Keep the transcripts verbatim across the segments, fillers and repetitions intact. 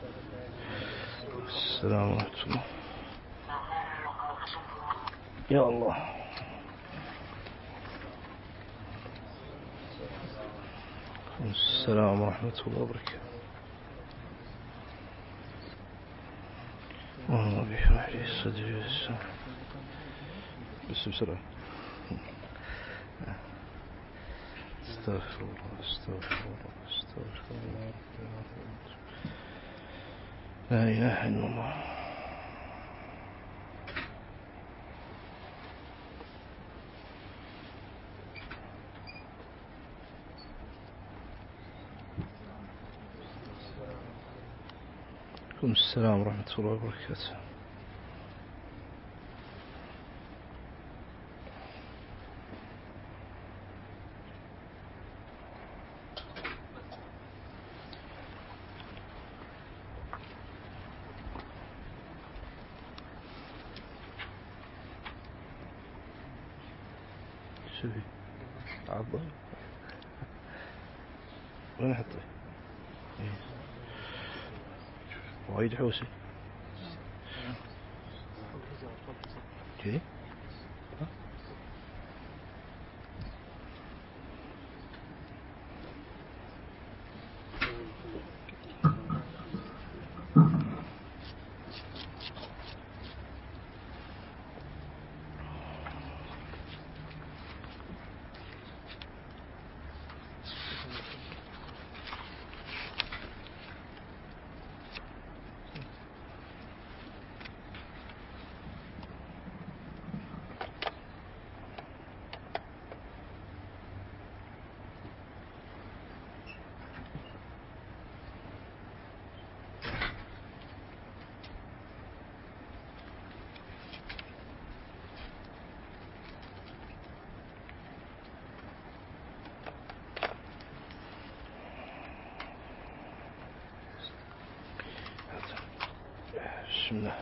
السلام ورحمة الله. يا الله. السلام ورحمة الله وبركاته. والله بشرح لي صدري بس بسرعة. استغفر الله استغفر الله استغفر الله لا إله إلا الله. السلام ورحمة الله وبركاته. شوفي عضل وين أحطه؟ وايد حوسي كذي. بسم الله.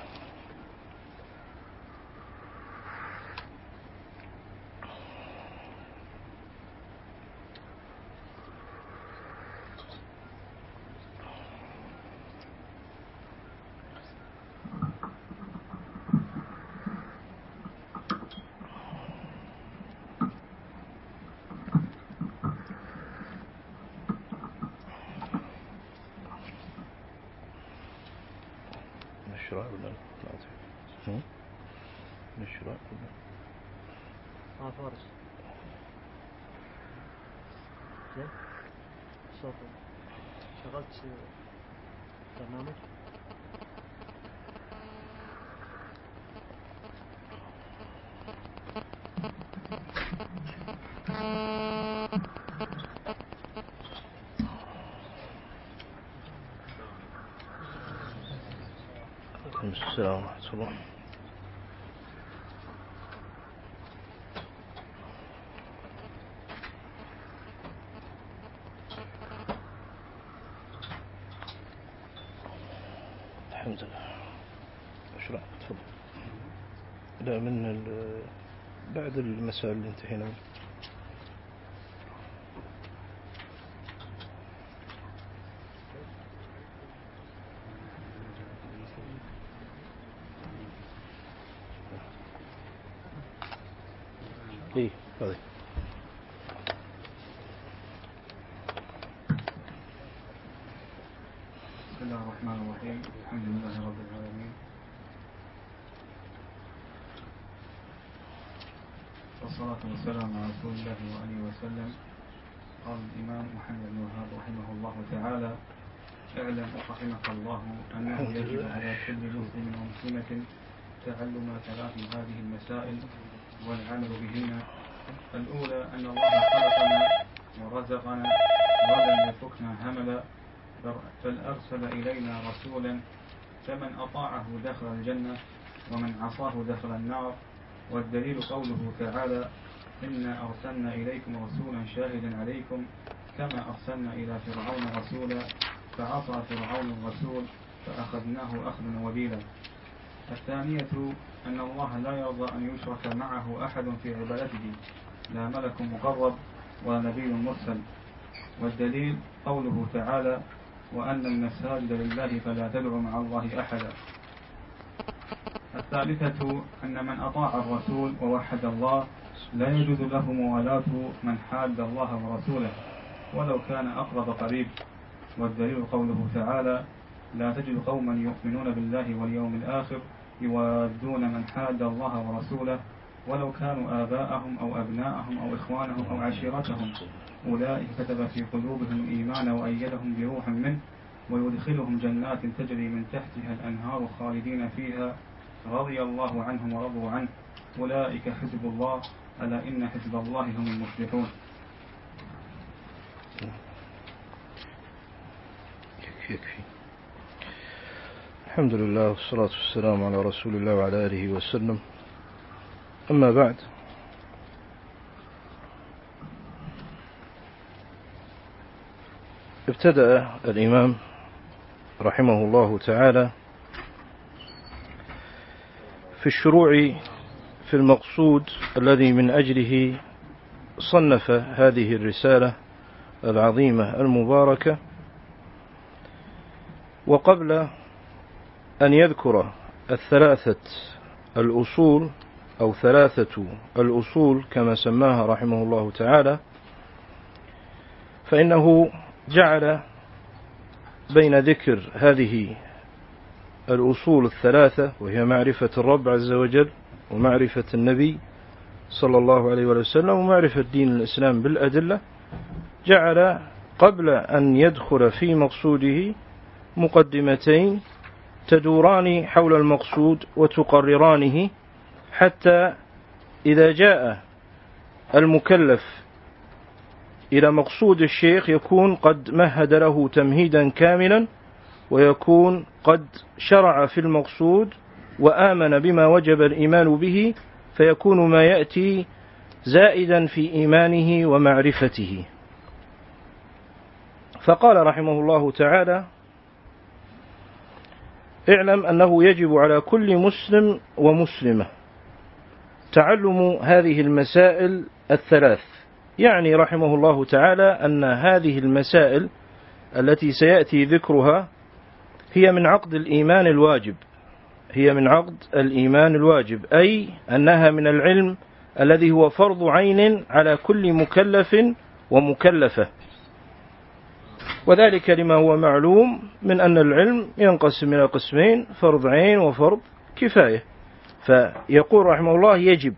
نشرة ولا لا؟ نشرة ولا؟ آه فارس. زين. صوت. شغلت برنامج. السلام ورحمة الله. الحمد لله. وش رأيك؟ تفضل. لا من بعد المسائل اللي انتهينا منه. ايه هذه. بسم الله الرحمن الرحيم. الحمد لله رب العالمين، والصلاة والسلام على رسول الله وآله وسلم. قال الإمام محمد بن وهاب رحمه الله تعالى: اعلم رحمك الله أنه يجب على كل مسلم ومسلمة تعلم ثلاث هذه المسائل والعمل بهن. الأولى أن الله خلقنا ورزقنا ولم يتركنا هملا، بل أرسل إلينا رسولا، فمن أطاعه دخل الجنة ومن عصاه دخل النار. والدليل قوله تعالى: إنا أرسلنا إليكم رسولا شاهدا عليكم كما أرسلنا إلى فرعون رسولا فعصى فرعون الرسول فأخذناه أخذا وبيلا. الثانية أن الله لا يرضى أن يشرك معه أحد في عبادته، لا ملك مقرب ولا نبي مرسل. والدليل قوله تعالى: وأن المساجد لله فلا تدعوا مع الله أحدا. الثالثة أن من أطاع الرسول ووحد الله لا يجوز له موالاة من حاد الله ورسوله ولو كان أقرب قريب، والدليل قوله تعالى: لا تجد قوما يؤمنون بالله واليوم الآخر يوادون من حاد الله ورسوله ولو كانوا آباءهم أو أبناءهم أو إخوانهم أو عشيرتهم أولئك كتب في قلوبهم الإيمان وأيدهم بروح منه ويدخلهم جنات تجري من تحتها الأنهار خالدين فيها رضي الله عنهم ورضوا عنه أولئك حزب الله ألا إن حزب الله هم المفلحون. يكفي. الحمد لله والصلاة والسلام على رسول الله وعلى آله وسلم. أما بعد، ابتدأ الإمام رحمه الله تعالى في الشروع في المقصود الذي من أجله صنف هذه الرسالة العظيمة المباركة. وقبل أن يذكر الثلاثة الأصول أو ثلاثة الأصول كما سماها رحمه الله تعالى، فإنه جعل بين ذكر هذه الأصول الثلاثة وهي معرفة الرب عز وجل ومعرفة النبي صلى الله عليه وسلم ومعرفة دين الإسلام بالأدلة، جعل قبل أن يدخل في مقصوده مقدمتين تدوران حول المقصود وتقررانه، حتى إذا جاء المكلف إلى مقصود الشيخ يكون قد مهد له تمهيدا كاملا، ويكون قد شرع في المقصود وآمن بما وجب الإيمان به، فيكون ما يأتي زائدا في إيمانه ومعرفته. فقال رحمه الله تعالى: اعلم أنه يجب على كل مسلم ومسلمة تعلم هذه المسائل الثلاث. يعني رحمه الله تعالى أن هذه المسائل التي سيأتي ذكرها هي من عقد الإيمان الواجب، هي من عقد الإيمان الواجب، أي أنها من العلم الذي هو فرض عين على كل مكلف ومكلفة، وذلك لما هو معلوم من أن العلم ينقسم إلى قسمين: فرض عين وفرض كفاية. فيقول رحمه الله يجب،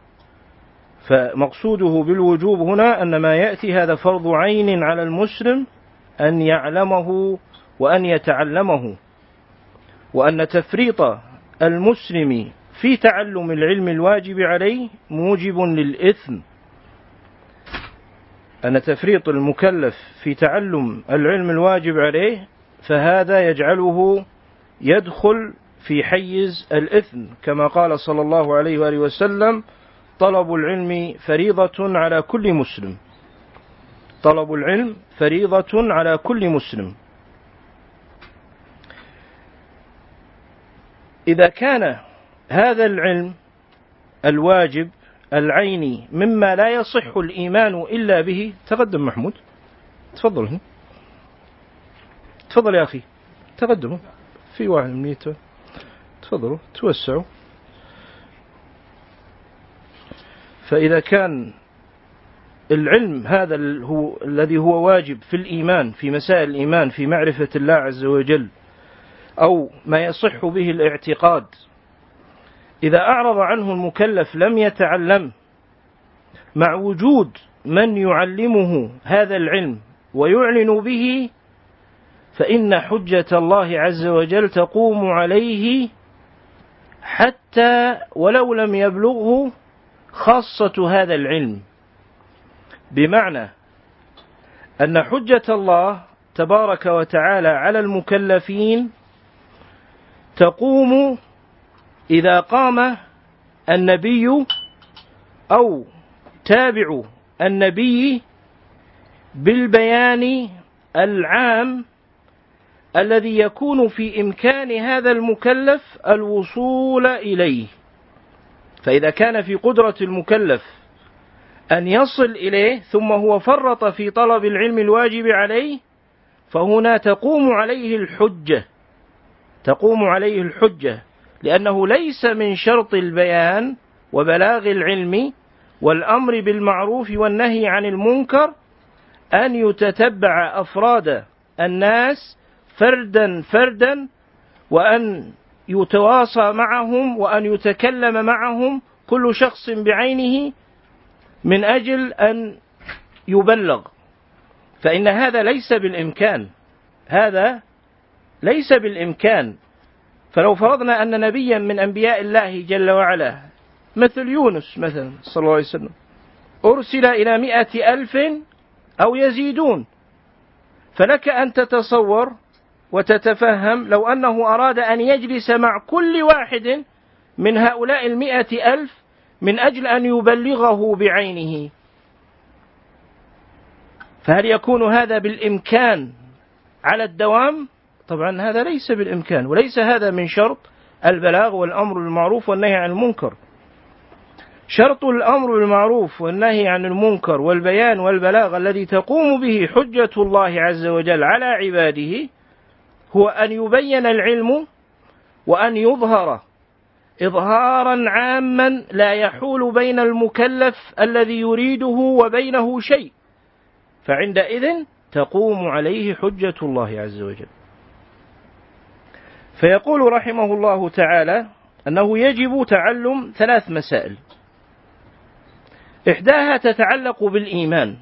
فمقصوده بالوجوب هنا أن ما يأتي هذا فرض عين على المسلم أن يعلمه وأن يتعلمه، وأن تفريط المسلم في تعلم العلم الواجب عليه موجب للإثم، أن تفريط المكلف في تعلم العلم الواجب عليه فهذا يجعله يدخل في حيز الإثم، كما قال صلى الله عليه وآله وسلم: طلب العلم فريضة على كل مسلم، طلب العلم فريضة على كل مسلم. إذا كان هذا العلم الواجب العيني مما لا يصح الإيمان إلا به، تقدم محمود، تفضل هنا، تفضل يا أخي، تقدموا في واحد من تفضلوا توسعوا. فإذا كان العلم هذا هو الذي هو واجب في الإيمان، في مسائل الإيمان، في معرفة الله عز وجل، أو ما يصح به الاعتقاد، إذا أعرض عنه المكلف لم يتعلم مع وجود من يعلمه هذا العلم ويعلن به، فإن حجة الله عز وجل تقوم عليه حتى ولو لم يبلغه خاصة هذا العلم، بمعنى أن حجة الله تبارك وتعالى على المكلفين تقوم إذا قام النبي أو تابع النبي بالبيان العام الذي يكون في إمكان هذا المكلف الوصول إليه. فإذا كان في قدرة المكلف أن يصل إليه ثم هو فرط في طلب العلم الواجب عليه، فهنا تقوم عليه الحجة، تقوم عليه الحجة، لأنه ليس من شرط البيان وبلاغ العلم والأمر بالمعروف والنهي عن المنكر أن يتتبع أفراد الناس فردا فردا، وأن يتواصى معهم، وأن يتكلم معهم كل شخص بعينه من أجل أن يبلغ، فإن هذا ليس بالإمكان، هذا ليس بالإمكان. فلو فرضنا أن نبيا من أنبياء الله جل وعلا مثل يونس مثلا صلى الله عليه وسلم أرسل إلى مئة ألف أو يزيدون، فلك أن تتصور وتتفهم لو أنه أراد أن يجلس مع كل واحد من هؤلاء المئة ألف من أجل أن يبلغه بعينه، فهل يكون هذا بالإمكان على الدوام؟ طبعا هذا ليس بالإمكان، وليس هذا من شرط البلاغ والأمر بالمعروف والنهي عن المنكر. شرط الأمر بالمعروف والنهي عن المنكر والبيان والبلاغ الذي تقوم به حجة الله عز وجل على عباده هو أن يبين العلم، وأن يظهر إظهارا عاما لا يحول بين المكلف الذي يريده وبينه شيء، فعندئذ تقوم عليه حجة الله عز وجل. فيقول رحمه الله تعالى أنه يجب تعلم ثلاث مسائل، إحداها تتعلق بالإيمان،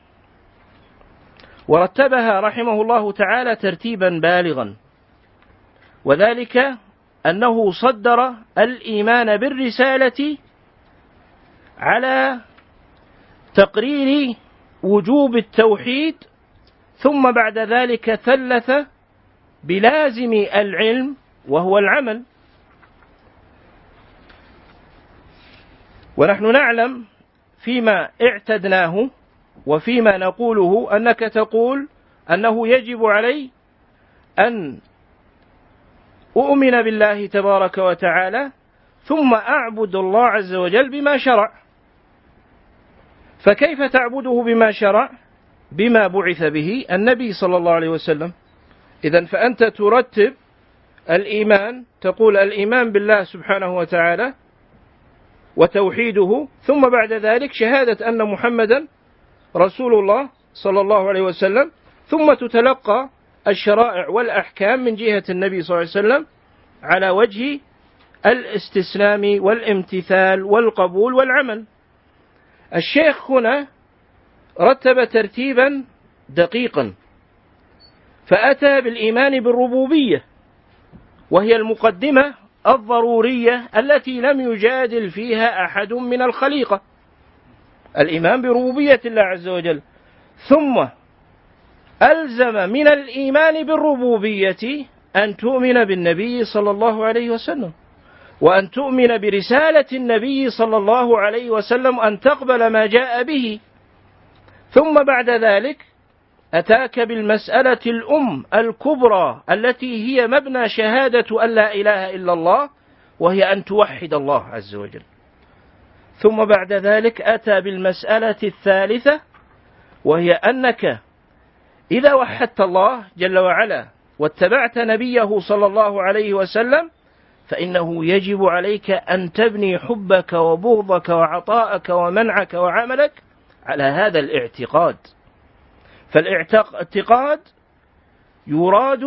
ورتبها رحمه الله تعالى ترتيبا بالغا، وذلك أنه صدر الإيمان بالرسالة على تقرير وجوب التوحيد، ثم بعد ذلك ثلث بلازم العلم وهو العمل. ونحن نعلم فيما اعتدناه وفيما نقوله أنك تقول أنه يجب علي أن أؤمن بالله تبارك وتعالى ثم أعبد الله عز وجل بما شرع. فكيف تعبده بما شرع؟ بما بعث به النبي صلى الله عليه وسلم. إذن فأنت ترتب الإيمان، تقول الإيمان بالله سبحانه وتعالى وتوحيده، ثم بعد ذلك شهادة أن محمدا رسول الله صلى الله عليه وسلم، ثم تتلقى الشرائع والأحكام من جهة النبي صلى الله عليه وسلم على وجه الاستسلام والامتثال والقبول والعمل. الشيخ هنا رتب ترتيبا دقيقا، فأتى بالإيمان بالربوبية، وهي المقدمة الضرورية التي لم يجادل فيها أحد من الخليقة، الإيمان بربوبية الله عز وجل. ثم ألزم من الإيمان بالربوبية أن تؤمن بالنبي صلى الله عليه وسلم، وأن تؤمن برسالة النبي صلى الله عليه وسلم، أن تقبل ما جاء به. ثم بعد ذلك أتاك بالمسألة الأم الكبرى التي هي مبنى شهادة أن لا إله إلا الله، وهي أن توحد الله عز وجل. ثم بعد ذلك أتى بالمسألة الثالثة، وهي أنك إذا وحدت الله جل وعلا واتبعت نبيه صلى الله عليه وسلم، فإنه يجب عليك أن تبني حبك وبغضك وعطاءك ومنعك وعملك على هذا الاعتقاد. فالاعتقاد يراد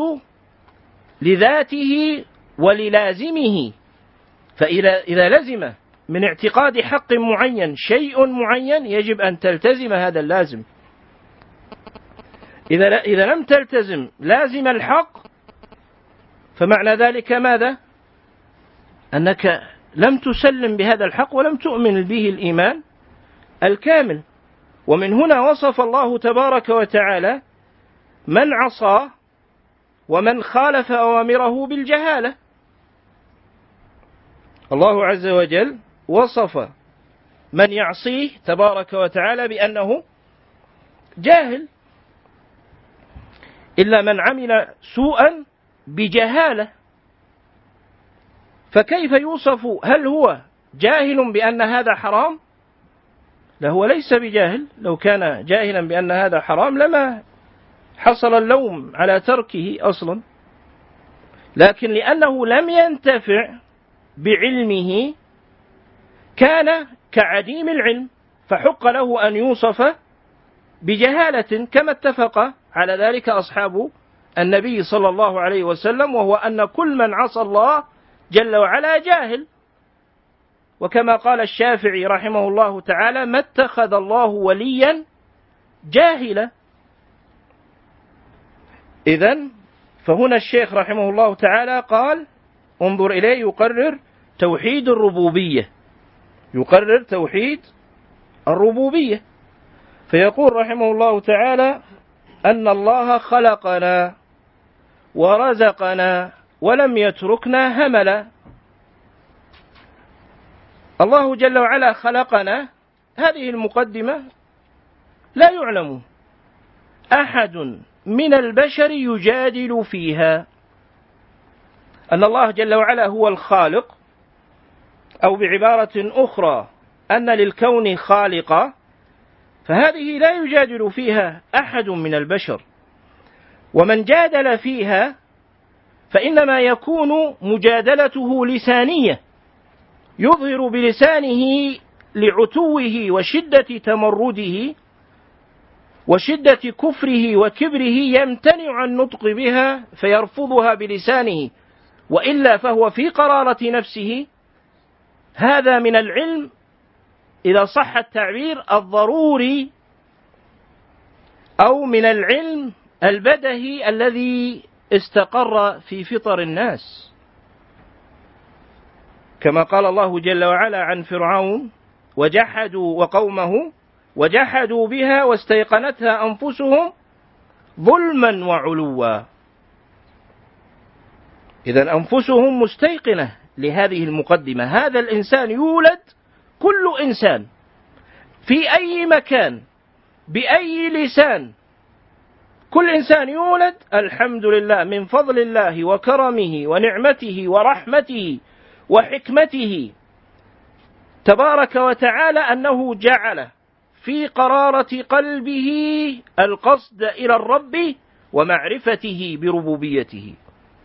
لذاته وللازمه، فإذا إذا لزم من اعتقاد حق معين شيء معين يجب أن تلتزم هذا اللازم. إذا إذا لم تلتزم لازم الحق، فمعنى ذلك ماذا؟ أنك لم تسلم بهذا الحق ولم تؤمن به الإيمان الكامل. ومن هنا وصف الله تبارك وتعالى من عصى ومن خالف أوامره بالجهالة. الله عز وجل وصف من يعصيه تبارك وتعالى بأنه جاهل، إلا من عمل سوءا بجهالة. فكيف يوصف؟ هل هو جاهل بأن هذا حرام؟ لا، هو ليس بجاهل. لو كان جاهلا بأن هذا حرام لما حصل اللوم على تركه أصلا، لكن لأنه لم ينتفع بعلمه كان كعديم العلم، فحق له أن يوصف بجهالة كما اتفق على ذلك أصحاب النبي صلى الله عليه وسلم، وهو أن كل من عصى الله جل وعلا جاهل. وكما قال الشافعي رحمه الله تعالى: ما اتخذ الله وليا جاهلا. إذن فهنا الشيخ رحمه الله تعالى قال: انظر إليه، يقرر توحيد الربوبية، يقرر توحيد الربوبية، فيقول رحمه الله تعالى: أن الله خلقنا ورزقنا ولم يتركنا هملا. الله جل وعلا خلقنا، هذه المقدمة لا يعلم أحد من البشر يجادل فيها، أن الله جل وعلا هو الخالق، أو بعبارة أخرى أن للكون خالقا، فهذه لا يجادل فيها أحد من البشر. ومن جادل فيها فإنما يكون مجادلته لسانية، يظهر بلسانه لعتوه وشدة تمرده وشدة كفره وكبره، يمتنع عن نطق بها فيرفضها بلسانه، وإلا فهو في قرارة نفسه. هذا من العلم، إذا صح التعبير، الضروري، أو من العلم البدهي الذي استقر في فطر الناس، كما قال الله جل وعلا عن فرعون: وجحدوا وقومه وجحدوا بها واستيقنتها أنفسهم ظلما وعلوا. إذن أنفسهم مستيقنة لهذه المقدمة. هذا الإنسان يولد، كل إنسان في أي مكان بأي لسان، كل إنسان يولد الحمد لله من فضل الله وكرمه ونعمته ورحمته وحكمته تبارك وتعالى أنه جعل في قرارة قلبه القصد إلى الرب ومعرفته بربوبيته،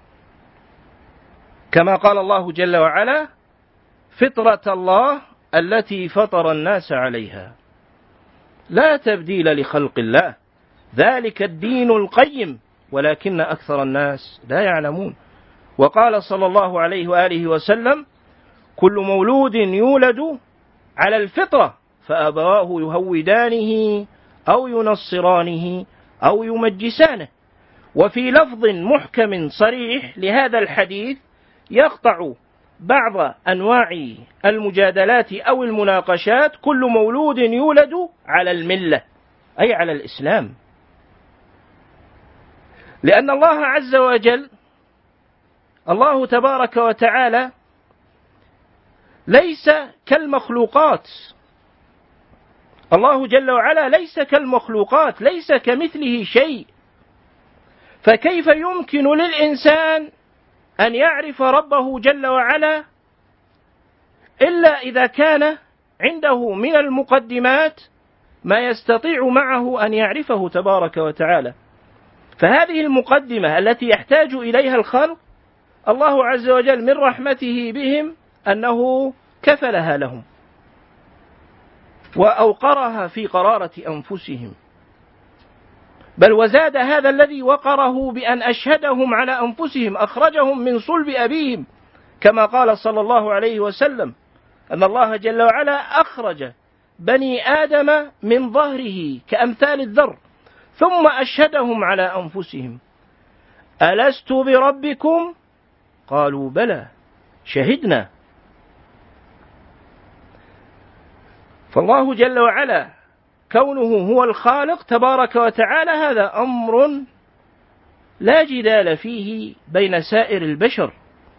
كما قال الله جل وعلا: فطرة الله التي فطر الناس عليها لا تبديل لخلق الله ذلك الدين القيم ولكن أكثر الناس لا يعلمون. وقال صلى الله عليه وآله وسلم: كل مولود يولد على الفطرة فأبواه يهودانه أو ينصرانه أو يمجسانه. وفي لفظ محكم صريح لهذا الحديث يقطع بعض أنواع المجادلات أو المناقشات: كل مولود يولد على الملة، أي على الإسلام، لأن الله عز وجل، الله تبارك وتعالى ليس كالمخلوقات، الله جل وعلا ليس كالمخلوقات، ليس كمثله شيء، فكيف يمكن للإنسان أن يعرف ربه جل وعلا إلا إذا كان عنده من المقدمات ما يستطيع معه أن يعرفه تبارك وتعالى. فهذه المقدمة التي يحتاج إليها الخلق، الله عز وجل من رحمته بهم أنه كفلها لهم وأوقرها في قرارة أنفسهم، بل وزاد هذا الذي وقره بأن أشهدهم على أنفسهم، أخرجهم من صلب أبيهم، كما قال صلى الله عليه وسلم أن الله جل وعلا أخرج بني آدم من ظهره كأمثال الذر ثم أشهدهم على أنفسهم: ألست بربكم؟ قالوا بلى شهدنا. فالله جل وعلا كونه هو الخالق تبارك وتعالى هذا أمر لا جدال فيه بين سائر البشر،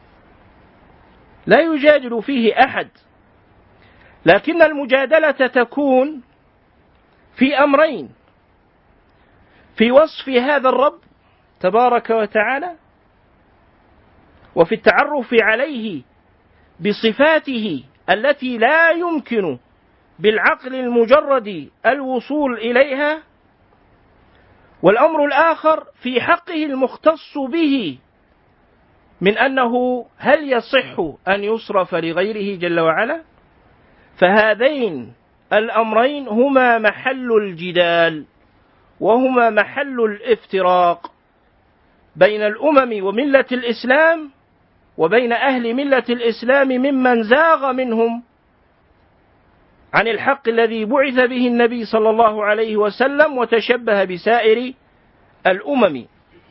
لا يجادل فيه أحد، لكن المجادلة تكون في أمرين: في وصف هذا الرب تبارك وتعالى، وفي التعرف عليه بصفاته التي لا يمكن بالعقل المجرد الوصول إليها، والأمر الآخر في حقه المختص به من أنه هل يصح أن يصرف لغيره جل وعلا؟ فهذين الأمرين هما محل الجدال، وهما محل الافتراق بين الأمم وملة الإسلام، وبين أهل ملة الإسلام ممن زاغ منهم عن الحق الذي بعث به النبي صلى الله عليه وسلم وتشبه بسائر الأمم.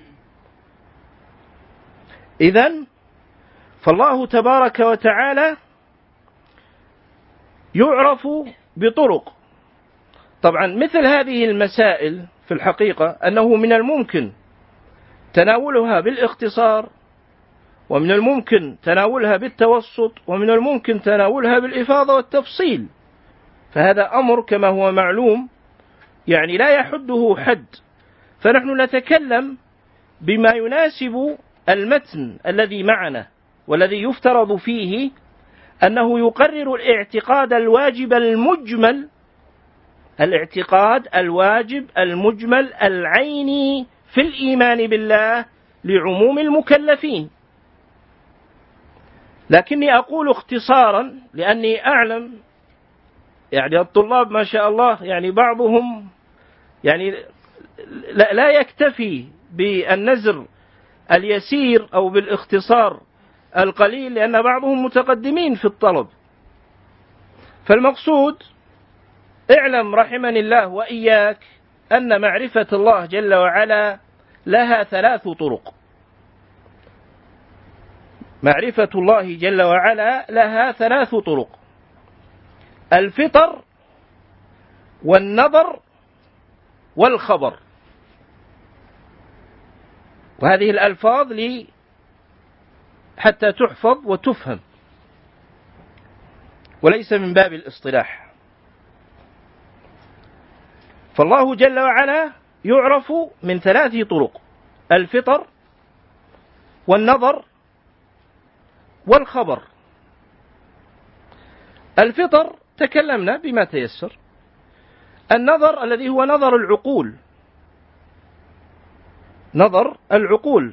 إذن فالله تبارك وتعالى يعرف بطرق. طبعا مثل هذه المسائل في الحقيقة أنه من الممكن تناولها بالاختصار، ومن الممكن تناولها بالتوسط، ومن الممكن تناولها بالإفاضة والتفصيل، فهذا أمر كما هو معلوم يعني لا يحده حد. فنحن نتكلم بما يناسب المتن الذي معنا، والذي يفترض فيه أنه يقرر الاعتقاد الواجب المجمل، الاعتقاد الواجب المجمل العيني في الإيمان بالله لعموم المكلفين. لكني أقول اختصارا لأني أعلم يعني الطلاب ما شاء الله يعني بعضهم يعني لا يكتفي بالنزر اليسير أو بالاختصار القليل، لأن بعضهم متقدمين في الطلب. فالمقصود اعلم رحمني الله وإياك أن معرفة الله جل وعلا لها ثلاث طرق. معرفة الله جل وعلا لها ثلاث طرق: الفطر والنظر والخبر. وهذه الألفاظ لي حتى تحفظ وتفهم، وليس من باب الاصطلاح. فالله جل وعلا يعرف من ثلاث طرق: الفطر والنظر والخبر. الفطر تكلمنا بما تيسر. النظر الذي هو نظر العقول، نظر العقول.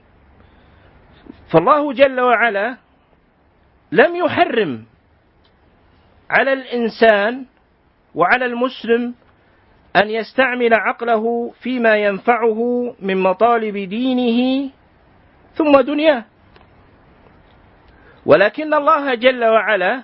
فالله جل وعلا لم يحرم على الإنسان وعلى المسلم أن يستعمل عقله فيما ينفعه من مطالب دينه ثم دنياه، ولكن الله جل وعلا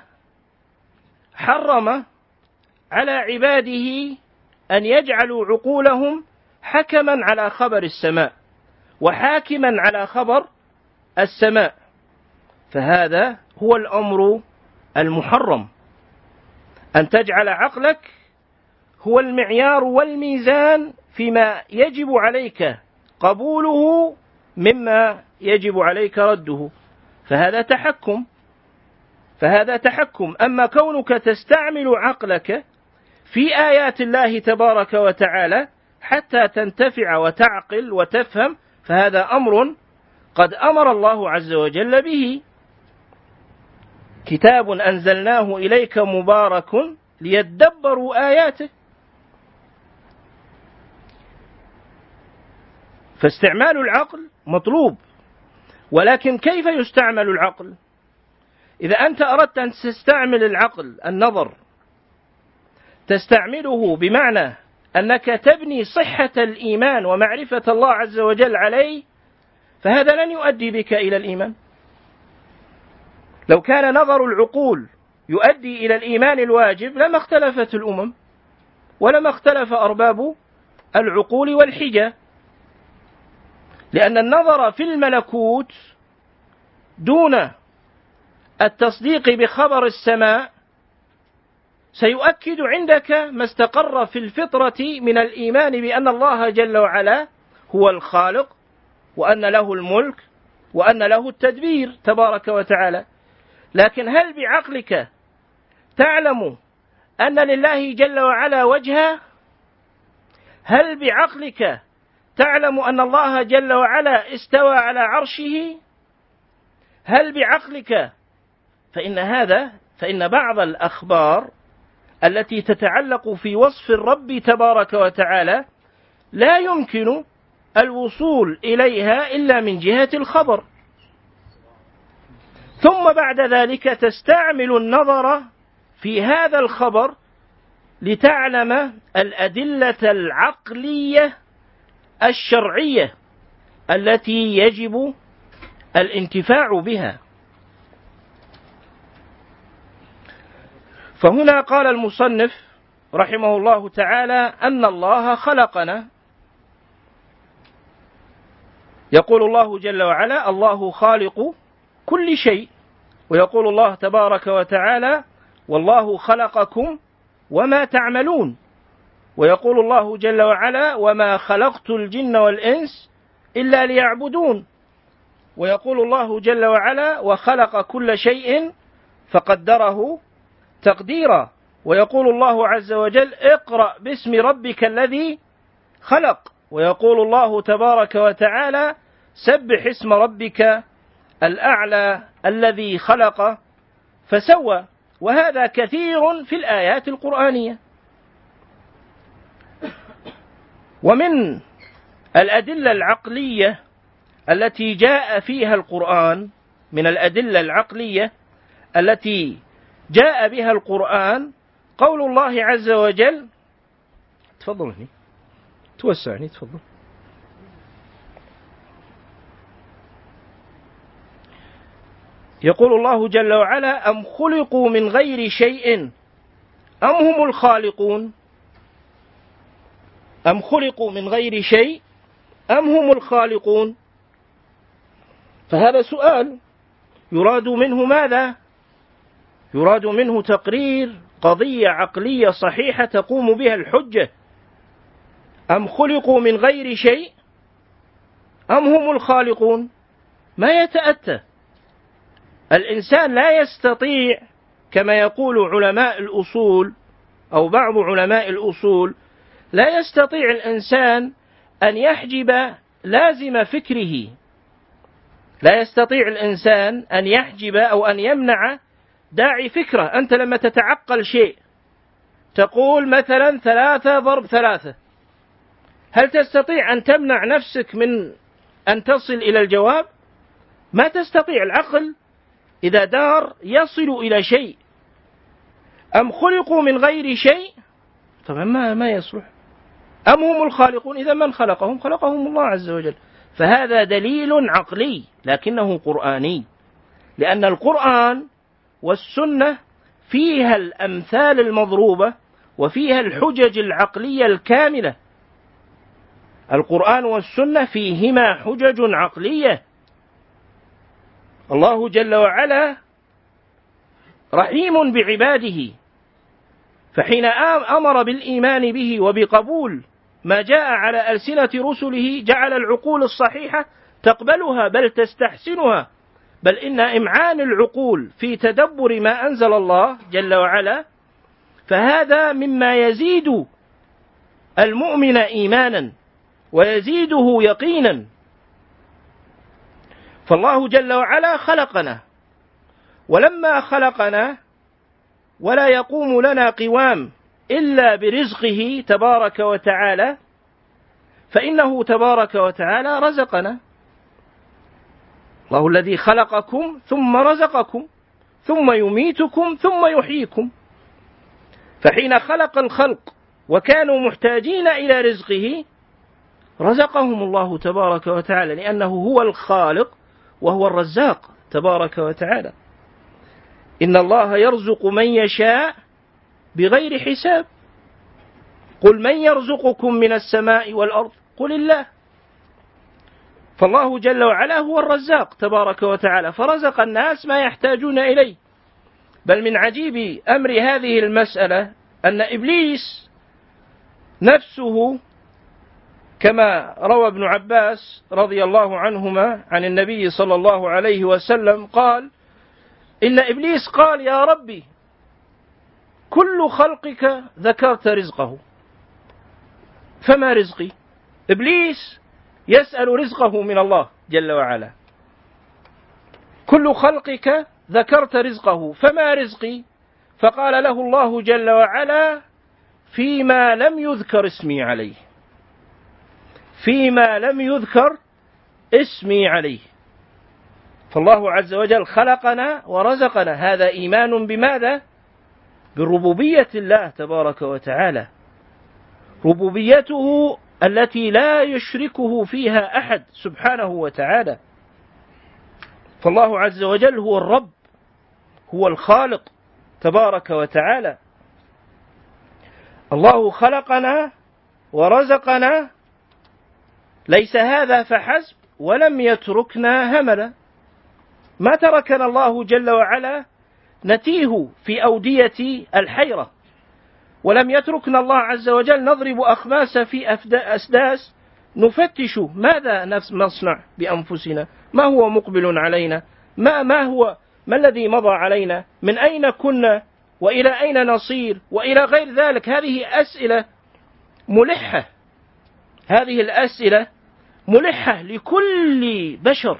حرم على عباده أن يجعلوا عقولهم حكما على خبر السماء وحاكما على خبر السماء، فهذا هو الأمر المحرم، أن تجعل عقلك هو المعيار والميزان فيما يجب عليك قبوله مما يجب عليك رده، فهذا تحكم فهذا تحكم. أما كونك تستعمل عقلك في آيات الله تبارك وتعالى حتى تنتفع وتعقل وتفهم، فهذا أمر قد أمر الله عز وجل به: كتاب أنزلناه إليك مبارك ليدبروا آياته. فاستعمال العقل مطلوب، ولكن كيف يستعمل العقل؟ إذا أنت أردت أن تستعمل العقل النظر، تستعمله بمعنى أنك تبني صحة الإيمان ومعرفة الله عز وجل عليه، فهذا لن يؤدي بك إلى الإيمان. لو كان نظر العقول يؤدي إلى الإيمان الواجب لما اختلفت الأمم ولما اختلف أرباب العقول والحجة، لأن النظر في الملكوت دون التصديق بخبر السماء سيؤكد عندك ما استقر في الفطرة من الإيمان بأن الله جل وعلا هو الخالق، وأن له الملك، وأن له التدبير تبارك وتعالى. لكن هل بعقلك تعلم أن لله جل وعلا وجها؟ هل بعقلك تعلم أن الله جل وعلا استوى على عرشه؟ هل بعقلك؟ فإن هذا فإن بعض الأخبار التي تتعلق في وصف الرب تبارك وتعالى لا يمكن الوصول إليها إلا من جهة الخبر، ثم بعد ذلك تستعمل النظر في هذا الخبر لتعلم الأدلة العقلية الشرعية التي يجب الانتفاع بها. فهنا قال المصنف رحمه الله تعالى أن الله خلقنا. يقول الله جل وعلا: الله خالق كل شيء. ويقول الله تبارك وتعالى: والله خلقكم وما تعملون. ويقول الله جل وعلا: وما خلقت الجن والإنس إلا ليعبدون. ويقول الله جل وعلا: وخلق كل شيء فقدره تقديرا. ويقول الله عز وجل: اقرأ باسم ربك الذي خلق. ويقول الله تبارك وتعالى: سبح اسم ربك الأعلى الذي خلق فسوى. وهذا كثير في الآيات القرآنية. ومن الأدلة العقلية التي جاء فيها القرآن، من الأدلة العقلية التي جاء بها القرآن قول الله عز وجل. تفضل هنا، توسعني، تفضل. يقول الله جل وعلا: أم خلقوا من غير شيء أم هم الخالقون. أم خلقوا من غير شيء أم هم الخالقون. فهذا سؤال يراد منه ماذا؟ يراد منه تقرير قضية عقلية صحيحة تقوم بها الحجة. أم خلقوا من غير شيء أم هم الخالقون. ما يتأتى. الإنسان لا يستطيع، كما يقول علماء الأصول أو بعض علماء الأصول، لا يستطيع الإنسان أن يحجب لازم فكره. لا يستطيع الإنسان أن يحجب أو أن يمنع داعي فكرة. أنت لما تتعقل شيء تقول مثلا ثلاثة ضرب ثلاثة، هل تستطيع أن تمنع نفسك من أن تصل إلى الجواب؟ ما تستطيع. العقل إذا دار يصل إلى شيء. أم خلقوا من غير شيء، طبعا ما ما يصلح. أم هم الخالقون، إذا من خلقهم؟ خلقهم الله عز وجل. فهذا دليل عقلي لكنه قرآني، لأن القرآن والسنة فيها الأمثال المضروبة وفيها الحجج العقلية الكاملة. القرآن والسنة فيهما حجج عقلية. الله جل وعلا رحيم بعباده، فحين أمر بالإيمان به وبقبول ما جاء على ألسنة رسله جعل العقول الصحيحة تقبلها بل تستحسنها. بل إن إمعان العقول في تدبر ما أنزل الله جل وعلا فهذا مما يزيد المؤمن إيمانا ويزيده يقينا. فالله جل وعلا خلقنا، ولما خلقنا ولا يقوم لنا قوام إلا برزقه تبارك وتعالى، فإنه تبارك وتعالى رزقنا. الله الذي خلقكم ثم رزقكم ثم يميتكم ثم يحييكم. فحين خلق الخلق وكانوا محتاجين إلى رزقه رزقهم الله تبارك وتعالى، لأنه هو الخالق وهو الرزاق تبارك وتعالى. إن الله يرزق من يشاء بغير حساب. قل من يرزقكم من السماء والأرض قل الله. فالله جل وعلا هو الرزاق تبارك وتعالى، فرزق الناس ما يحتاجون إليه. بل من عجيب أمر هذه المسألة أن إبليس نفسه كما روى ابن عباس رضي الله عنهما عن النبي صلى الله عليه وسلم قال: إن إبليس قال يا ربي كل خلقك ذكرت رزقه فما رزقي. إبليس يسأل رزقه من الله جل وعلا. كل خلقك ذكرت رزقه فما رزقي. فقال له الله جل وعلا: فيما لم يذكر اسمي عليه. فيما لم يذكر اسمي عليه. فالله عز وجل خلقنا ورزقنا، هذا إيمان بماذا؟ بربوبية الله تبارك وتعالى، ربوبيته التي لا يشركه فيها أحد سبحانه وتعالى. فالله عز وجل هو الرب، هو الخالق تبارك وتعالى. الله خلقنا ورزقنا، ليس هذا فحسب، ولم يتركنا هملا. ما تركنا الله جل وعلا نتيه في أودية الحيرة، ولم يتركنا الله عز وجل نضرب أخماس في أسداس نفتش ماذا نصنع بأنفسنا، ما هو مقبل علينا، ما, ما هو ما الذي مضى علينا، من أين كنا وإلى أين نصير وإلى غير ذلك. هذه أسئلة ملحة، هذه الأسئلة ملحة لكل بشر.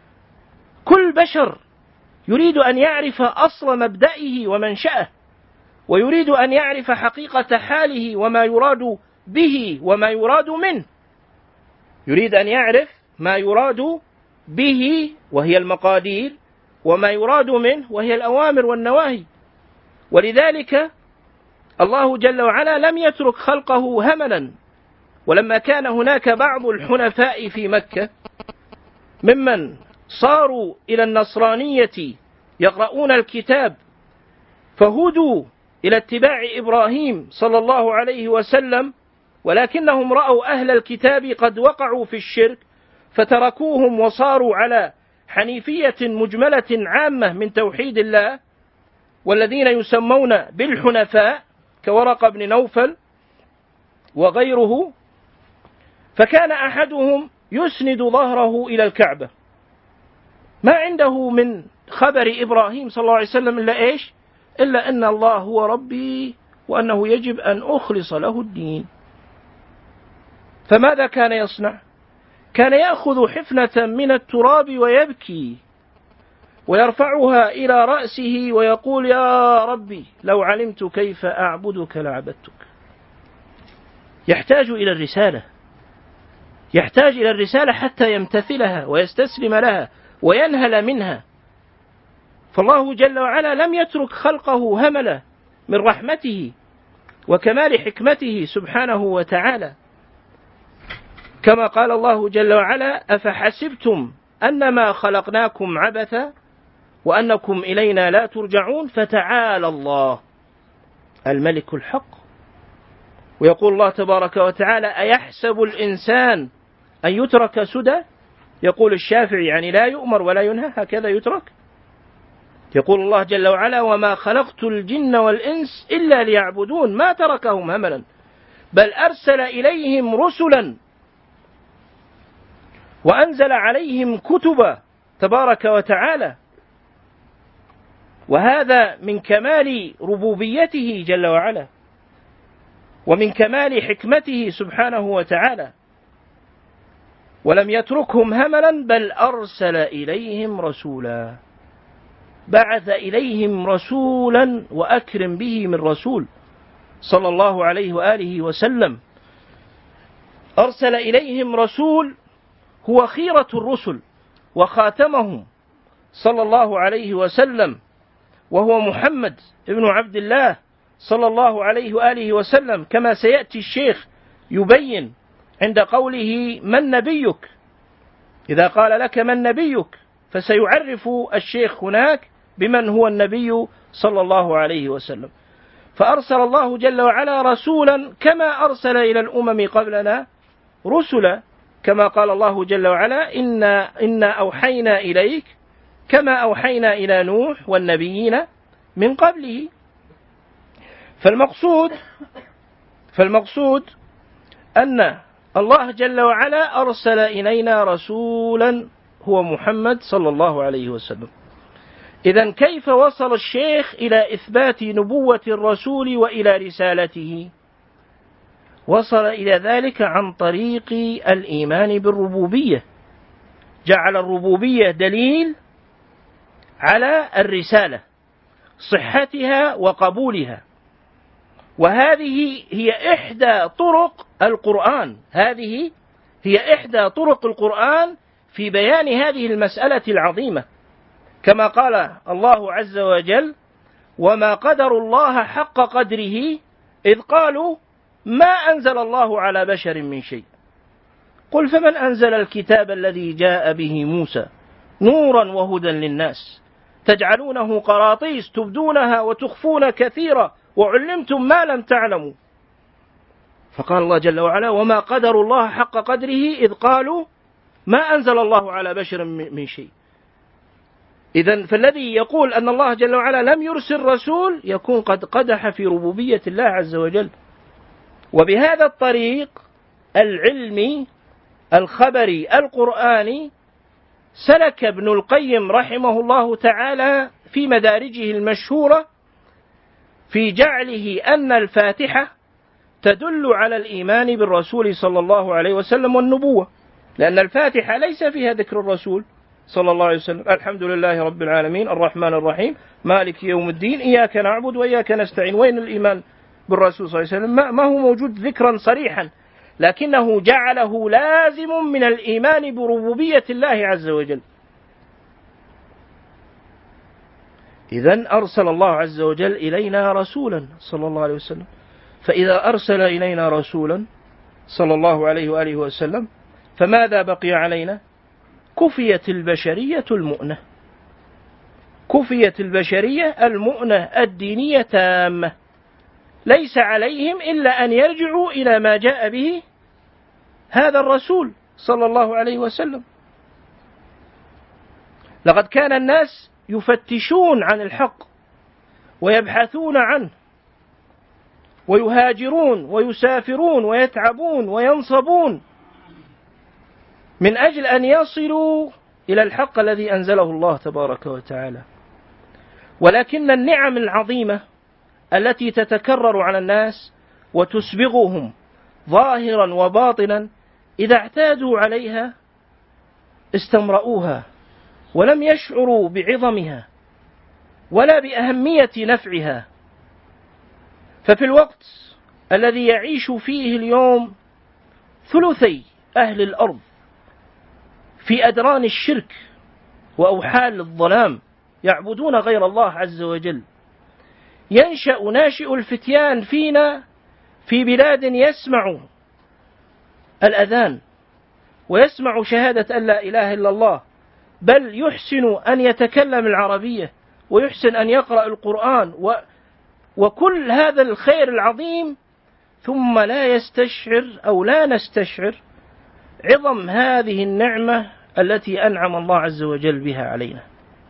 كل بشر يريد أن يعرف أصل مبدئه ومنشأه، ويريد أن يعرف حقيقة حاله وما يراد به وما يراد منه. يريد أن يعرف ما يراد به وهي المقادير، وما يراد منه وهي الأوامر والنواهي. ولذلك الله جل وعلا لم يترك خلقه هملا. ولما كان هناك بعض الحنفاء في مكة ممن صاروا إلى النصرانية يقرؤون الكتاب فهدوا إلى اتباع إبراهيم صلى الله عليه وسلم، ولكنهم رأوا أهل الكتاب قد وقعوا في الشرك فتركوهم وصاروا على حنيفية مجملة عامة من توحيد الله، والذين يسمون بالحنفاء كورقة بن نوفل وغيره. فكان أحدهم يسند ظهره إلى الكعبة، ما عنده من خبر إبراهيم صلى الله عليه وسلم إلا إيش؟ إلا أن الله هو ربي وأنه يجب أن أخلص له الدين. فماذا كان يصنع؟ كان يأخذ حفنة من التراب ويبكي ويرفعها إلى رأسه ويقول يا ربي لو علمت كيف أعبدك لعبدتك. يحتاج إلى الرسالة، يحتاج إلى الرسالة حتى يمتثلها ويستسلم لها وينهل منها. فالله جل وعلا لم يترك خلقه هملا من رحمته وكمال حكمته سبحانه وتعالى، كما قال الله جل وعلا أفحسبتم أنما خلقناكم عبثا وأنكم إلينا لا ترجعون فتعالى الله الملك الحق. ويقول الله تبارك وتعالى أيحسب الإنسان أن يترك سدى؟ يقول الشافعي يعني لا يؤمر ولا ينهى، هكذا يترك. يقول الله جل وعلا وما خلقت الجن والإنس إلا ليعبدون، ما تركهم هملا بل أرسل إليهم رسلا وأنزل عليهم كتبا تبارك وتعالى. وهذا من كمال ربوبيته جل وعلا ومن كمال حكمته سبحانه وتعالى. ولم يتركهم هملا بل أرسل إليهم رسولا، بعث إليهم رسولا، وأكرم به من رسول صلى الله عليه وآله وسلم. أرسل إليهم رسول هو خيرة الرسل وخاتمهم صلى الله عليه وسلم، وهو محمد ابن عبد الله صلى الله عليه وآله وسلم، كما سيأتي الشيخ يبين عند قوله من نبيك. إذا قال لك من نبيك فسيعرف الشيخ هناك بمن هو النبي صلى الله عليه وسلم. فأرسل الله جل وعلا رسولا كما أرسل إلى الأمم قبلنا رسلا، كما قال الله جل وعلا إنا, إنا أوحينا إليك كما أوحينا إلى نوح والنبيين من قبله. فالمقصود فالمقصود أن الله جل وعلا أرسل إلينا رسولا هو محمد صلى الله عليه وسلم. إذن كيف وصل الشيخ إلى إثبات نبوة الرسول وإلى رسالته؟ وصل إلى ذلك عن طريق الإيمان بالربوبية، جعل الربوبية دليل على الرسالة، صحتها وقبولها. وهذه هي إحدى طرق القرآن، هذه هي إحدى طرق القرآن في بيان هذه المسألة العظيمة، كما قال الله عز وجل: وما قدروا الله حق قدره إذ قالوا ما أنزل الله على بشر من شيء قل فمن أنزل الكتاب الذي جاء به موسى نورا وهدى للناس تجعلونه قراطيس تبدونها وتخفون كثيرا وعلمتم ما لم تعلموا. فقال الله جل وعلا: وما قدروا الله حق قدره إذ قالوا ما أنزل الله على بشر من شيء. إذن فالذي يقول أن الله جل وعلا لم يرسل رسول يكون قد قدح في ربوبية الله عز وجل. وبهذا الطريق العلمي الخبري القرآني سلك ابن القيم رحمه الله تعالى في مدارجه المشهورة في جعله أن الفاتحة تدل على الإيمان بالرسول صلى الله عليه وسلم والنبوة، لأن الفاتحة ليس فيها ذكر الرسول صلى الله عليه وسلم: الحمد لله رب العالمين الرحمن الرحيم مالك يوم الدين إياك نعبد وإياك نستعين. وين الإيمان بالرسول صلى الله عليه وسلم؟ ما هو موجود ذكرا صريحا، لكنه جعله لازم من الإيمان بربوبية الله عز وجل. إذن أرسل الله عز وجل إلينا رسولا صلى الله عليه وسلم، فإذا أرسل إلينا رسولا صلى الله عليه وآله وسلم فماذا بقي علينا؟ كفيت البشرية المؤنة، كفيت البشرية المؤنة الدينية تامة، ليس عليهم إلا أن يرجعوا إلى ما جاء به هذا الرسول صلى الله عليه وسلم. لقد كان الناس يفتشون عن الحق ويبحثون عنه ويهاجرون ويسافرون ويتعبون وينصبون من أجل أن يصلوا إلى الحق الذي أنزله الله تبارك وتعالى. ولكن النعم العظيمة التي تتكرر على الناس وتسبغهم ظاهرا وباطنا إذا اعتادوا عليها استمرؤوها ولم يشعروا بعظمها ولا بأهمية نفعها. ففي الوقت الذي يعيش فيه اليوم ثلثي أهل الأرض في أدران الشرك وأوحال الظلام يعبدون غير الله عز وجل، ينشأ ناشئ الفتيان فينا في بلاد يسمع الأذان ويسمع شهادة أن لا إله إلا الله، بل يحسن أن يتكلم العربية ويحسن أن يقرأ القرآن و وكل هذا الخير العظيم، ثم لا يستشعر أو لا نستشعر عظم هذه النعمة التي أنعم الله عز وجل بها علينا.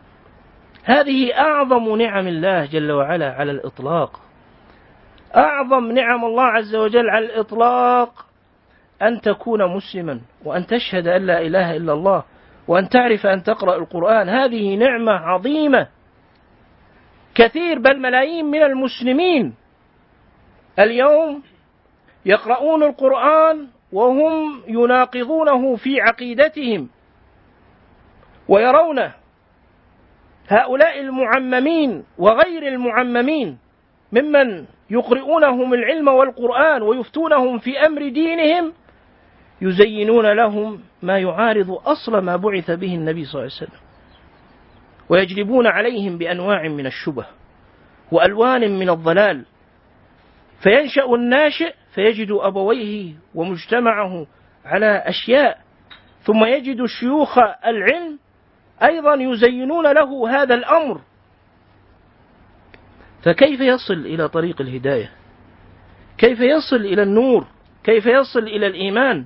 هذه أعظم نعم الله جل وعلا على الإطلاق. أعظم نعم الله عز وجل على الإطلاق أن تكون مسلما وأن تشهد أن لا إله إلا الله وأن تعرف أن تقرأ القرآن. هذه نعمة عظيمة. كثير بل ملايين من المسلمين اليوم يقرؤون القرآن وهم يناقضونه في عقيدتهم، ويرون هؤلاء المعممين وغير المعممين ممن يقرؤونهم العلم والقرآن ويفتونهم في أمر دينهم يزينون لهم ما يعارض أصل ما بعث به النبي صلى الله عليه وسلم، ويجلبون عليهم بأنواع من الشبه وألوان من الضلال. فينشأ الناشئ فيجد أبويه ومجتمعه على أشياء، ثم يجد شيوخ العلم أيضا يزينون له هذا الأمر. فكيف يصل إلى طريق الهداية؟ كيف يصل إلى النور؟ كيف يصل إلى الإيمان؟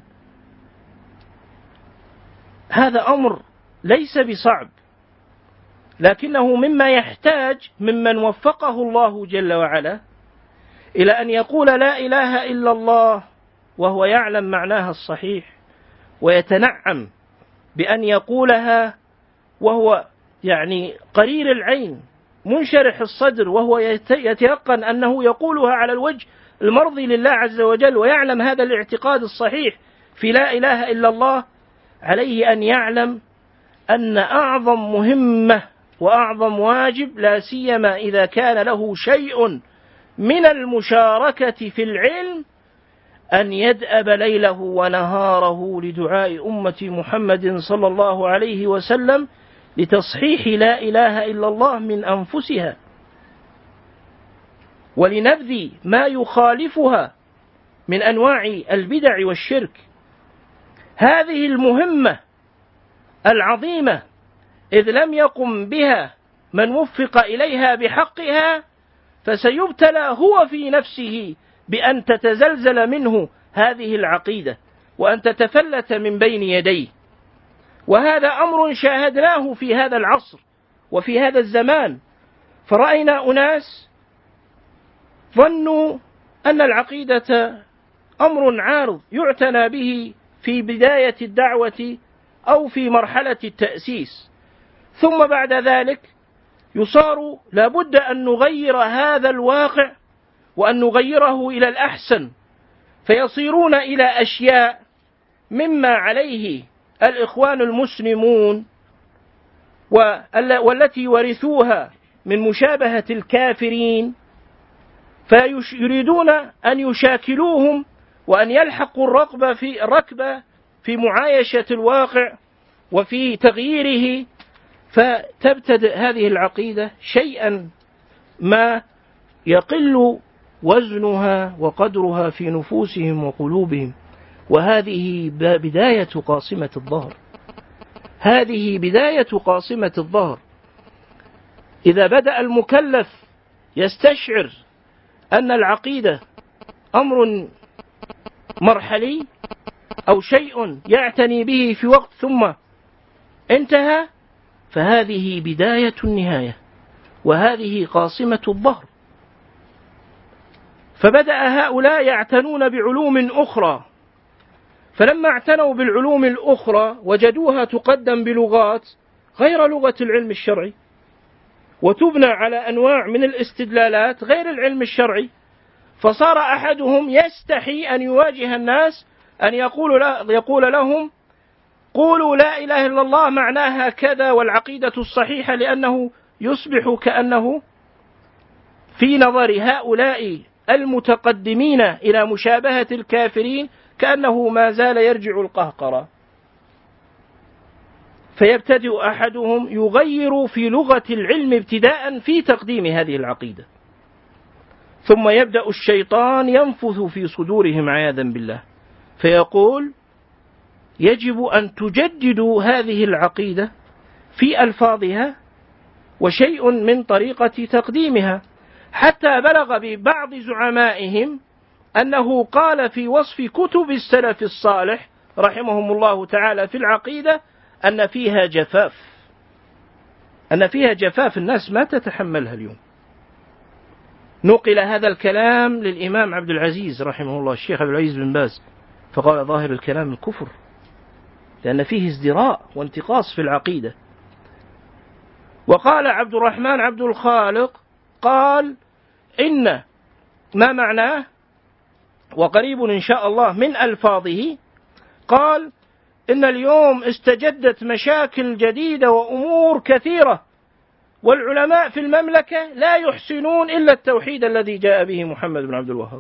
هذا أمر ليس بصعب، لكنه مما يحتاج ممن وفقه الله جل وعلا إلى أن يقول لا إله إلا الله وهو يعلم معناها الصحيح، ويتنعم بأن يقولها وهو يعني قرير العين منشرح الصدر، وهو يتيقن أنه يقولها على الوجه المرضي لله عز وجل، ويعلم هذا الاعتقاد الصحيح في لا إله إلا الله. عليه أن يعلم أن أعظم مهمة وأعظم واجب، لا سيما إذا كان له شيء من المشاركة في العلم، أن يدأب ليله ونهاره لدعاء أمة محمد صلى الله عليه وسلم لتصحيح لا إله إلا الله من أنفسها، ولنبذ ما يخالفها من أنواع البدع والشرك. هذه المهمة العظيمة إذ لم يقم بها من وفق إليها بحقها فسيبتلى هو في نفسه بأن تتزلزل منه هذه العقيدة وأن تتفلت من بين يديه. وهذا أمر شاهدناه في هذا العصر وفي هذا الزمان، فرأينا أناس ظنوا أن العقيدة أمر عارض يعتنى به في بداية الدعوة أو في مرحلة التأسيس، ثم بعد ذلك يصار لابد أن نغير هذا الواقع وأن نغيره إلى الأحسن، فيصيرون إلى أشياء مما عليه الإخوان المسلمون والتي ورثوها من مشابهة الكافرين، فيريدون أن يشاكلوهم وأن يلحقوا الركبة في الركبة في معايشة الواقع وفي تغييره، فتبتدئ هذه العقيدة شيئا ما يقل وزنها وقدرها في نفوسهم وقلوبهم. وهذه بداية قاصمة الظهر، هذه بداية قاصمة الظهر. إذا بدأ المكلف يستشعر أن العقيدة أمر مرحلي أو شيء يعتني به في وقت ثم انتهى، فهذه بداية النهاية وهذه قاصمة الظهر. فبدأ هؤلاء يعتنون بعلوم أخرى، فلما اعتنوا بالعلوم الأخرى وجدوها تقدم بلغات غير لغة العلم الشرعي، وتبنى على أنواع من الاستدلالات غير العلم الشرعي، فصار أحدهم يستحي أن يواجه الناس أن يقول, لا يقول لهم قولوا لا إله إلا الله معناها كذا والعقيدة الصحيحة، لأنه يصبح كأنه في نظر هؤلاء المتقدمين إلى مشابهة الكافرين كأنه ما زال يرجع القهقرة. فيبتدئ أحدهم يغير في لغة العلم ابتداء في تقديم هذه العقيدة، ثم يبدأ الشيطان ينفث في صدورهم عياذا بالله، فيقول يجب أن تجددوا هذه العقيدة في ألفاظها وشيء من طريقة تقديمها، حتى بلغ ببعض زعمائهم أنه قال في وصف كتب السلف الصالح رحمهم الله تعالى في العقيدة أن فيها جفاف، أن فيها جفاف الناس ما تتحملها اليوم. نقل هذا الكلام للإمام عبد العزيز رحمه الله، الشيخ عبد العزيز بن باز، فقال ظاهر الكلام الكفر، لأن فيه ازدراء وانتقاص في العقيدة. وقال عبد الرحمن عبد الخالق قال إن ما معناه وقريب إن شاء الله من ألفاظه، قال إن اليوم استجدت مشاكل جديدة وأمور كثيرة، والعلماء في المملكة لا يحسنون إلا التوحيد الذي جاء به محمد بن عبد الوهاب.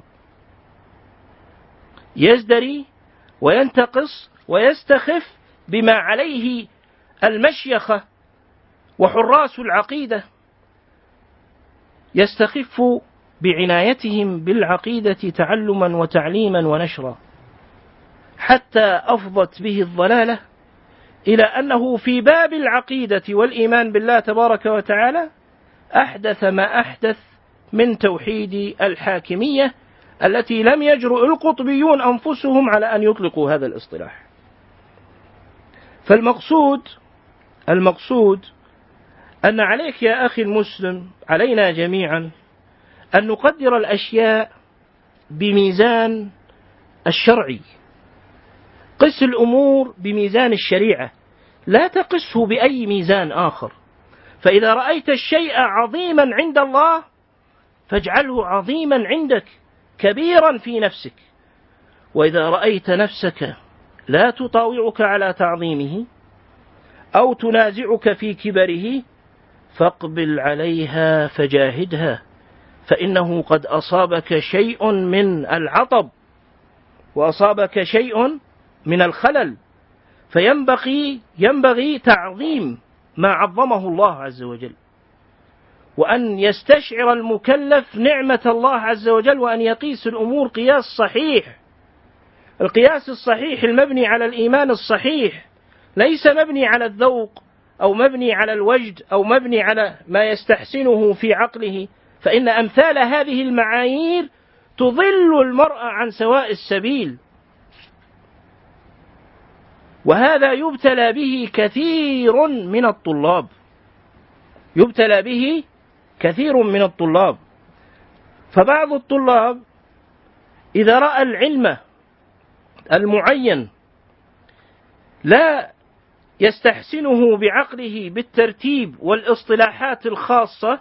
يزدري وينتقص ويستخف بما عليه المشيخة وحراس العقيدة، يستخف بعنايتهم بالعقيدة تعلما وتعليما ونشرا، حتى أفضت به الضلالة إلى أنه في باب العقيدة والإيمان بالله تبارك وتعالى أحدث ما أحدث من توحيد الحاكمية التي لم يجرؤ القطبيون أنفسهم على أن يطلقوا هذا الاصطلاح. فالمقصود المقصود أن عليك يا أخي المسلم، علينا جميعا أن نقدر الأشياء بميزان الشرعي. قس الأمور بميزان الشريعة، لا تقسه بأي ميزان آخر. فإذا رأيت الشيء عظيما عند الله فاجعله عظيما عندك كبيرا في نفسك، وإذا رأيت نفسك لا تطاوعك على تعظيمه أو تنازعك في كبره فاقبل عليها فجاهدها، فإنه قد أصابك شيء من العطب وأصابك شيء من الخلل، فينبغي ينبغي تعظيم ما عظمه الله عز وجل، وأن يستشعر المكلف نعمة الله عز وجل، وأن يقيس الأمور قياس صحيح. القياس الصحيح المبني على الإيمان الصحيح، ليس مبني على الذوق أو مبني على الوجد أو مبني على ما يستحسنه في عقله، فإن أمثال هذه المعايير تضل المرء عن سواء السبيل، وهذا يبتلى به كثير من الطلاب، يبتلى به كثير من الطلاب. فبعض الطلاب إذا رأى العلم المعين لا يستحسنه بعقله بالترتيب والاصطلاحات الخاصة،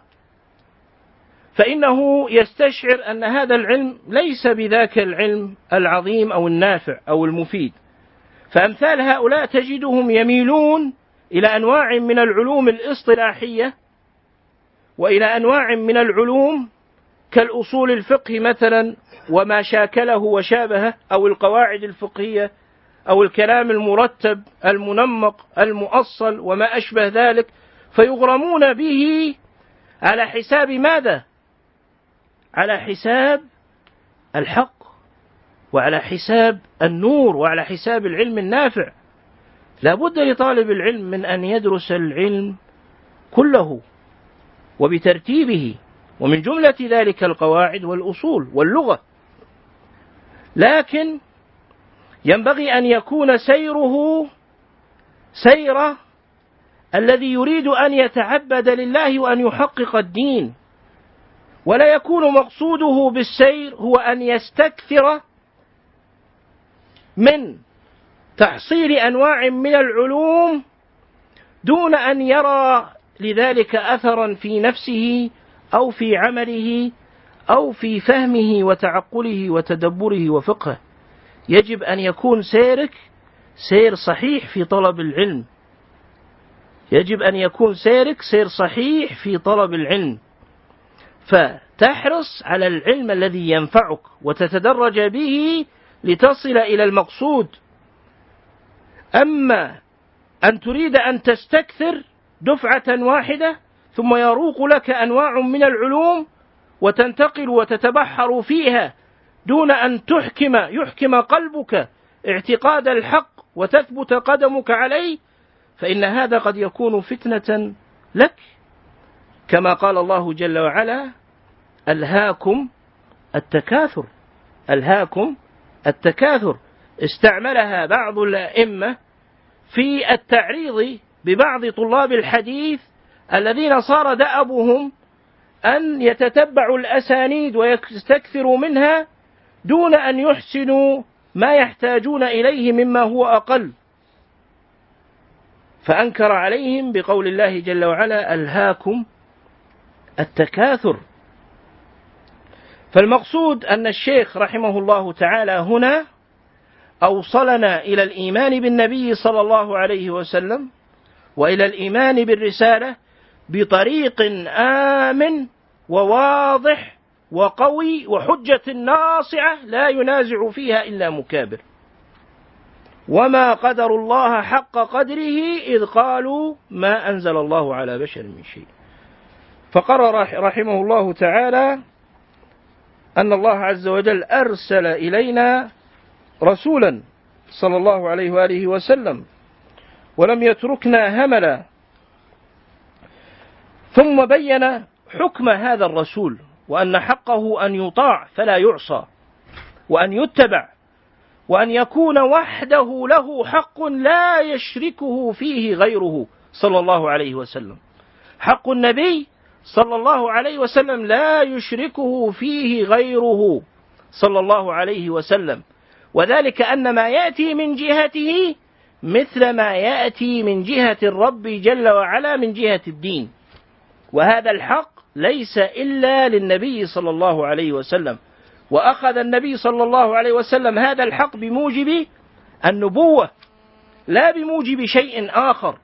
فإنه يستشعر أن هذا العلم ليس بذاك العلم العظيم أو النافع أو المفيد. فأمثال هؤلاء تجدهم يميلون إلى أنواع من العلوم الاصطلاحية وإلى أنواع من العلوم كالأصول الفقه مثلا وما شاكله وشابهه، أو القواعد الفقهية، أو الكلام المرتب المنمق المؤصل وما أشبه ذلك، فيغرمون به على حساب ماذا؟ على حساب الحق، وعلى حساب النور، وعلى حساب العلم النافع. لا بد لطالب العلم من أن يدرس العلم كله وبترتيبه، ومن جملة ذلك القواعد والأصول واللغة، لكن ينبغي أن يكون سيره سير الذي يريد أن يتعبد لله وأن يحقق الدين، ولا يكون مقصوده بالسير هو أن يستكثر من تحصيل أنواع من العلوم دون أن يرى لذلك أثرا في نفسه أو في عمله أو في فهمه وتعقله وتدبره وفقهه. يجب أن يكون سيرك سير صحيح في طلب العلم، يجب أن يكون سيرك سير صحيح في طلب العلم، فتحرص على العلم الذي ينفعك وتتدرج به لتصل إلى المقصود. أما أن تريد أن تستكثر دفعة واحدة ثم يروق لك أنواع من العلوم وتنتقل وتتبحر فيها دون أن تحكم يحكم قلبك اعتقاد الحق وتثبت قدمك عليه، فإن هذا قد يكون فتنة لك، كما قال الله جل وعلا: ألهاكم التكاثر. ألهاكم التكاثر استعملها بعض الأئمة في التعريض ببعض طلاب الحديث الذين صار دأبهم أن يتتبعوا الأسانيد ويستكثروا منها دون أن يحسنوا ما يحتاجون إليه مما هو أقل، فأنكر عليهم بقول الله جل وعلا: ألهاكم التكاثر. فالمقصود أن الشيخ رحمه الله تعالى هنا أوصلنا إلى الإيمان بالنبي صلى الله عليه وسلم وإلى الإيمان بالرسالة بطريق آمن وواضح وقوي وحجة ناصعة لا ينازع فيها إلا مكابر. وما قدر الله حق قدره إذ قالوا ما أنزل الله على بشر من شيء. فقرر رحمه الله تعالى أن الله عز وجل أرسل إلينا رسولا صلى الله عليه وآله وسلم ولم يتركنا هملا، ثم بين حكم هذا الرسول وأن حقه أن يطاع فلا يعصى، وأن يتبع، وأن يكون وحده له حق لا يشركه فيه غيره صلى الله عليه وسلم. حق النبي صلى الله عليه وسلم لا يشركه فيه غيره صلى الله عليه وسلم، وذلك أن ما يأتي من جهته مثل ما يأتي من جهة الرب جل وعلا من جهة الدين، وهذا الحق ليس إلا للنبي صلى الله عليه وسلم. وأخذ النبي صلى الله عليه وسلم هذا الحق بموجب النبوة لا بموجب شيء آخر،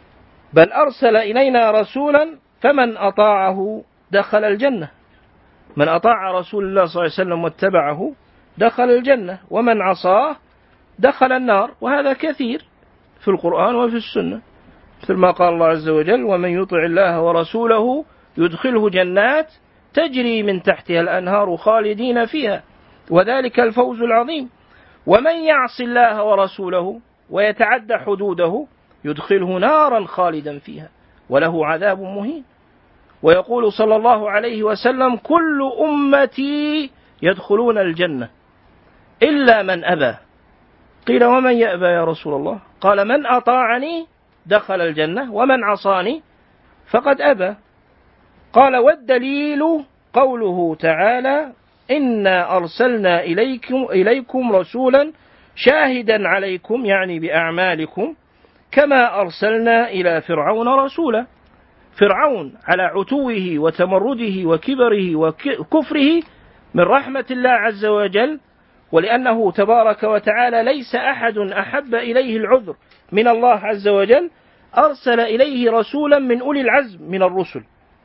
بل أرسل إلينا رسولا فمن أطاعه دخل الجنة من أطاع رسول الله صلى الله عليه وسلم واتبعه دخل الجنة، ومن عصاه دخل النار. وهذا كثير في القرآن وفي السنة، مثل ما قال الله عز وجل: ومن يطع الله ورسوله يدخله جنات تجري من تحتها الأنهار خالدين فيها وذلك الفوز العظيم. ومن يعص الله ورسوله ويتعدى حدوده يدخله نارا خالدا فيها وله عذاب مهين. ويقول صلى الله عليه وسلم: كل أمتي يدخلون الجنة إلا من أبى. قيل: ومن يأبى يا رسول الله؟ قال: من أطاعني دخل الجنة ومن عصاني فقد أبى. قال: والدليل قوله تعالى: إنا أرسلنا إليكم, إليكم رسولا شاهدا عليكم، يعني بأعمالكم، كما أرسلنا إلى فرعون رسولا. فرعون على عتوه وتمرده وكبره وكفره من رحمة الله عز وجل، ولأنه تبارك وتعالى ليس أحد أحب إليه العذر من الله عز وجل، أرسل إليه رسولا من أولي العزم من الرسل،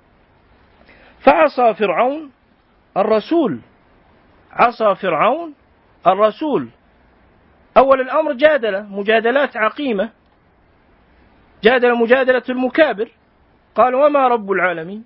فعصى فرعون الرسول عصى فرعون الرسول. أول الأمر جادل مجادلات عقيمة، جادل مجادلة المكابر، قال: وما رب العالمين؟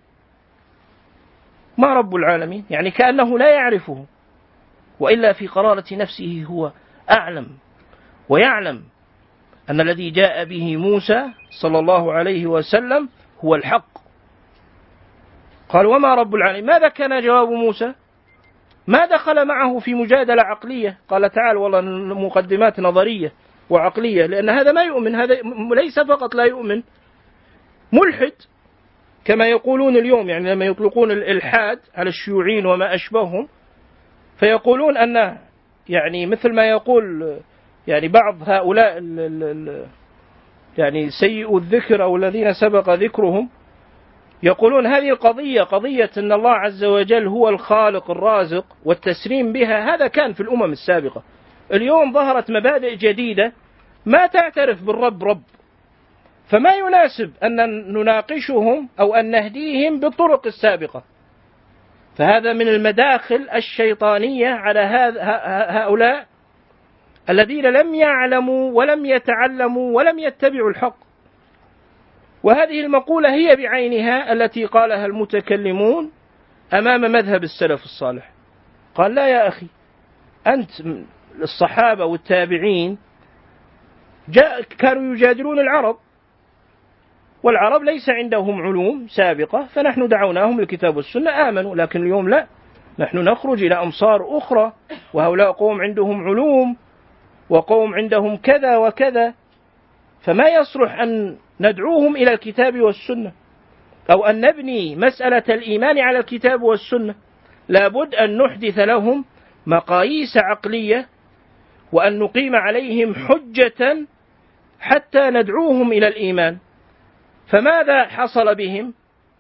ما رب العالمين؟ يعني كأنه لا يعرفه، وإلا في قرارة نفسه هو أعلم ويعلم أن الذي جاء به موسى صلى الله عليه وسلم هو الحق. قال: وما رب العالمين؟ ماذا كان جواب موسى؟ ما دخل معه في مجادلة عقلية. قال تعالى: والله مقدمات نظرية وعقلية، لأن هذا ما يؤمن، هذا ليس فقط لا يؤمن، ملحد كما يقولون اليوم، يعني لما يطلقون الإلحاد على الشيوعيين وما أشبههم، فيقولون أن يعني مثل ما يقول يعني بعض هؤلاء ال ال ال يعني سيء الذكر أو الذين سبق ذكرهم، يقولون هذه القضية قضية أن الله عز وجل هو الخالق الرازق والتسليم بها، هذا كان في الأمم السابقة. اليوم ظهرت مبادئ جديدة ما تعترف بالرب رب، فما يناسب أن نناقشهم أو أن نهديهم بالطرق السابقة. فهذا من المداخل الشيطانية على هؤلاء الذين لم يعلموا ولم يتعلموا ولم يتبعوا الحق. وهذه المقولة هي بعينها التي قالها المتكلمون أمام مذهب السلف الصالح. قال: لا يا أخي، أنت الصحابة والتابعين جاء كانوا يجادلون العرب، والعرب ليس عندهم علوم سابقة، فنحن دعوناهم للكتاب والسنة آمنوا. لكن اليوم لا، نحن نخرج إلى أمصار أخرى، وهؤلاء قوم عندهم علوم وقوم عندهم كذا وكذا، فما يصلح أن ندعوهم إلى الكتاب والسنة أو أن نبني مسألة الإيمان على الكتاب والسنة. لابد أن نحدث لهم مقاييس عقلية وأن نقيم عليهم حجة حتى ندعوهم إلى الإيمان. فماذا حصل بهم؟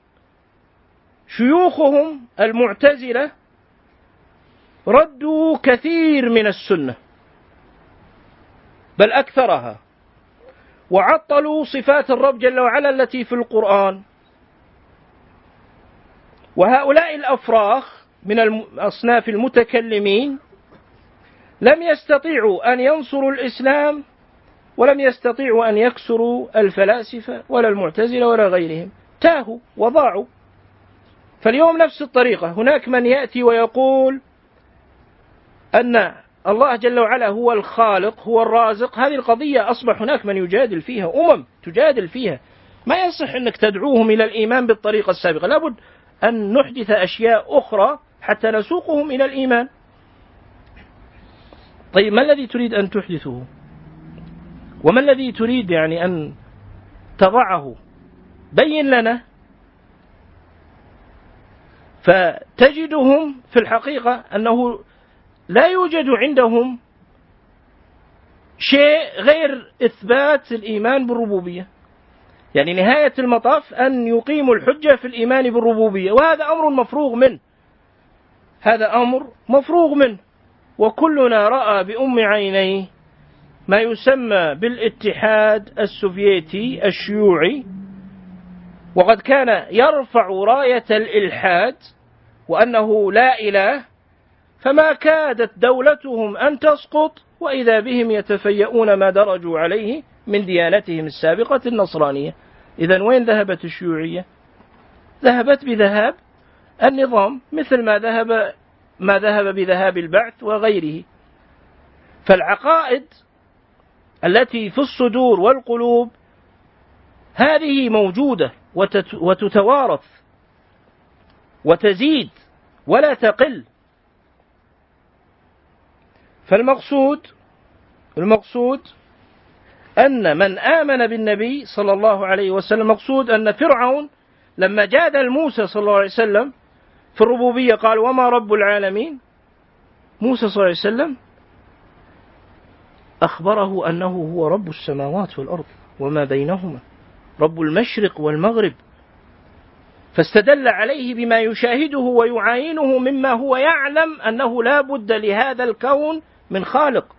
شيوخهم المعتزلة ردوا كثير من السنة بل أكثرها، وعطلوا صفات الرب جل وعلا التي في القرآن. وهؤلاء الأفراخ من أصناف المتكلمين لم يستطيعوا أن ينصروا الإسلام ولم يستطيعوا أن يكسروا الفلاسفة ولا المعتزلة ولا غيرهم، تاهوا وضاعوا. فاليوم نفس الطريقة، هناك من يأتي ويقول أن الله جل وعلا هو الخالق هو الرازق. هذه القضية أصبح هناك من يجادل فيها، أمم تجادل فيها. ما يصح أنك تدعوهم إلى الإيمان بالطريقة السابقة، لابد أن نحدث أشياء أخرى حتى نسوقهم إلى الإيمان. طيب، ما الذي تريد أن تحدثه؟ وما الذي تريد يعني أن تضعه؟ بين لنا. فتجدهم في الحقيقة أنه لا يوجد عندهم شيء غير إثبات الإيمان بالربوبية، يعني نهاية المطاف أن يقيموا الحجة في الإيمان بالربوبية، وهذا أمر مفروغ منه، هذا أمر مفروغ منه. وكلنا رأى بأم عينيه ما يسمى بالاتحاد السوفيتي الشيوعي، وقد كان يرفع راية الإلحاد وأنه لا إله، فما كادت دولتهم أن تسقط وإذا بهم يتفيئون ما درجوا عليه من ديانتهم السابقة النصرانية. إذن وين ذهبت الشيوعية؟ ذهبت بذهاب النظام، مثل ما ذهب ما ذهب بذهاب البعث وغيره. فالعقائد التي في الصدور والقلوب هذه موجودة وتتوارث وتزيد ولا تقل. فالمقصود المقصود أن من آمن بالنبي صلى الله عليه وسلم، مقصود أن فرعون لما جادل موسى صلى الله عليه وسلم في الربوبية قال وما رب العالمين، موسى صلى الله عليه وسلم أخبره أنه هو رب السماوات والأرض وما بينهما، رب المشرق والمغرب، فاستدل عليه بما يشاهده ويعاينه مما هو يعلم أنه لا بد لهذا الكون من خالق.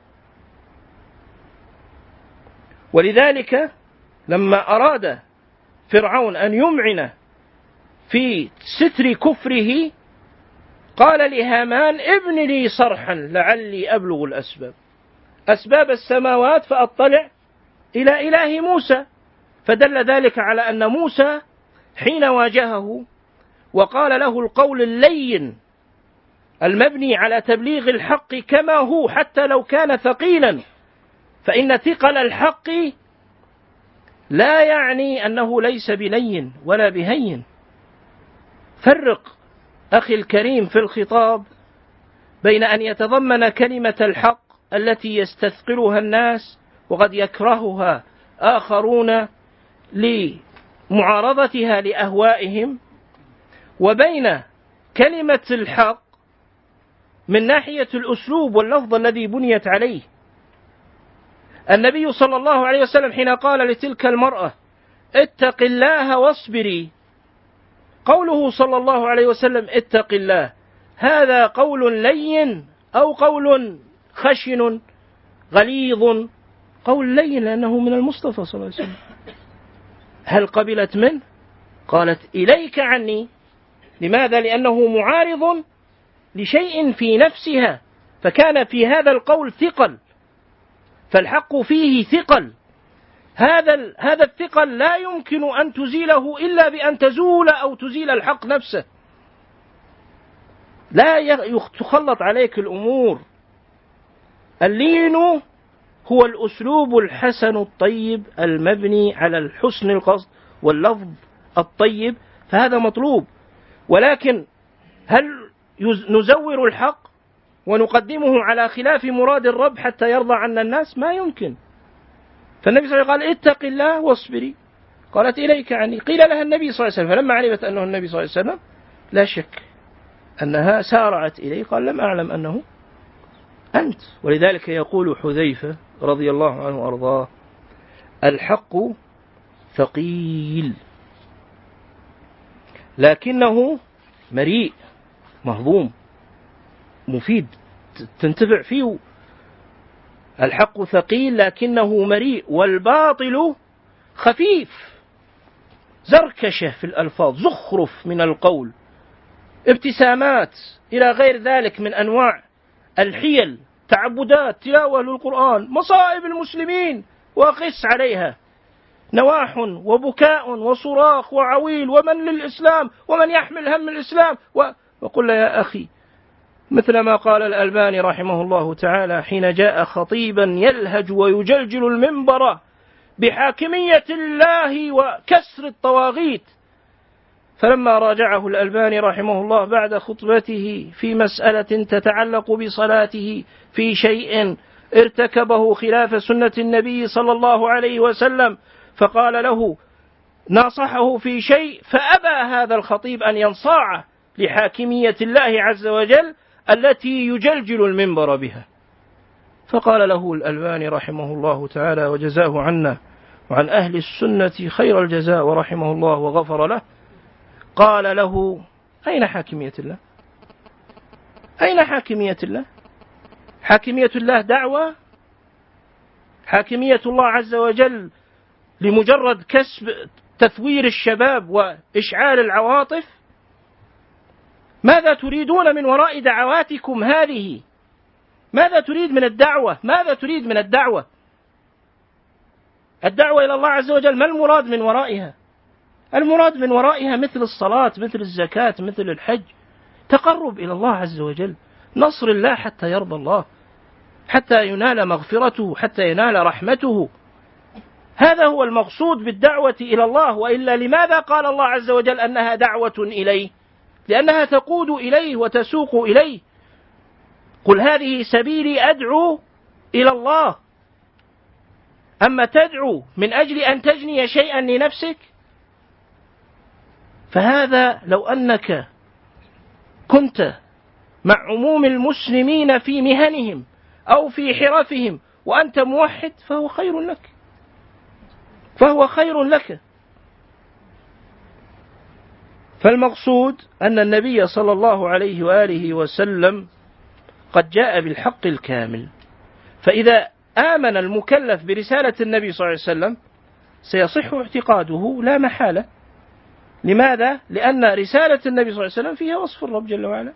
ولذلك لما أراد فرعون أن يمعن في ستر كفره قال لهامان ابن لي صرحا لعلي أبلغ الأسباب أسباب السماوات فأطلع إلى إله موسى. فدل ذلك على أن موسى حين واجهه وقال له القول اللين المبني على تبليغ الحق كما هو حتى لو كان ثقيلا، فإن ثقل الحق لا يعني أنه ليس بلين ولا بهين. فرق أخي الكريم في الخطاب بين أن يتضمن كلمة الحق التي يستثقلها الناس وقد يكرهها آخرون لمعارضتها لأهوائهم، وبين كلمة الحق من ناحية الأسلوب واللفظ الذي بنيت عليه. النبي صلى الله عليه وسلم حين قال لتلك المرأة اتق الله واصبري، قوله صلى الله عليه وسلم اتق الله هذا قول لين أو قول خشن غليظ؟ قول لين لأنه من المصطفى صلى الله عليه وسلم. هل قبلت منه؟ قالت إليك عني. لماذا؟ لأنه معارض لشيء في نفسها، فكان في هذا القول ثقل، فالحق فيه ثقل. هذا هذا الثقل لا يمكن أن تزيله إلا بأن تزول أو تزيل الحق نفسه. لا تخلط عليك الأمور. اللين هو الأسلوب الحسن الطيب المبني على الحسن القصد واللفظ الطيب، فهذا مطلوب. ولكن هل نزور الحق ونقدمه على خلاف مراد الرب حتى يرضى عنا الناس؟ ما يمكن. فالنبي صلى الله عليه وسلم قال اتق الله واصبري، قالت إليك عني. قيل لها النبي صلى الله عليه وسلم، فلما علمت أنه النبي صلى الله عليه وسلم لا شك أنها سارعت إليه، قال لم أعلم أنه أنت. ولذلك يقول حذيفة رضي الله عنه وأرضاه الحق ثقيل لكنه مريء مهضوم مفيد تنتفع فيه. الحق ثقيل لكنه مريء، والباطل خفيف زركشة في الألفاظ، زخرف من القول، ابتسامات إلى غير ذلك من أنواع الحيل، تعبدات، تلاوة للقرآن، مصائب المسلمين وقس عليها، نواح وبكاء وصراخ وعويل، ومن للإسلام ومن يحمل هم الإسلام. وقل يا أخي مثل ما قال الألباني رحمه الله تعالى حين جاء خطيبا يلهج ويجلجل المنبر بحاكمية الله وكسر الطواغيت، فلما راجعه الألباني رحمه الله بعد خطبته في مسألة تتعلق بصلاته في شيء ارتكبه خلاف سنة النبي صلى الله عليه وسلم، فقال له ناصحه في شيء فأبى هذا الخطيب أن ينصاع لحاكمية الله عز وجل التي يجلجل المنبر بها. فقال له الألباني رحمه الله تعالى وجزاه عنا وعن أهل السنة خير الجزاء ورحمه الله وغفر له، قال له أين حاكمية الله؟ أين حاكمية الله؟ حاكمية الله دعوة؟ حاكمية الله عز وجل لمجرد كسب تثوير الشباب وإشعال العواطف؟ ماذا تريدون من وراء دعواتكم هذه؟ ماذا تريد من الدعوة؟ ماذا تريد من الدعوة؟ الدعوة إلى الله عز وجل ما المراد من ورائها؟ المراد من ورائها مثل الصلاة، مثل الزكاة، مثل الحج، تقرب إلى الله عز وجل، نصر الله حتى يرضى الله، حتى ينال مغفرته، حتى ينال رحمته. هذا هو المقصود بالدعوة إلى الله. وإلا لماذا قال الله عز وجل أنها دعوة إليه؟ لأنها تقود إليه وتسوق إليه. قل هذه سبيلي أدعو إلى الله. أما تدعو من أجل أن تجني شيئا لنفسك، فهذا لو أنك كنت مع عموم المسلمين في مهنهم أو في حرفهم وأنت موحد فهو خير لك، فهو خير لك. فالمقصود أن النبي صلى الله عليه وآله وسلم قد جاء بالحق الكامل. فإذا آمن المكلف برسالة النبي صلى الله عليه وسلم سيصح اعتقاده لا محالة. لماذا؟ لأن رسالة النبي صلى الله عليه وسلم فيها وصف الرب جل وعلا.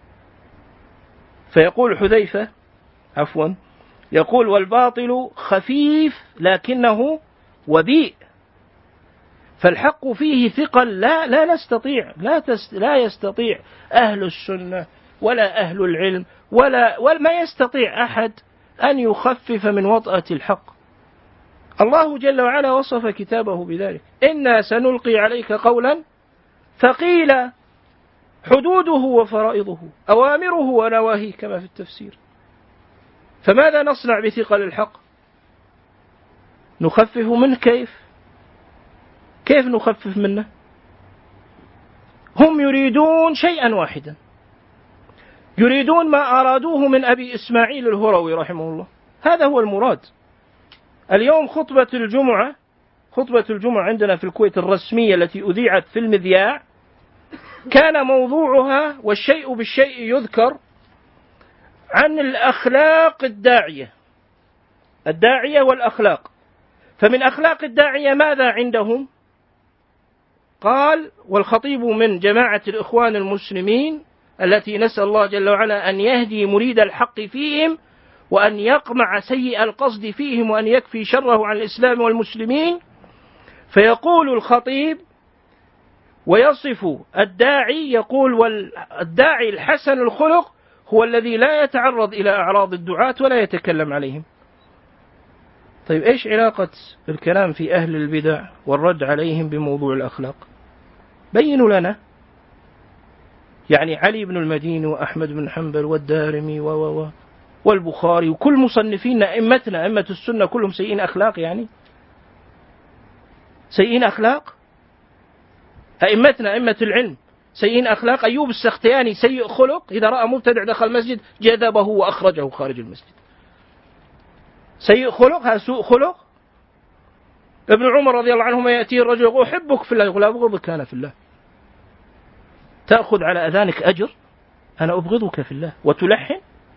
فيقول حذيفة عفوا يقول والباطل خفيف لكنه وبيء، فالحق فيه ثقل لا لا نستطيع لا تست لا يستطيع أهل السنة ولا أهل العلم ولا وما يستطيع أحد أن يخفف من وطأة الحق. الله جل وعلا وصف كتابه بذلك: إنا سنلقي عليك قولا ثقيلا حدوده وفرائضه أوامره ونواهيه كما في التفسير. فماذا نصنع بثقل الحق؟ نخفف منه. كيف؟ كيف نخفف منه؟ هم يريدون شيئا واحدا، يريدون ما أرادوه من أبي إسماعيل الهروي رحمه الله. هذا هو المراد. اليوم خطبة الجمعة خطبة الجمعة عندنا في الكويت الرسمية التي أذيعت في المذياع كان موضوعها والشيء بالشيء يذكر عن الأخلاق الداعية الداعية والأخلاق. فمن أخلاق الداعية ماذا عندهم؟ قال: والخطيب من جماعة الإخوان المسلمين التي نسأل الله جل وعلا أن يهدي مريد الحق فيهم وأن يقمع سيء القصد فيهم وأن يكفي شره عن الإسلام والمسلمين. فيقول الخطيب ويصف الداعي، يقول: والداعي الحسن الخلق هو الذي لا يتعرض إلى أعراض الدعاة ولا يتكلم عليهم. طيب إيش علاقة الكلام في أهل البدع والرد عليهم بموضوع الأخلاق؟ بينوا لنا. يعني علي بن المديني وأحمد بن حنبل والدارمي و و والبخاري وكل مصنفين أئمتنا أئمة السنة كلهم سيئين أخلاق؟ يعني سيئين أخلاق؟ أئمتنا أئمة العلم سيئين أخلاق؟ أيوب السختياني سيء خلق، إذا رأى مبتدع دخل المسجد جذبه وأخرجه خارج المسجد. سيء خلق؟ هذا سوء خلق. ابن عمر رضي الله عنهما يأتيه الرجل يقول: أحبك في الله، يقول: أبغضك أنا في الله. تأخذ على أذانك أجر؟ أنا أبغضك في الله. وتلحن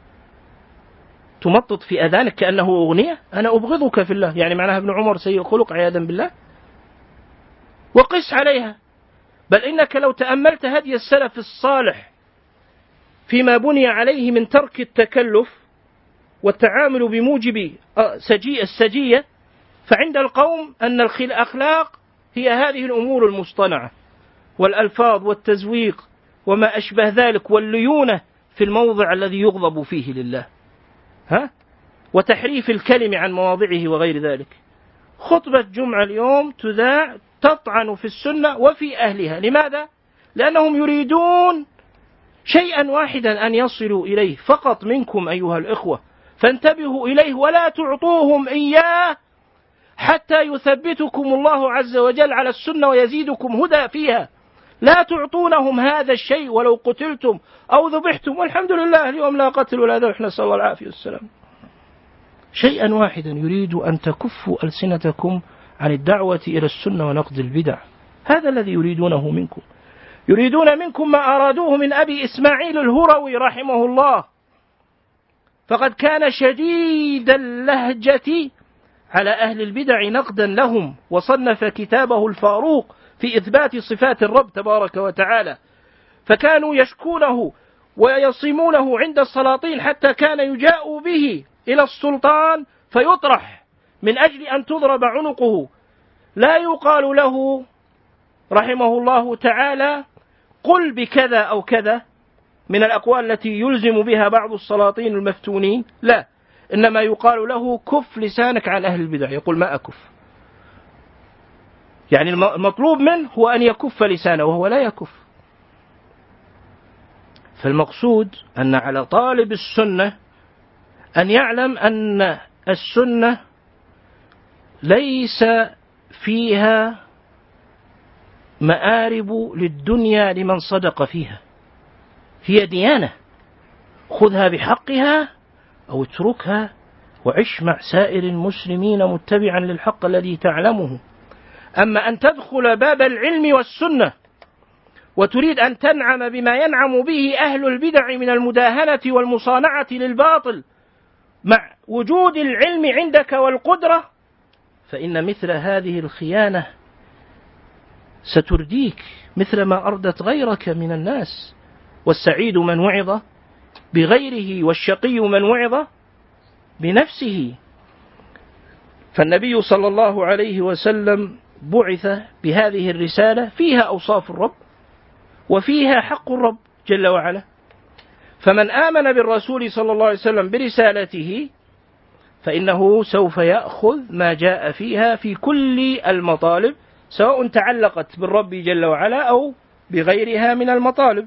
تمطط في أذانك كأنه أغنية؟ أنا أبغضك في الله. يعني معناها ابن عمر سيء خلق عياذا بالله. وقس عليها. بل إنك لو تأملت هدي السلف الصالح فيما بني عليه من ترك التكلف والتعامل بموجب سجي السجية، فعند القوم أن الأخلاق هي هذه الأمور المصطنعة والألفاظ والتزويق وما أشبه ذلك، والليونة في الموضع الذي يغضب فيه لله، ها؟ وتحريف الكلم عن مواضعه وغير ذلك. خطبة جمعة اليوم تذاع تطعن في السنة وفي أهلها. لماذا؟ لأنهم يريدون شيئا واحدا أن يصلوا إليه فقط منكم أيها الإخوة، فانتبهوا إليه ولا تعطوهم إياه حتى يثبتكم الله عز وجل على السنة ويزيدكم هدى فيها. لا تعطونهم هذا الشيء ولو قتلتم أو ذبحتم، والحمد لله اليوم لا قتل ولا ذبح، نسأل الله العافية والسلام. شيئا واحدا: يريد أن تكفوا ألسنتكم عن الدعوة إلى السنة ونقد البدع. هذا الذي يريدونه منكم. يريدون منكم ما أرادوه من أبي إسماعيل الهروي رحمه الله، فقد كان شديد اللهجة على أهل البدع نقدا لهم، وصنف كتابه الفاروق في إثبات صفات الرب تبارك وتعالى. فكانوا يشكونه ويصمونه عند السلاطين حتى كان يجاء به إلى السلطان فيطرح من أجل أن تضرب عنقه، لا يقال له رحمه الله تعالى قل بكذا أو كذا من الأقوال التي يلزم بها بعض السلاطين المفتونين، لا، إنما يقال له كف لسانك عن أهل البدع، يقول ما أكف. يعني المطلوب منه هو أن يكف لسانه وهو لا يكف. فالمقصود أن على طالب السنة أن يعلم أن السنة ليس فيها مآرب للدنيا لمن صدق فيها، هي ديانة، خذها بحقها أو اتركها وعش مع سائر المسلمين متبعا للحق الذي تعلمه. أما أن تدخل باب العلم والسنة وتريد أن تنعم بما ينعم به أهل البدع من المداهنة والمصانعة للباطل مع وجود العلم عندك والقدرة، فإن مثل هذه الخيانة سترديك مثل ما أردت غيرك من الناس. والسعيد من وعظ بغيره والشقي من وعظ بنفسه. فالنبي صلى الله عليه وسلم بعث بهذه الرسالة فيها أوصاف الرب وفيها حق الرب جل وعلا، فمن آمن بالرسول صلى الله عليه وسلم برسالته فإنه سوف يأخذ ما جاء فيها في كل المطالب، سواء تعلقت بالرب جل وعلا أو بغيرها من المطالب.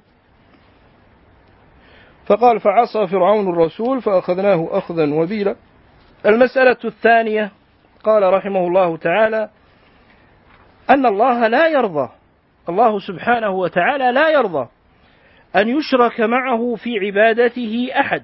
فقال فعصى فرعون الرسول فأخذناه أخذا وبيلا. المسألة الثانية قال رحمه الله تعالى أن الله لا يرضى، الله سبحانه وتعالى لا يرضى أن يشرك معه في عبادته أحد،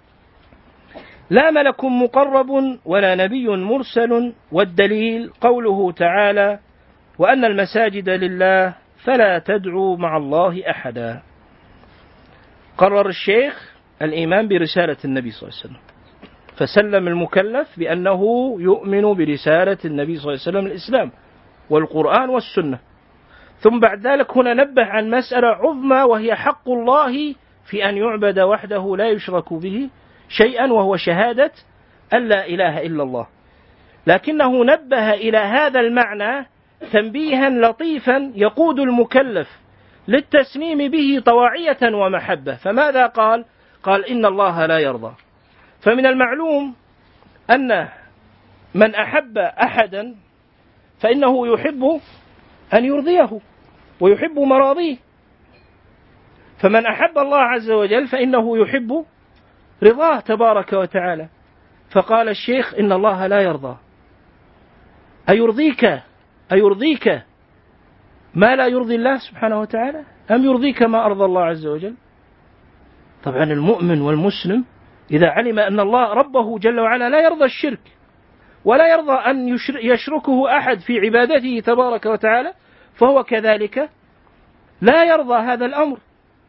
لا ملك مقرب ولا نبي مرسل، والدليل قوله تعالى وأن المساجد لله فلا تدعوا مع الله أحدا. قرر الشيخ الإيمان برسالة النبي صلى الله عليه وسلم، فسلم المكلف بأنه يؤمن برسالة النبي صلى الله عليه وسلم الإسلام والقرآن والسنة. ثم بعد ذلك هنا نبه عن مسألة عظمى وهي حق الله في أن يعبد وحده لا يشرك به شيئا، وهو شهادة أن لا إله إلا الله، لكنه نبه إلى هذا المعنى تنبيها لطيفا يقود المكلف للتسليم به طواعية ومحبة. فماذا قال؟ قال إن الله لا يرضى. فمن المعلوم أن من أحب أحدا فإنه يحب أن يرضيه ويحب مراضيه، فمن أحب الله عز وجل فإنه يحب رضاه تبارك وتعالى. فقال الشيخ إن الله لا يرضى. أيرضيك أيرضيك ما لا يرضي الله سبحانه وتعالى، أم يرضيك ما أرضى الله عز وجل؟ طبعا المؤمن والمسلم إذا علم أن الله ربه جل وعلا لا يرضى الشرك ولا يرضى أن يشركه أحد في عبادته تبارك وتعالى، فهو كذلك لا يرضى هذا الأمر،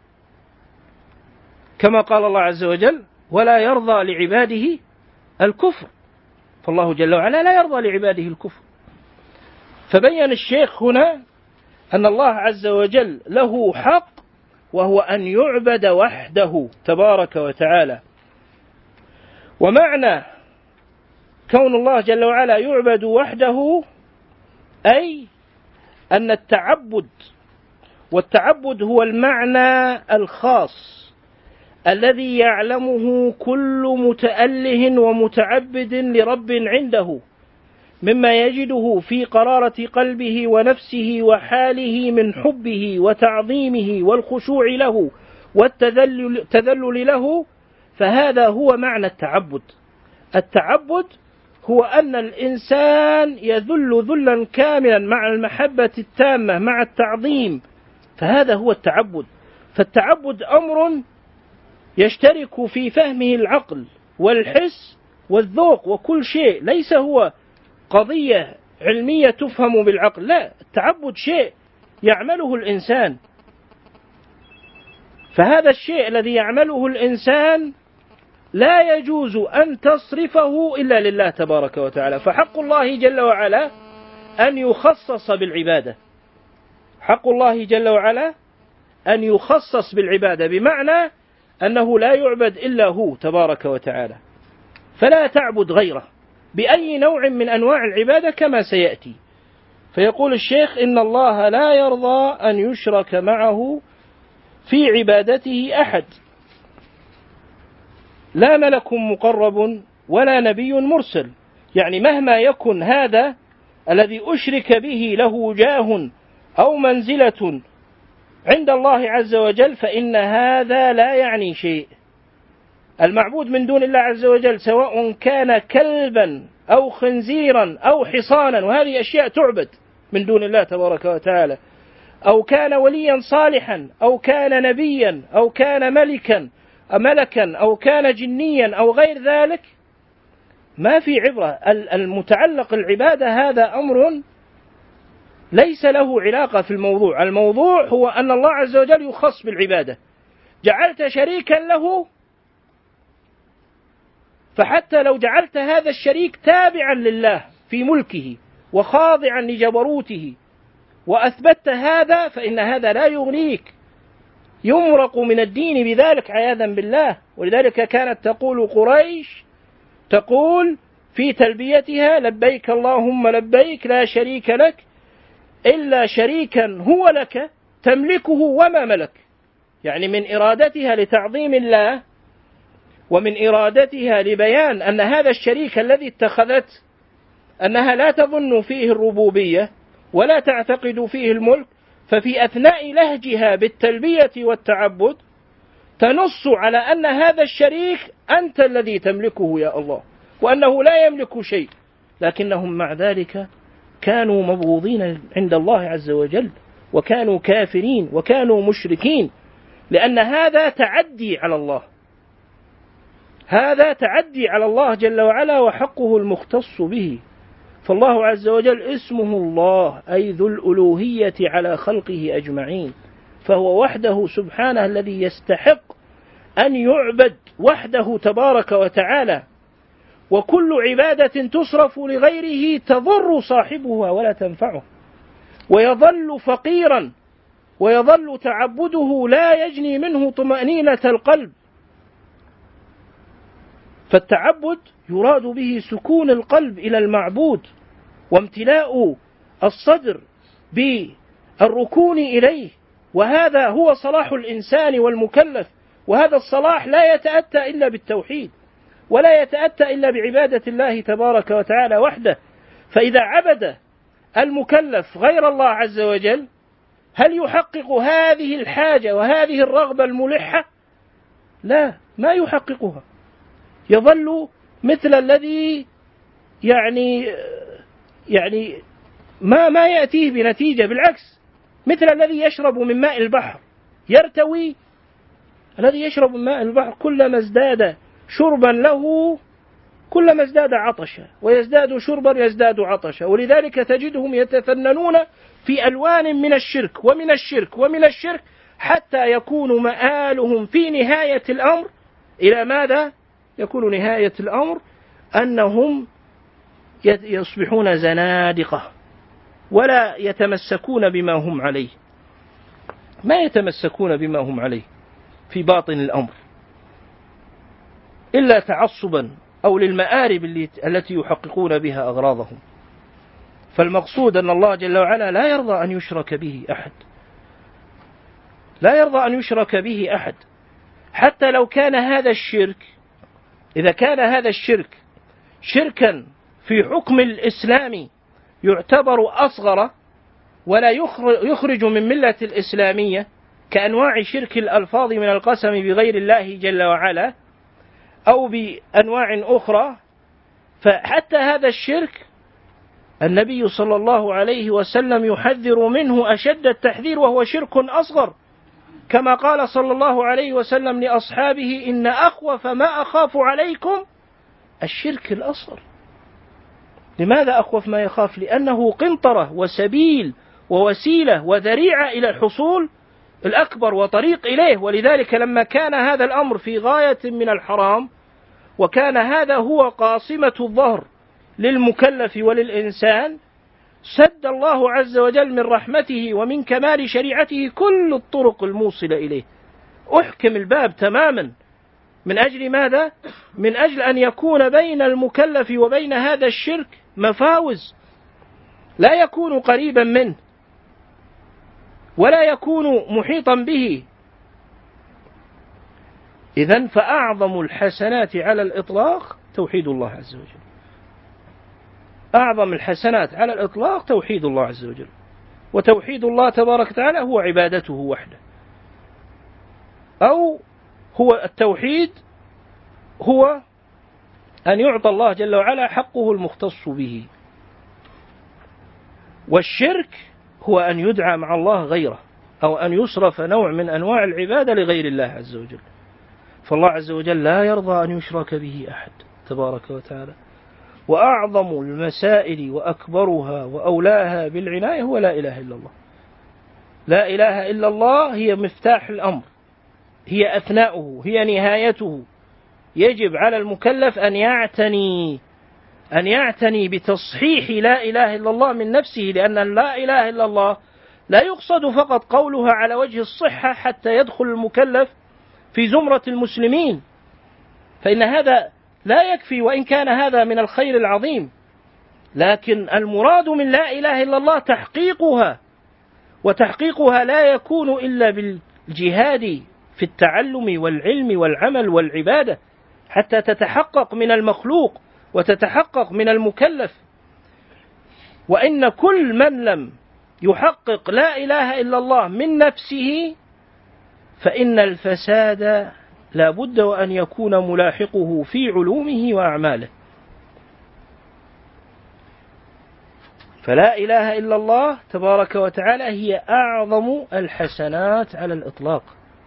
كما قال الله عز وجل ولا يرضى لعباده الكفر، فالله جل وعلا لا يرضى لعباده الكفر. فبين الشيخ هنا أن الله عز وجل له حق وهو أن يعبد وحده تبارك وتعالى. ومعنى كون الله جل وعلا يعبد وحده أي أن التعبد، والتعبد هو المعنى الخاص الذي يعلمه كل متأله ومتعبد لرب عنده، مما يجده في قرارة قلبه ونفسه وحاله من حبه وتعظيمه والخشوع له والتذلل له، فهذا هو معنى التعبد. التعبد هو أن الإنسان يذل ذلا كاملا مع المحبة التامة مع التعظيم، فهذا هو التعبد. فالتعبد أمر يشترك في فهمه العقل والحس والذوق وكل شيء، ليس هو قضية علمية تفهم بالعقل، لا، التعبد شيء يعمله الإنسان، فهذا الشيء الذي يعمله الإنسان لا يجوز أن تصرفه إلا لله تبارك وتعالى. فحق الله جل وعلا أن يخصص بالعبادة، حق الله جل وعلا أن يخصص بالعبادة، بمعنى أنه لا يعبد إلا هو تبارك وتعالى، فلا تعبد غيره بأي نوع من أنواع العبادة كما سيأتي. فيقول الشيخ: إن الله لا يرضى أن يشرك معه في عبادته أحد، لا ملك مقرب ولا نبي مرسل. يعني مهما يكن هذا الذي أشرك به له جاه أو منزلة عند الله عز وجل، فإن هذا لا يعني شيء. المعبود من دون الله عز وجل سواء كان كلبا أو خنزيرا أو حصانا، وهذه أشياء تعبد من دون الله تبارك وتعالى، أو كان وليا صالحا أو كان نبيا أو كان ملكا ملكا أو كان جنيا أو غير ذلك، ما في عبرة. المتعلق العبادة هذا أمر ليس له علاقة في الموضوع. الموضوع هو أن الله عز وجل يخص بالعبادة. جعلت شريكا له، فحتى لو جعلت هذا الشريك تابعا لله في ملكه وخاضعا لجبروته وأثبتت هذا، فإن هذا لا يغنيك، يمرق من الدين بذلك عياذا بالله. ولذلك كانت تقول قريش تقول في تلبيتها: لبيك اللهم لبيك لا شريك لك إلا شريكا هو لك تملكه وما ملك. يعني من إرادتها لتعظيم الله ومن إرادتها لبيان أن هذا الشريك الذي اتخذت أنها لا تظن فيه الربوبية ولا تعتقد فيه الملك، ففي أثناء لهجها بالتلبية والتعبد تنص على أن هذا الشريك أنت الذي تملكه يا الله، وأنه لا يملك شيء. لكنهم مع ذلك كانوا مبغوضين عند الله عز وجل، وكانوا كافرين وكانوا مشركين، لأن هذا تعدي على الله، هذا تعدي على الله جل وعلا وحقه المختص به. فالله عز وجل اسمه الله، أي ذو الألوهية على خلقه أجمعين، فهو وحده سبحانه الذي يستحق أن يعبد وحده تبارك وتعالى، وكل عبادة تصرف لغيره تضر صاحبها ولا تنفعه، ويظل فقيرا، ويظل تعبده لا يجني منه طمأنينة القلب. فالتعبد يراد به سكون القلب إلى المعبود، وامتلاء الصدر بالركون إليه، وهذا هو صلاح الإنسان والمكلف. وهذا الصلاح لا يتأتى إلا بالتوحيد، ولا يتأتى إلا بعبادة الله تبارك وتعالى وحده. فإذا عبد المكلف غير الله عز وجل، هل يحقق هذه الحاجة وهذه الرغبة الملحة؟ لا، ما يحققها. يظل مثل الذي يعني يعني ما ما يأتيه بنتيجة، بالعكس، مثل الذي يشرب من ماء البحر يرتوي. الذي يشرب من ماء البحر كلما ازداد شربا له كلما ازداد عطشا، ويزداد شربا يزداد عطشا. ولذلك تجدهم يتفننون في ألوان من الشرك ومن الشرك ومن الشرك، حتى يكون مآلهم في نهاية الأمر إلى ماذا؟ يكون نهاية الأمر أنهم يصبحون زنادقة، ولا يتمسكون بما هم عليه، ما يتمسكون بما هم عليه في باطن الأمر إلا تعصبا أو للمآرب التي يحققون بها أغراضهم. فالمقصود أن الله جل وعلا لا يرضى أن يشرك به أحد، لا يرضى أن يشرك به أحد، حتى لو كان هذا الشرك، إذا كان هذا الشرك شركا في حكم الإسلام يعتبر أصغر ولا يخرج من ملة الإسلامية، كأنواع شرك الألفاظ من القسم بغير الله جل وعلا أو بأنواع أخرى، فحتى هذا الشرك النبي صلى الله عليه وسلم يحذر منه أشد التحذير، وهو شرك أصغر، كما قال صلى الله عليه وسلم لأصحابه: إن أخوف ما أخاف عليكم الشرك الأصغر. لماذا أخوف ما يخاف؟ لأنه قنطرة وسبيل ووسيلة وذريعة إلى الحصول الأكبر وطريق إليه. ولذلك لما كان هذا الأمر في غاية من الحرام، وكان هذا هو قاصمة الظهر للمكلف وللإنسان، سد الله عز وجل من رحمته ومن كمال شريعته كل الطرق الموصلة إليه، أحكم الباب تماما. من أجل ماذا؟ من أجل أن يكون بين المكلف وبين هذا الشرك مفاوز، لا يكون قريبا منه ولا يكون محيطا به. إذن فأعظم الحسنات على الإطلاق توحيد الله عز وجل، أعظم الحسنات على الإطلاق توحيد الله عز وجل. وتوحيد الله تبارك وتعالى هو عبادته وحده، أو هو التوحيد هو أن يعطى الله جل وعلا حقه المختص به، والشرك هو أن يدعى مع الله غيره، أو أن يصرف نوع من أنواع العبادة لغير الله عز وجل. فالله عز وجل لا يرضى أن يشرك به أحد تبارك وتعالى. وأعظم المسائل وأكبرها وأولاها بالعناية هو لا إله إلا الله. لا إله إلا الله هي مفتاح الأمر، هي أثناؤه، هي نهايته. يجب على المكلف أن يعتني أن يعتني بتصحيح لا إله إلا الله من نفسه، لأن لا إله إلا الله لا يقصد فقط قولها على وجه الصحة حتى يدخل المكلف في زمرة المسلمين، فإن هذا لا يكفي، وإن كان هذا من الخير العظيم، لكن المراد من لا إله إلا الله تحقيقها، وتحقيقها لا يكون إلا بالجهاد في التعلم والعلم والعمل والعبادة حتى تتحقق من المخلوق وتتحقق من المكلف. وإن كل من لم يحقق لا إله إلا الله من نفسه فإن الفساد لا بد وأن يكون ملاحقه في علومه وأعماله. فلا إله إلا الله تبارك وتعالى هي أعظم الحسنات على الإطلاق.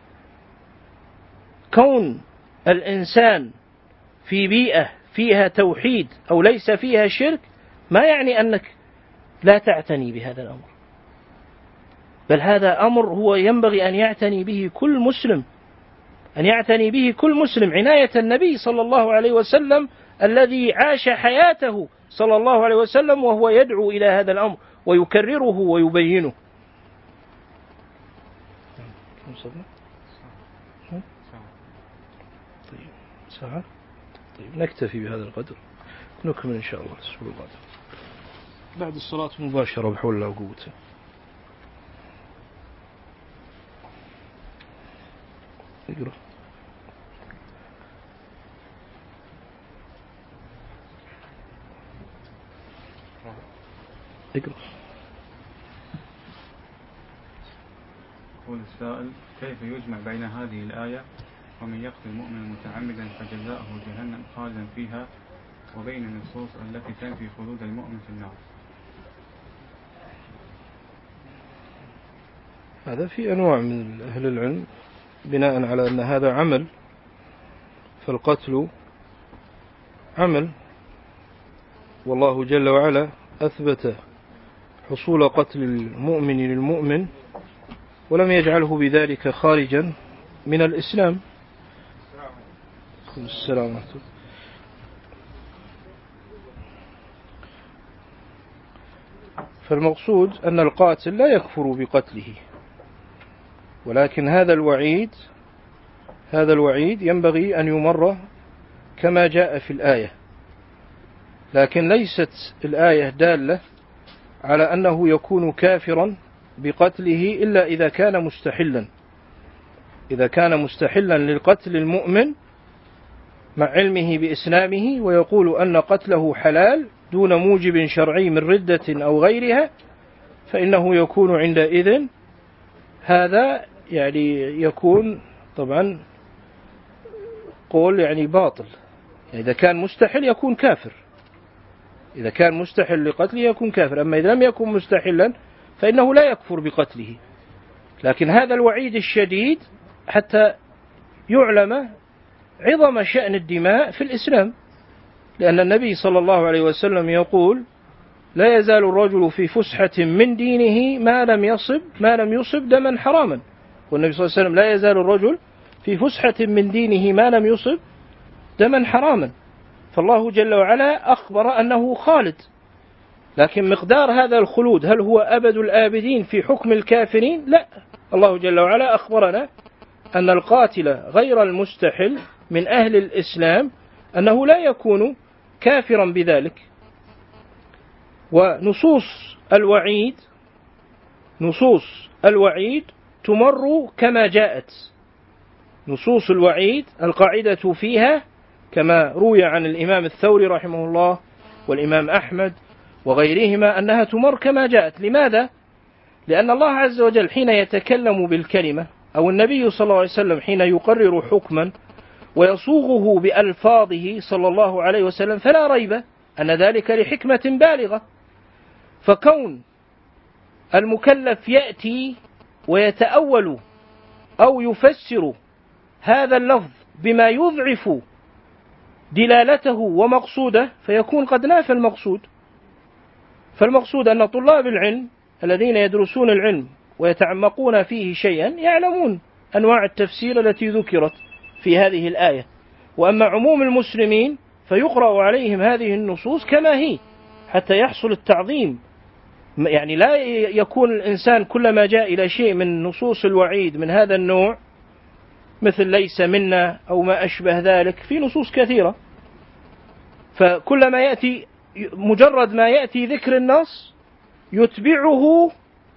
كون الإنسان في بيئة فيها توحيد أو ليس فيها شرك ما يعني أنك لا تعتني بهذا الأمر، بل هذا أمر هو ينبغي أن يعتني به كل مسلم، أن يعتني به كل مسلم عناية النبي صلى الله عليه وسلم الذي عاش حياته صلى الله عليه وسلم وهو يدعو إلى هذا الأمر ويكرره ويبينه. طيب ساعة. طيب نكتفي بهذا القدر، نكمل إن شاء الله الأسبوع القادم بعد الصلاة مباشرة بحول الله وقوته. اقرأ. اقرأ. يقول السائل: كيف يجمع بين هذه الآية ومن يقتل مؤمنا متعمدا فجزاؤه جهنم خالدا فيها وبين النصوص التي تنفي خلود المؤمن في النار؟ هذا في أنواع من أهل العلم بناء على أن هذا عمل، فالقتل عمل، والله جل وعلا أثبت حصول قتل المؤمن للمؤمن ولم يجعله بذلك خارجا من الإسلام. السلام عليكم. فالمقصود أن القاتل لا يكفر بقتله، ولكن هذا الوعيد هذا الوعيد ينبغي أن يمر كما جاء في الآية، لكن ليست الآية دالة على أنه يكون كافرا بقتله إلا إذا كان مستحلا. إذا كان مستحلا للقتل المؤمن مع علمه بإسلامه ويقول أن قتله حلال دون موجب شرعي من ردة أو غيرها، فإنه يكون عندئذ هذا يعني يكون طبعا قول يعني باطل. يعني إذا كان مستحل يكون كافر، إذا كان مستحل لقتله يكون كافر. أما إذا لم يكن مستحلا فإنه لا يكفر بقتله. لكن هذا الوعيد الشديد حتى يعلم عظم شأن الدماء في الإسلام، لأن النبي صلى الله عليه وسلم يقول: لا يزال الرجل في فسحة من دينه ما لم يصب ما لم يصب دما حراما. والنبي صلى الله عليه وسلم: لا يزال الرجل في فسحة من دينه ما لم يصب دما حراما. فالله جل وعلا أخبر أنه خالد، لكن مقدار هذا الخلود هل هو أبد الآبدين في حكم الكافرين؟ لا. الله جل وعلا أخبرنا أن القاتل غير المستحل من أهل الإسلام أنه لا يكون كافرا بذلك. ونصوص الوعيد نصوص الوعيد تمر كما جاءت. نصوص الوعيد القاعدة فيها كما روي عن الإمام الثوري رحمه الله والإمام أحمد وغيرهما أنها تمر كما جاءت. لماذا؟ لأن الله عز وجل حين يتكلم بالكلمة أو النبي صلى الله عليه وسلم حين يقرر حكما ويصوغه بألفاظه صلى الله عليه وسلم فلا ريب أن ذلك لحكمة بالغة. فكون المكلف يأتي ويتأول أو يفسر هذا اللفظ بما يضعف دلالته ومقصوده فيكون قد نافى المقصود. فالمقصود أن طلاب العلم الذين يدرسون العلم ويتعمقون فيه شيئا يعلمون أنواع التفسير التي ذكرت في هذه الآية. وأما عموم المسلمين فيقرأ عليهم هذه النصوص كما هي حتى يحصل التعظيم. يعني لا يكون الإنسان كلما جاء إلى شيء من نصوص الوعيد من هذا النوع مثل ليس منا أو ما أشبه ذلك، في نصوص كثيرة، فكلما يأتي مجرد ما يأتي ذكر النص يتبعه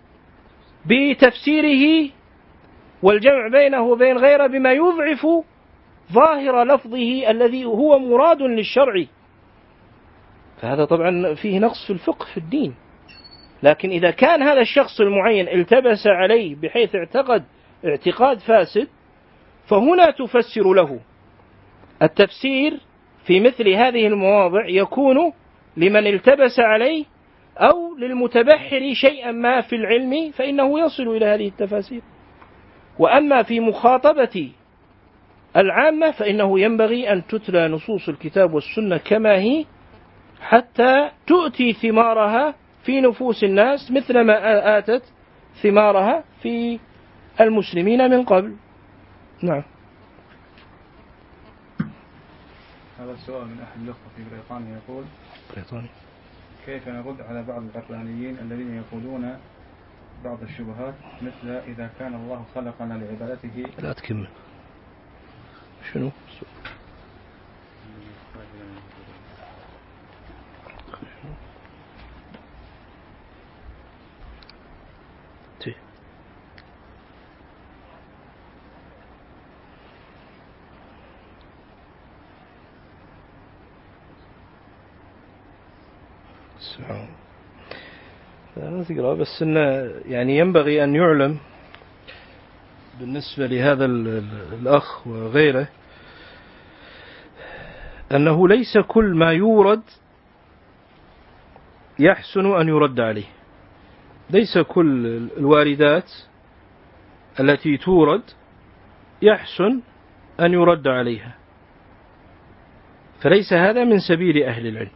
بتفسيره والجمع بينه وبين غيره بما يضعف ظاهر لفظه الذي هو مراد للشرع. فهذا طبعا فيه نقص في الفقه في الدين. لكن إذا كان هذا الشخص المعين التبس عليه بحيث اعتقد اعتقاد فاسد فهنا تفسر له. التفسير في مثل هذه المواضع يكون لمن التبس عليه أو للمتبحر شيئا ما في العلم فإنه يصل إلى هذه التفاسير. وأما في مخاطبة العامة فإنه ينبغي أن تتلى نصوص الكتاب والسنة كما هي حتى تؤتي ثمارها في نفوس الناس مثل ما آتت ثمارها في المسلمين من قبل. نعم. هذا السؤال من أحد الأخوة في بريطانيا يقول بريطانيا كيف نرد على بعض العقلانيين الذين يقولون بعض الشبهات مثل إذا كان الله خلقنا لعبادته. لا تكمل. شنو؟ لا تقرأ بس إنه يعني ينبغي أن يعلم بالنسبة لهذا الأخ وغيره أنه ليس كل ما يورد يحسن أن يرد عليه. ليس كل الواردات التي تورد يحسن أن يرد عليها، فليس هذا من سبيل أهل العلم.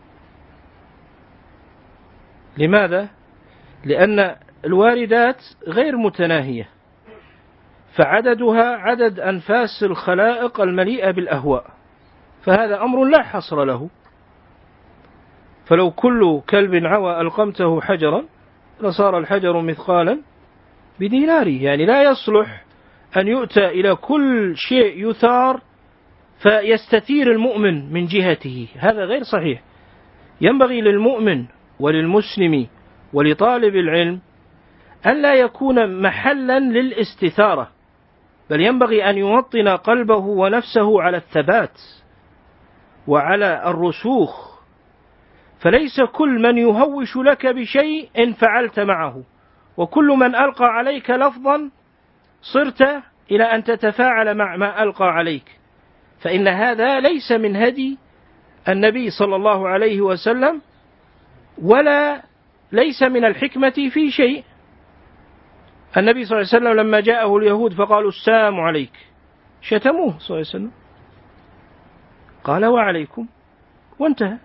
لماذا؟ لأن الواردات غير متناهية، فعددها عدد أنفاس الخلائق المليئة بالأهواء، فهذا أمر لا حصر له. فلو كل كلب عوى ألقمته حجرا لصار الحجر مثقالا بديناره. يعني لا يصلح أن يؤتى إلى كل شيء يثار فيستثير المؤمن من جهته، هذا غير صحيح. ينبغي للمؤمن وللمسلم ولطالب العلم أن لا يكون محلا للاستثارة، بل ينبغي أن يوطن قلبه ونفسه على الثبات وعلى الرسوخ. فليس كل من يهوش لك بشيء إن فعلت معه، وكل من ألقى عليك لفظا صرت إلى أن تتفاعل مع ما ألقى عليك، فإن هذا ليس من هدي النبي صلى الله عليه وسلم ولا ليس من الحكمة في شيء. النبي صلى الله عليه وسلم لما جاءه اليهود فقالوا السلام عليك شتموه صلى الله عليه وسلم، قال وعليكم وانتهى.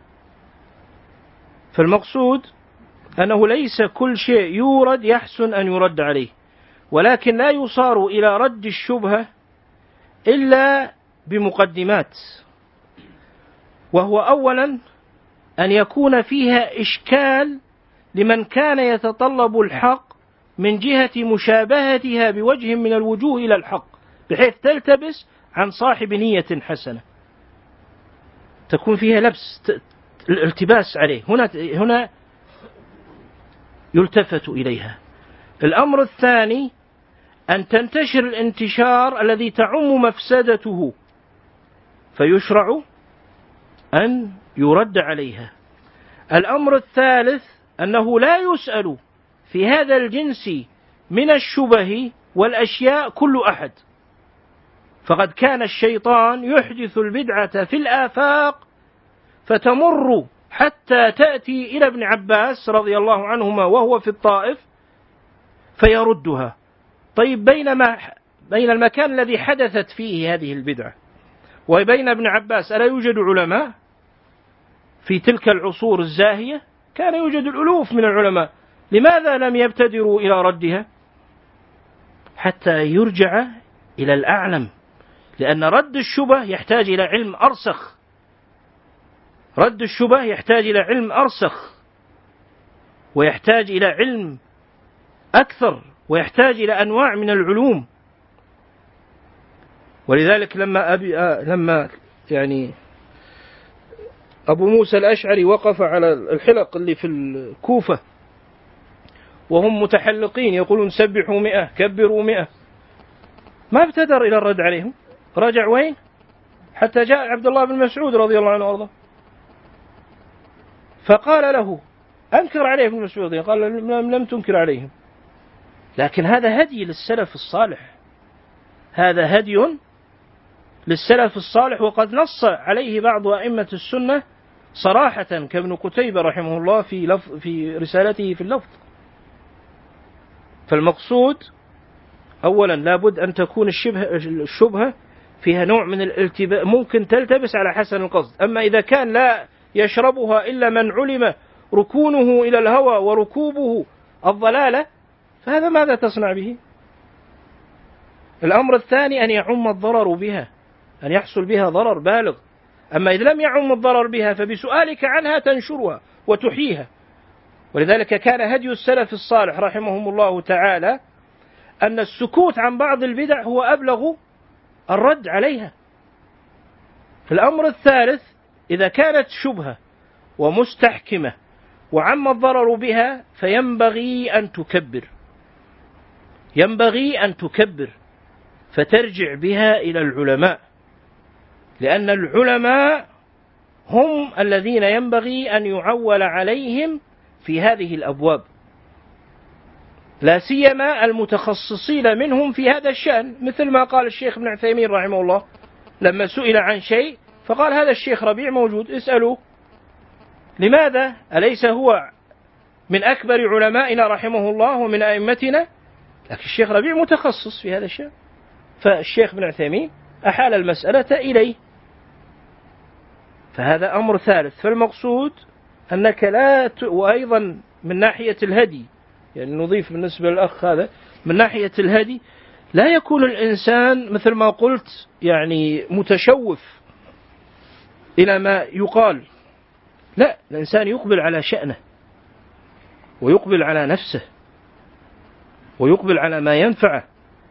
فالمقصود أنه ليس كل شيء يورد يحسن أن يرد عليه، ولكن لا يصار إلى رد الشبهة إلا بمقدمات، وهو أولا أن يكون فيها إشكال لمن كان يتطلب الحق من جهة مشابهتها بوجه من الوجوه إلى الحق، بحيث تلتبس عن صاحب نية حسنة، تكون فيها لبس الالتباس عليه، هنا هنا يلتفت إليها. الأمر الثاني أن تنتشر الانتشار الذي تعم مفسدته، فيشرع أن يرد عليها. الأمر الثالث أنه لا يسأل في هذا الجنس من الشبه والأشياء كل أحد، فقد كان الشيطان يحدث البدعة في الآفاق فتمر حتى تأتي إلى ابن عباس رضي الله عنهما وهو في الطائف فيردها. طيب بينما بين المكان الذي حدثت فيه هذه البدعة وبين ابن عباس ألا يوجد علماء؟ في تلك العصور الزاهية كان يوجد الألوف من العلماء، لماذا لم يبتدروا إلى ردها حتى يرجع إلى الأعلم؟ لأن رد الشبه يحتاج إلى علم أرسخ، رد الشبه يحتاج إلى علم أرسخ، ويحتاج إلى علم أكثر، ويحتاج إلى أنواع من العلوم. ولذلك لما أبي آه لما يعني أبو موسى الأشعري وقف على الحلق اللي في الكوفة وهم متحلقين يقولون سبحوا مئة كبروا مئة، ما ابتدر إلى الرد عليهم، رجع وين؟ حتى جاء عبد الله بن مسعود رضي الله عنه وارضاه فقال له، أنكر عليه ابن مسعود، قال لم تنكر عليهم، لكن هذا هدي للسلف الصالح، هذا هدي للسلف الصالح، وقد نص عليه بعض أئمة السنة صراحة كابن قتيبة رحمه الله في لفظ في رسالته في اللفظ. فالمقصود أولا لابد أن تكون الشبهة الشبهة فيها نوع من الالتباس، ممكن تلتبس على حسن القصد. أما إذا كان لا يشربها إلا من علم ركونه إلى الهوى وركوبه الضلالة، فهذا ماذا تصنع به؟ الأمر الثاني أن يعم الضرر بها، أن يحصل بها ضرر بالغ. أما إذا لم يعم الضرر بها فبسؤالك عنها تنشرها وتحييها. ولذلك كان هدي السلف الصالح رحمهم الله تعالى أن السكوت عن بعض البدع هو أبلغ الرد عليها. الأمر الثالث إذا كانت شبهة ومستحكمة وعم الضرر بها فينبغي أن تكبر، ينبغي أن تكبر فترجع بها إلى العلماء، لأن العلماء هم الذين ينبغي أن يعول عليهم في هذه الأبواب، لا سيما المتخصصين منهم في هذا الشأن، مثل ما قال الشيخ ابن عثيمين رحمه الله لما سئل عن شيء فقال هذا الشيخ ربيع موجود اسألوه. لماذا؟ أليس هو من أكبر علمائنا رحمه الله ومن أئمتنا؟ لكن الشيخ ربيع متخصص في هذا الشأن، فالشيخ ابن عثيمين أحال المسألة إليه. فهذا أمر ثالث. فالمقصود أنك لا ت... وأيضا من ناحية الهدي، يعني نضيف بالنسبة للأخ هذا، من ناحية الهدي لا يكون الإنسان مثل ما قلت يعني متشوف إلى ما يقال، لا، الإنسان يقبل على شأنه ويقبل على نفسه ويقبل على ما ينفعه.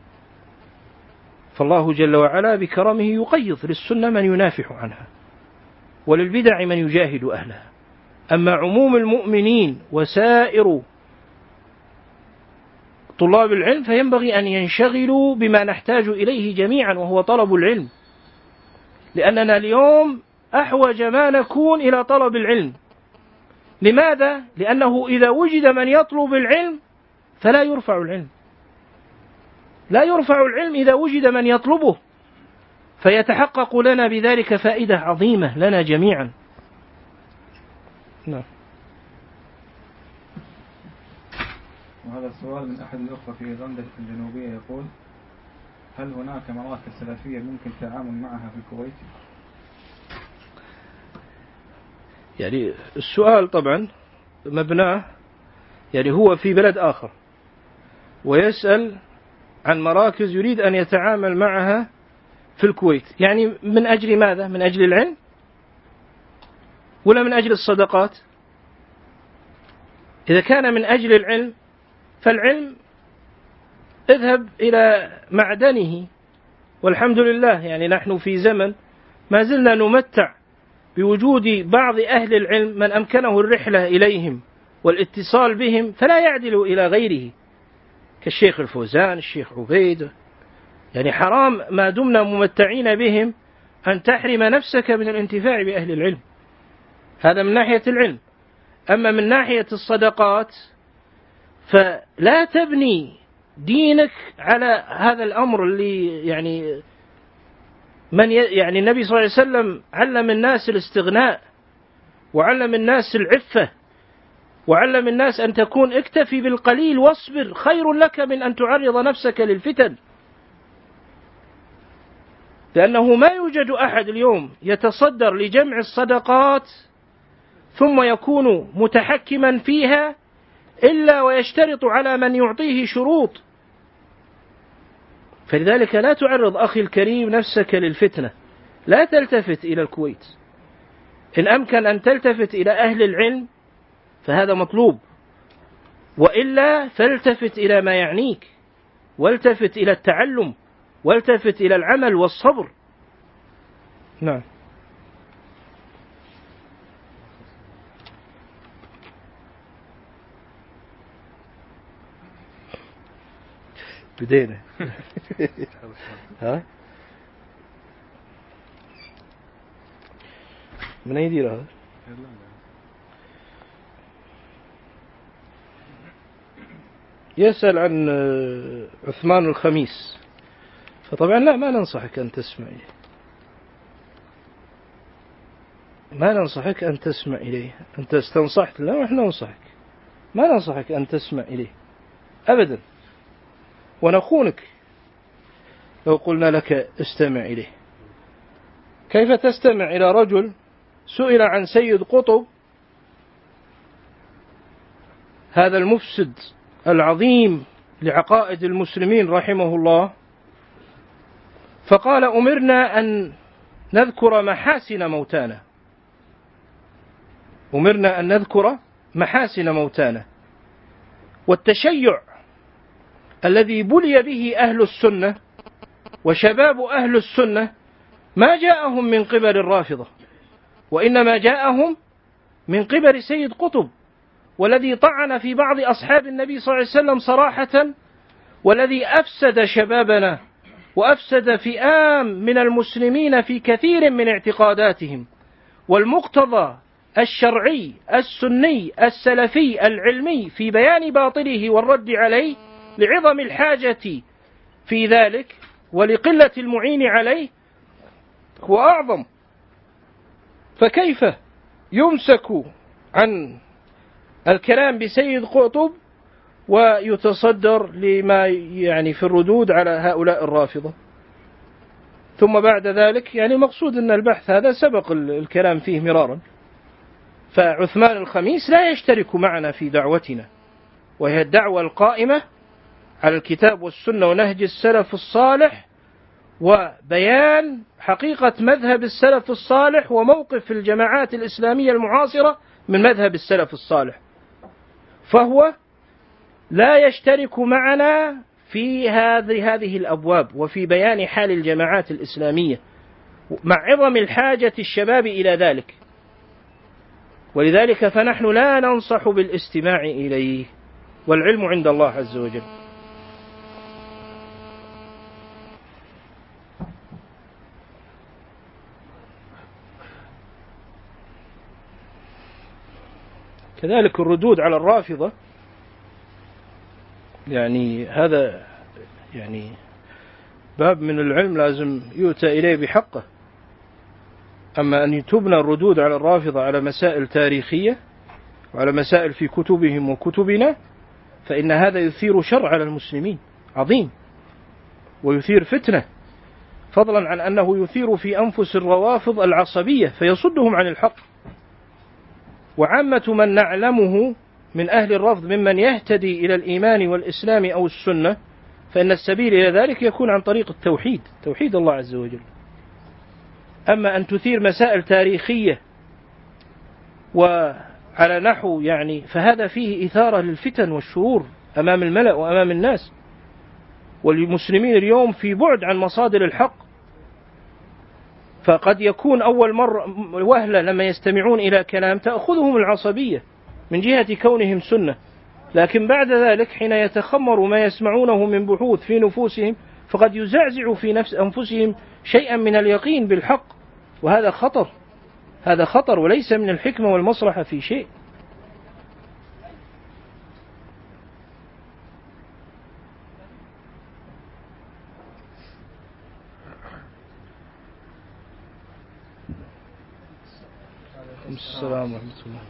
فالله جل وعلا بكرمه يقيض للسنة من ينافح عنها وللبدع من يجاهد أهلها. أما عموم المؤمنين وسائر طلاب العلم فينبغي أن ينشغلوا بما نحتاج إليه جميعا وهو طلب العلم، لأننا اليوم أحوج ما نكون إلى طلب العلم. لماذا؟ لأنه إذا وجد من يطلب العلم فلا يرفع العلم، لا يرفع العلم إذا وجد من يطلبه، فيتحقق لنا بذلك فائدة عظيمة لنا جميعا. نعم. وهذا السؤال من أحد الأخوة في إيرلندا الجنوبية يقول: هل هناك مراكز سلفية ممكن التعامل معها في الكويت؟ يعني السؤال طبعا مبناه يعني هو في بلد آخر ويسأل عن مراكز يريد أن يتعامل معها في الكويت، يعني من أجل ماذا؟ من أجل العلم؟ ولا من أجل الصدقات؟ إذا كان من أجل العلم فالعلم اذهب إلى معدنه، والحمد لله يعني نحن في زمن ما زلنا نمتع بوجود بعض أهل العلم من أمكنه الرحلة إليهم والاتصال بهم فلا يعدل إلى غيره، كالشيخ الفوزان، الشيخ عبيد. يعني حرام ما دمنا ممتعين بهم أن تحرم نفسك من الانتفاع بأهل العلم. هذا من ناحية العلم. أما من ناحية الصدقات فلا تبني دينك على هذا الأمر اللي يعني من يعني النبي صلى الله عليه وسلم علم الناس الاستغناء، وعلم الناس العفة، وعلم الناس أن تكون اكتفي بالقليل واصبر خير لك من أن تعرض نفسك للفتن. لأنه ما يوجد أحد اليوم يتصدر لجمع الصدقات ثم يكون متحكما فيها إلا ويشترط على من يعطيه شروط. فلذلك لا تعرض أخي الكريم نفسك للفتنة، لا تلتفت إلى الكويت. إن أمكن أن تلتفت إلى أهل العلم فهذا مطلوب، وإلا فالتفت إلى ما يعنيك، والتفت إلى التعلم، والتفت إلى العمل والصبر. نعم. بدينا. ها؟ من أي يدير هذا؟ يسأل عن عثمان الخميس، فطبعا لا، ما ننصحك أن تسمع إليه، ما ننصحك أن تسمع إليه. أنت استنصحت، لا نحن ننصحك، ما ننصحك أن تسمع إليه أبدا، ونخونك لو قلنا لك استمع إليه. كيف تستمع إلى رجل سئل عن سيد قطب هذا المفسد العظيم لعقائد المسلمين رحمه الله، فقال: أمرنا أن نذكر محاسن موتانا، أمرنا أن نذكر محاسن موتانا. والتشيع الذي بلي به أهل السنة وشباب أهل السنة ما جاءهم من قبل الرافضة، وإنما جاءهم من قبل سيد قطب، والذي طعن في بعض أصحاب النبي صلى الله عليه وسلم صراحة، والذي أفسد شبابنا وأفسد فئام من المسلمين في كثير من اعتقاداتهم. والمقتضى الشرعي السني السلفي العلمي في بيان باطله والرد عليه لعظم الحاجة في ذلك ولقلة المعين عليه هو أعظم. فكيف يمسك عن الكلام بسيد قطب ويتصدر لما يعني في الردود على هؤلاء الرافضة؟ ثم بعد ذلك يعني مقصود أن البحث هذا سبق الكلام فيه مرارا. فعثمان الخميس لا يشترك معنا في دعوتنا، وهي الدعوة القائمة على الكتاب والسنة ونهج السلف الصالح، وبيان حقيقة مذهب السلف الصالح وموقف الجماعات الإسلامية المعاصرة من مذهب السلف الصالح. فهو لا يشترك معنا في هذه هذه الأبواب وفي بيان حال الجماعات الإسلامية، مع عظم الحاجة الشباب إلى ذلك. ولذلك فنحن لا ننصح بالاستماع إليه، والعلم عند الله عز وجل. كذلك الردود على الرافضة، يعني هذا يعني باب من العلم لازم يؤتى إليه بحقه. أما أن تبنى الردود على الرافضة على مسائل تاريخية وعلى مسائل في كتبهم وكتبنا، فإن هذا يثير شر على المسلمين عظيم، ويثير فتنة، فضلا عن أنه يثير في أنفس الروافض العصبية فيصدهم عن الحق. وعامة من نعلمه من أهل الرفض ممن يهتدي إلى الإيمان والإسلام أو السنة، فإن السبيل إلى ذلك يكون عن طريق التوحيد، توحيد الله عز وجل. أما أن تثير مسائل تاريخية وعلى نحو يعني، فهذا فيه إثارة للفتن والشرور أمام الملأ وأمام الناس. والمسلمين اليوم في بعد عن مصادر الحق، فقد يكون أول مرة وهلة لما يستمعون إلى كلام تأخذهم العصبية من جهة كونهم سنة، لكن بعد ذلك حين يتخمر ما يسمعونه من بحوث في نفوسهم فقد يزعزع في نفس أنفسهم شيئا من اليقين بالحق، وهذا خطر، هذا خطر وليس من الحكمة والمصلحة في شيء. السلام ورحمة الله.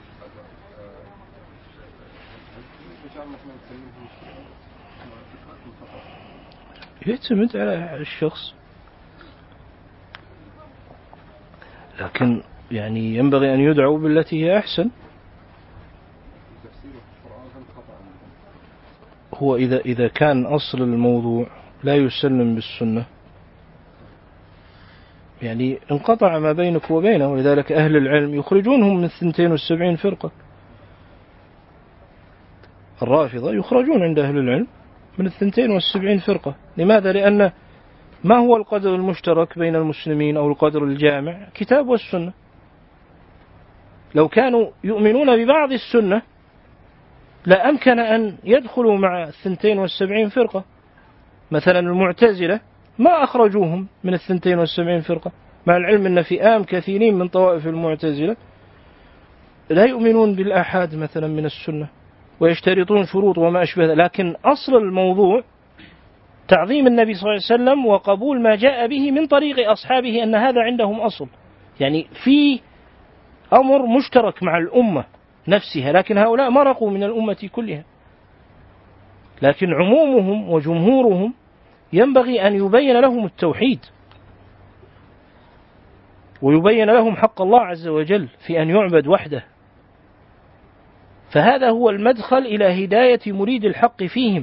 يعتمد على الشخص، لكن يعني ينبغي أن يدعو بالتي هي أحسن. هو إذا إذا كان أصل الموضوع لا يسلم بالسنة يعني انقطع ما بينك وبينه، ولذلك أهل العلم يخرجونهم من اثنتين والسبعين فرقة. الرافضة يخرجون عند أهل العلم من الثنتين والسبعين فرقة. لماذا؟ لأن ما هو القدر المشترك بين المسلمين أو القدر الجامع؟ كتاب والسنة. لو كانوا يؤمنون ببعض السنة لا أمكن أن يدخلوا مع الثنتين والسبعين فرقة. مثلا المعتزلة ما أخرجوهم من الثنتين والسبعين فرقة، مع العلم أن فئام كثيرين من طوائف المعتزلة لا يؤمنون بالآحاد مثلا من السنة ويشترطون شروط وما أشبه ذلك، لكن أصل الموضوع تعظيم النبي صلى الله عليه وسلم وقبول ما جاء به من طريق أصحابه، أن هذا عندهم أصل، يعني في أمر مشترك مع الأمة نفسها، لكن هؤلاء مرقوا من الأمة كلها. لكن عمومهم وجمهورهم ينبغي أن يبين لهم التوحيد ويبين لهم حق الله عز وجل في أن يعبد وحده، فهذا هو المدخل إلى هداية مريد الحق فيهم.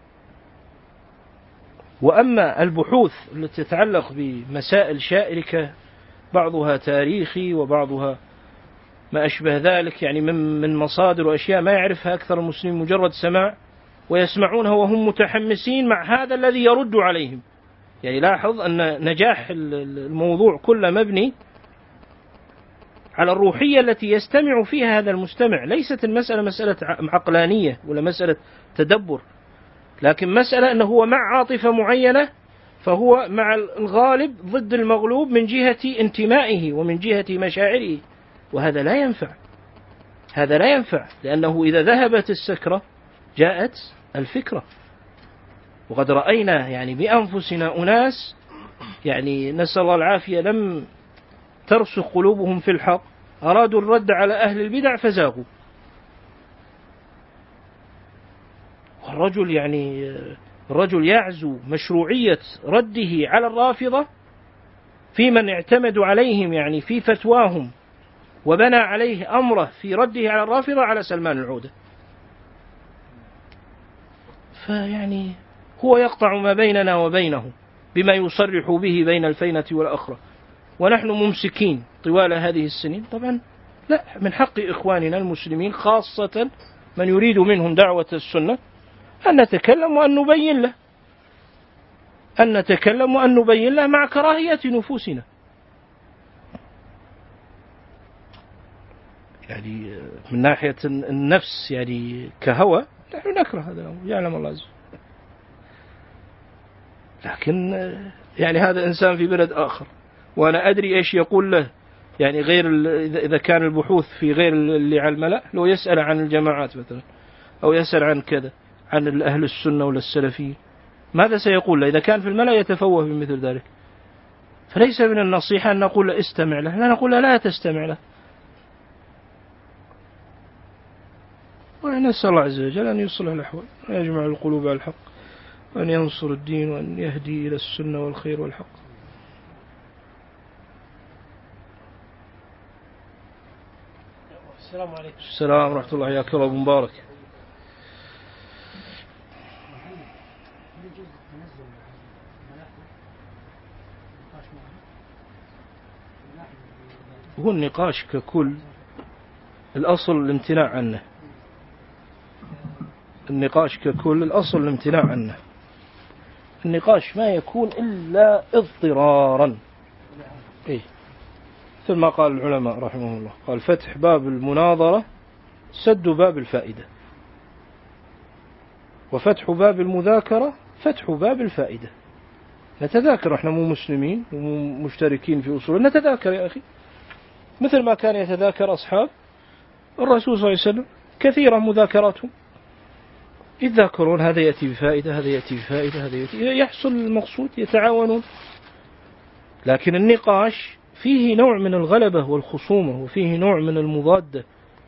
وأما البحوث التي تتعلق بمسائل شائركة بعضها تاريخي وبعضها ما أشبه ذلك، يعني من من مصادر وأشياء ما يعرفها أكثر المسلمين، مجرد سماع ويسمعونها وهم متحمسين مع هذا الذي يرد عليهم. يعني لاحظ أن نجاح الموضوع كله مبني على الروحية التي يستمع فيها هذا المستمع. ليست المسألة مسألة عقلانية ولا مسألة تدبر، لكن مسألة أنه هو مع عاطفة معينة، فهو مع الغالب ضد المغلوب من جهة انتمائه ومن جهة مشاعره، وهذا لا ينفع. هذا لا ينفع، لأنه إذا ذهبت السكرة جاءت الفكرة. وقد رأينا يعني بأنفسنا أناس يعني نسأل الله العافية لم ترسخ قلوبهم في الحق، أرادوا الرد على أهل البدع فزاغوا. والرجل يعني الرجل يعزو مشروعية رده على الرافضة في من اعتمدوا عليهم يعني في فتواهم، وبنى عليه أمره في رده على الرافضة على سلمان العودة. فيعني هو يقطع ما بيننا وبينه بما يصرح به بين الفينة والأخرى، ونحن ممسكين طوال هذه السنين. طبعا لا، من حق إخواننا المسلمين خاصة من يريد منهم دعوة السنة أن نتكلم وأن نبين له، أن نتكلم وأن نبين له مع كراهية نفوسنا. يعني من ناحية النفس يعني كهوى نحن نكره هذا الأمر، يعلم الله عز وجل، لكن يعني هذا إنسان في بلد آخر وأنا أدري إيش يقول له، يعني غير إذا كان البحوث في غير اللي على الملأ، لو يسأل عن الجماعات مثلا أو يسأل عن كذا عن أهل السنة ولا السلفيين، ماذا سيقول له؟ إذا كان في الملأ يتفوه بمثل ذلك. فليس من النصيحة أن نقول له استمع له، لا نقول له لا تستمع له. ونسأل الله عز وجل أن يصلح الأحوال ويجمع القلوب على الحق وأن ينصر الدين وأن يهدي إلى السنة والخير والحق. السلام عليكم. السلام ورحمة الله، حياك الله أبو مبارك. هو النقاش ككل الأصل الامتناع عنه، النقاش ككل الأصل الامتناع عنه. النقاش ما يكون إلا اضطرارا. إيه؟ مثل ما قال العلماء رحمه الله، قال فتح باب المناظرة سد باب الفائدة، وفتح باب المذاكرة فتح باب الفائدة. نتذاكر، احنا مو مسلمين ومشتركين في أصول، نتذاكر يا أخي مثل ما كان يتذاكر أصحاب الرسول صلى الله عليه وسلم، كثيرا مذاكراتهم، يتذاكرون، هذا يأتي بفائدة، هذا يأتي بفائدة، هذا يأتي، يحصل المقصود، يتعاونون. لكن النقاش فيه نوع من الغلبة والخصومة، وفيه نوع من المضادة،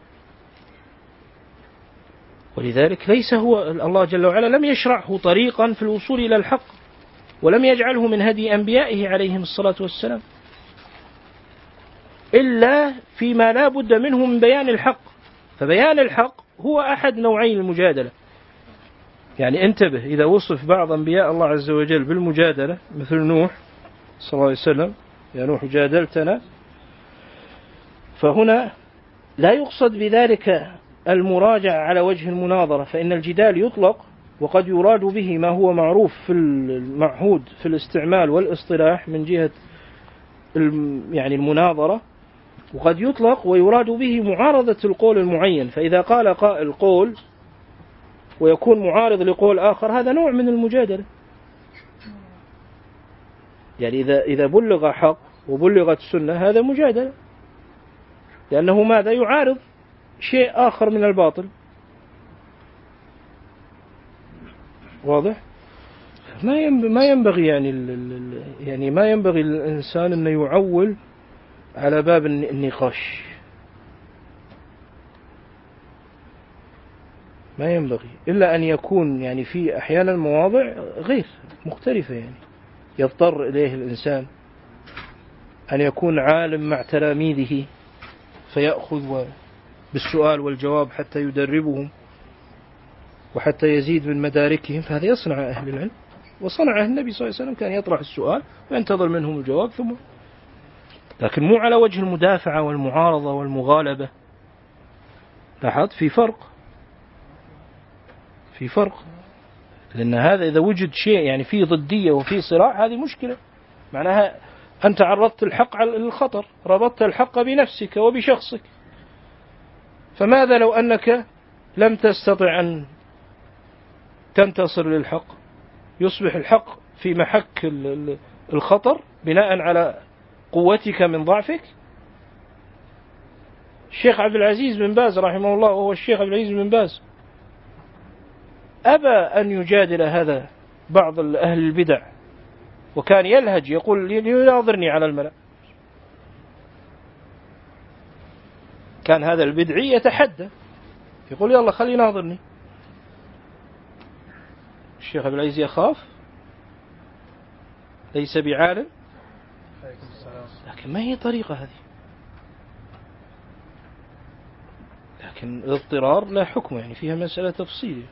ولذلك ليس هو الله جل وعلا لم يشرعه طريقا في الوصول إلى الحق، ولم يجعله من هدي أنبيائه عليهم الصلاة والسلام، إلا فيما لا بد منه من بيان الحق. فبيان الحق هو أحد نوعي المجادلة. يعني انتبه، إذا وصف بعض أنبياء الله عز وجل بالمجادلة مثل نوح صلى الله عليه وسلم، يا نوح جادلتنا، فهنا لا يقصد بذلك المراجعة على وجه المناظرة، فإن الجدال يطلق وقد يراد به ما هو معروف في المعهود في الاستعمال والاصطلاح من جهة يعني المناظرة، وقد يطلق ويراد به معارضة القول المعين. فإذا قال قائل قول ويكون معارض لقول آخر، هذا نوع من المجادلة. يعني إذا إذا بلغ حق وبلغت سنة، هذا مجادلة، لأنه ماذا؟ يعارض شيء آخر من الباطل. واضح؟ ما ينبغي ما ينبغي يعني يعني ما ينبغي للإنسان أن يعول على باب النقاش، ما ينبغي، إلا أن يكون يعني في أحيانا مواضع غير مختلفة، يعني يضطر إليه الإنسان أن يكون عالم مع تلاميذه فيأخذ بالسؤال والجواب حتى يدربهم وحتى يزيد من مداركهم، فهذا يصنع أهل العلم، وصنعه النبي صلى الله عليه وسلم، كان يطرح السؤال وينتظر منهم الجواب ثم، لكن مو على وجه المدافعة والمعارضة والمغالبة. لاحظ في فرق، في فرق، لأن هذا إذا وجد شيء يعني فيه ضدية وفيه صراع، هذه مشكلة، معناها أنت عرضت الحق على الخطر، ربطت الحق بنفسك وبشخصك. فماذا لو أنك لم تستطع أن تنتصر للحق، يصبح الحق في محك الخطر بناء على قوتك من ضعفك. الشيخ عبد العزيز بن باز رحمه الله، وهو الشيخ عبد العزيز بن باز، أبى أن يجادل هذا بعض أهل البدع، وكان يلهج يقول يناظرني على الملأ. كان هذا البدعي يتحدى يقول يلا خلي يناظرني. الشيخ عبد العزيز يخاف، ليس بعالم، لكن ما هي طريقة هذه. لكن الاضطرار لا حكم، يعني فيها مسألة تفصيلية.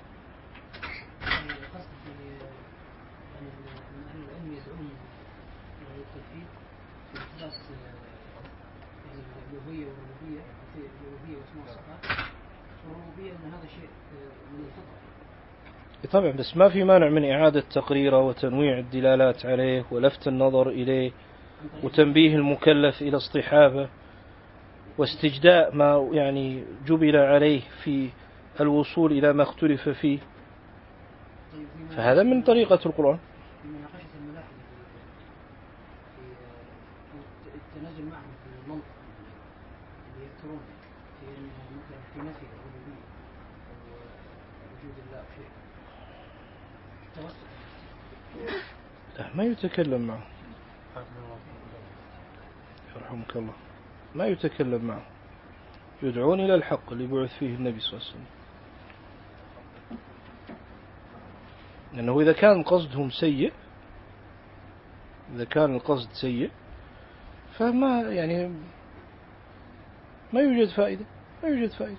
طبعا، بس ما في مانع من إعادة تقريره وتنويع الدلالات عليه ولفت النظر إليه وتنبيه المكلف إلى اصطحابه واستجداء ما يعني جبل عليه في الوصول إلى ما اختلف فيه. فهذا من طريقة القرآن. التنازل معهم في المنطق اللي يذكرون في نفي الربوبية ووجود الله شيء لا، ما يتكلم معه، يرحمك الله، ما يتكلم معه، يدعون إلى الحق اللي بعث فيه النبي صلى الله عليه وسلم. لأنه إذا كان قصدهم سيء، إذا كان القصد سيء، فما يعني ما يوجد فائدة، ما يوجد فائدة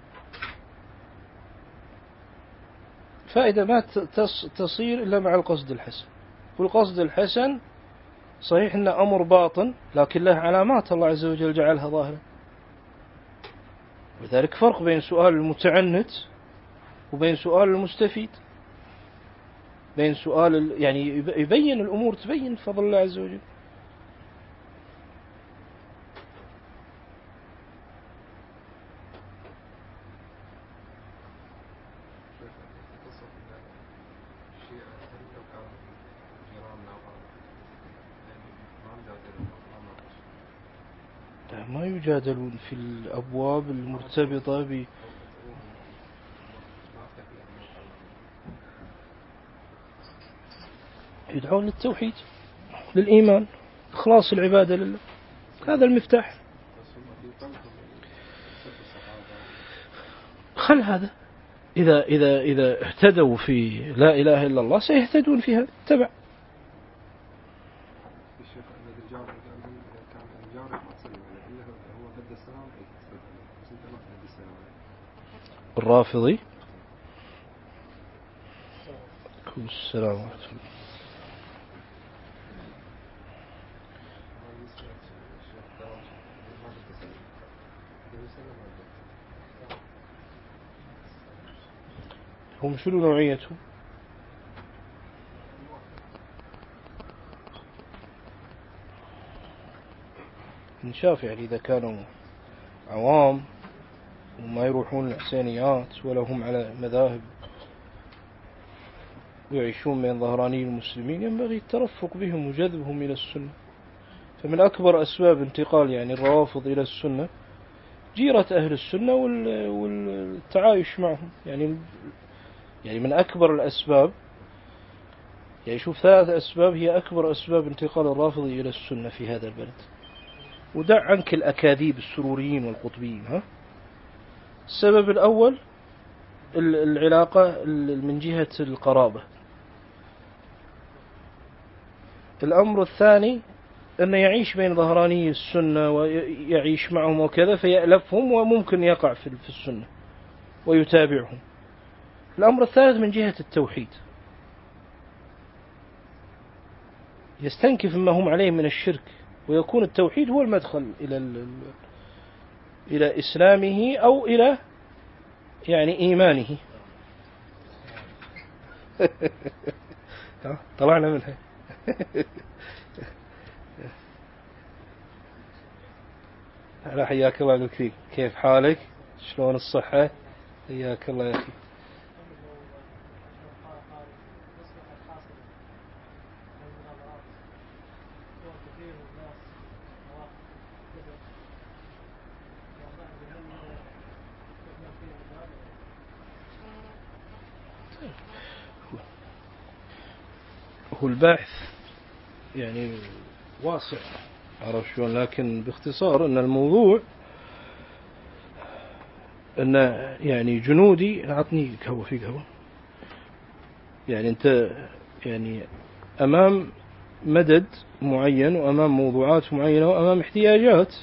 فائدة ما تصير إلا مع القصد الحسن. والقصد الحسن صحيح أنه أمر باطن، لكن له علامات الله عز وجل جعلها ظاهرة. لذلك فرق بين سؤال المتعنت وبين سؤال المستفيد، بين سؤال يعني يبين الأمور، تبين فضل الله عز وجل. ما يجادلون في الأبواب المرتبطة ب يدعون للتوحيد، للإيمان، إخلاص العبادة لله، هذا المفتاح. خل هذا إذا إذا إذا اهتدوا في لا إله إلا الله سيهتدون في هذا، تبع. الرافضي السلام عليكم. هم شنو نوعيتهم؟ نشاف يعني إذا كانوا عوام وما يروحون الحسينيات ولا هم على مذاهب ويعيشون بين ظهراني المسلمين، ينبغي الترفق بهم وجذبهم إلى السنة. فمن أكبر أسباب انتقال يعني الروافض إلى السنة جيرة أهل السنة والتعايش معهم، يعني يعني من أكبر الأسباب، يعني شوف ثلاث أسباب هي أكبر أسباب انتقال الرافض إلى السنة في هذا البلد. ودع عنك الأكاذيب السروريين والقطبيين. ها السبب الأول العلاقة من جهة القرابة. الأمر الثاني أنه يعيش بين ظهراني السنة ويعيش معهم وكذا فيألفهم وممكن يقع في السنة ويتابعهم. الأمر الثالث من جهة التوحيد، يستنكف ما هم عليه من الشرك، ويكون التوحيد هو المدخل إلى إلى إسلامه أو إلى يعني إيمانه. طلعنا منها. هلا حياك الله دكتور، كيف حالك؟ شلون الصحة؟ حياك الله يا أخي. هو البحث يعني واسع، عرف شلون، لكن باختصار أن الموضوع أن يعني جنودي أعطني قهوة، في قهوة، يعني أنت يعني أمام مدد معين وأمام موضوعات معينة وأمام احتياجات.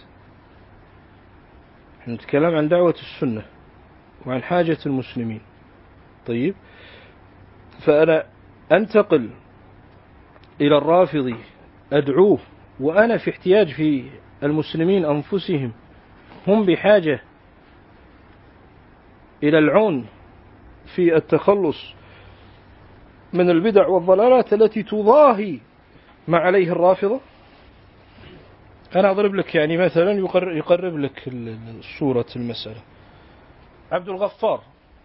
نتكلم عن دعوة السنة وعن حاجة المسلمين. طيب، فأنا أنتقل إلى الرافضي أدعوه وأنا في احتياج في المسلمين أنفسهم، هم بحاجة إلى العون في التخلص من البدع والضلالات التي تضاهي ما عليه الرافضة. أنا أضرب لك يعني مثلا يقرب لك صورة المسألة. عبد الغفار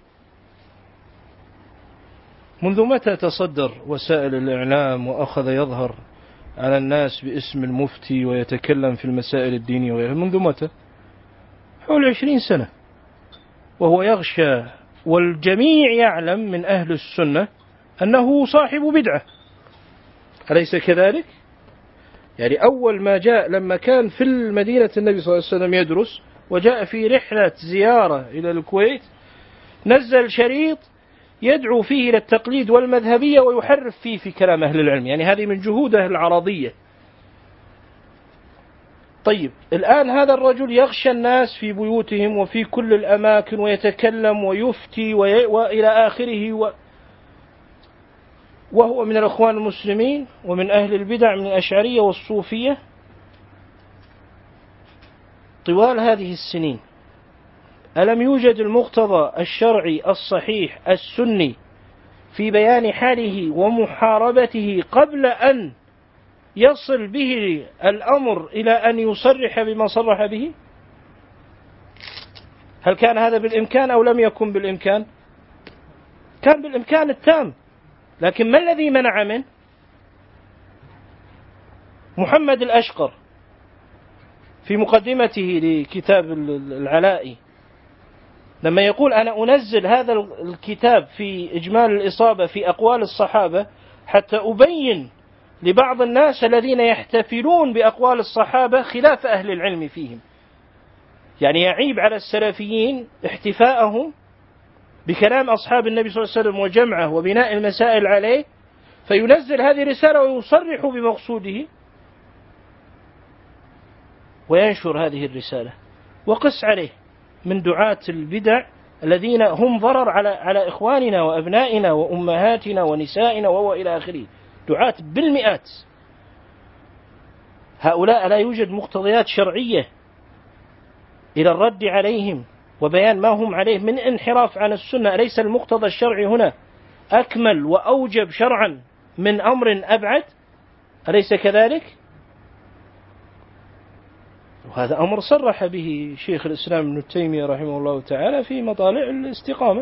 منذ متى تصدر وسائل الإعلام وأخذ يظهر على الناس باسم المفتي ويتكلم في المسائل الدينية وغيرها؟ منذ متى؟ حول عشرين سنة، وهو يغشى والجميع يعلم من أهل السنة أنه صاحب بدعة، أليس كذلك؟ يعني أول ما جاء لما كان في المدينة النبي صلى الله عليه وسلم يدرس وجاء في رحلة زيارة إلى الكويت نزل شريط يدعو فيه إلى التقليد والمذهبية ويحرف فيه في كلام أهل العلم، يعني هذه من جهوده العرضية. طيب الآن هذا الرجل يغشى الناس في بيوتهم وفي كل الأماكن ويتكلم ويفتي وي... وإلى آخره و... وهو من الأخوان المسلمين ومن أهل البدع من الأشعرية والصوفية. طوال هذه السنين ألم يوجد المقتضى الشرعي الصحيح السني في بيان حاله ومحاربته قبل أن يصل به الأمر إلى أن يصرح بما صرح به؟ هل كان هذا بالإمكان أو لم يكن بالإمكان؟ كان بالإمكان التام، لكن ما الذي منع منه؟ محمد الأشقر في مقدمته لكتاب العلائي لما يقول أنا أنزل هذا الكتاب في إجمال الإصابة في أقوال الصحابة حتى أبين لبعض الناس الذين يحتفلون بأقوال الصحابة خلاف أهل العلم فيهم، يعني يعيب على السلفيين احتفاءهم بكلام أصحاب النبي صلى الله عليه وسلم وجمعه وبناء المسائل عليه، فينزل هذه الرسالة ويصرح بمقصوده وينشر هذه الرسالة. وقس عليه من دعاة البدع الذين هم ضرر على على إخواننا وأبنائنا وأمهاتنا ونسائنا وهو إلى آخره، دعاة بالمئات. هؤلاء لا يوجد مقتضيات شرعية إلى الرد عليهم وبيان ما هم عليه من انحراف عن السنة. أليس المقتضى الشرعي هنا أكمل وأوجب شرعا من أمر أبعد؟ أليس كذلك؟ وهذا أمر صرح به شيخ الإسلام ابن تيمية رحمه الله تعالى في مطالع الاستقامة،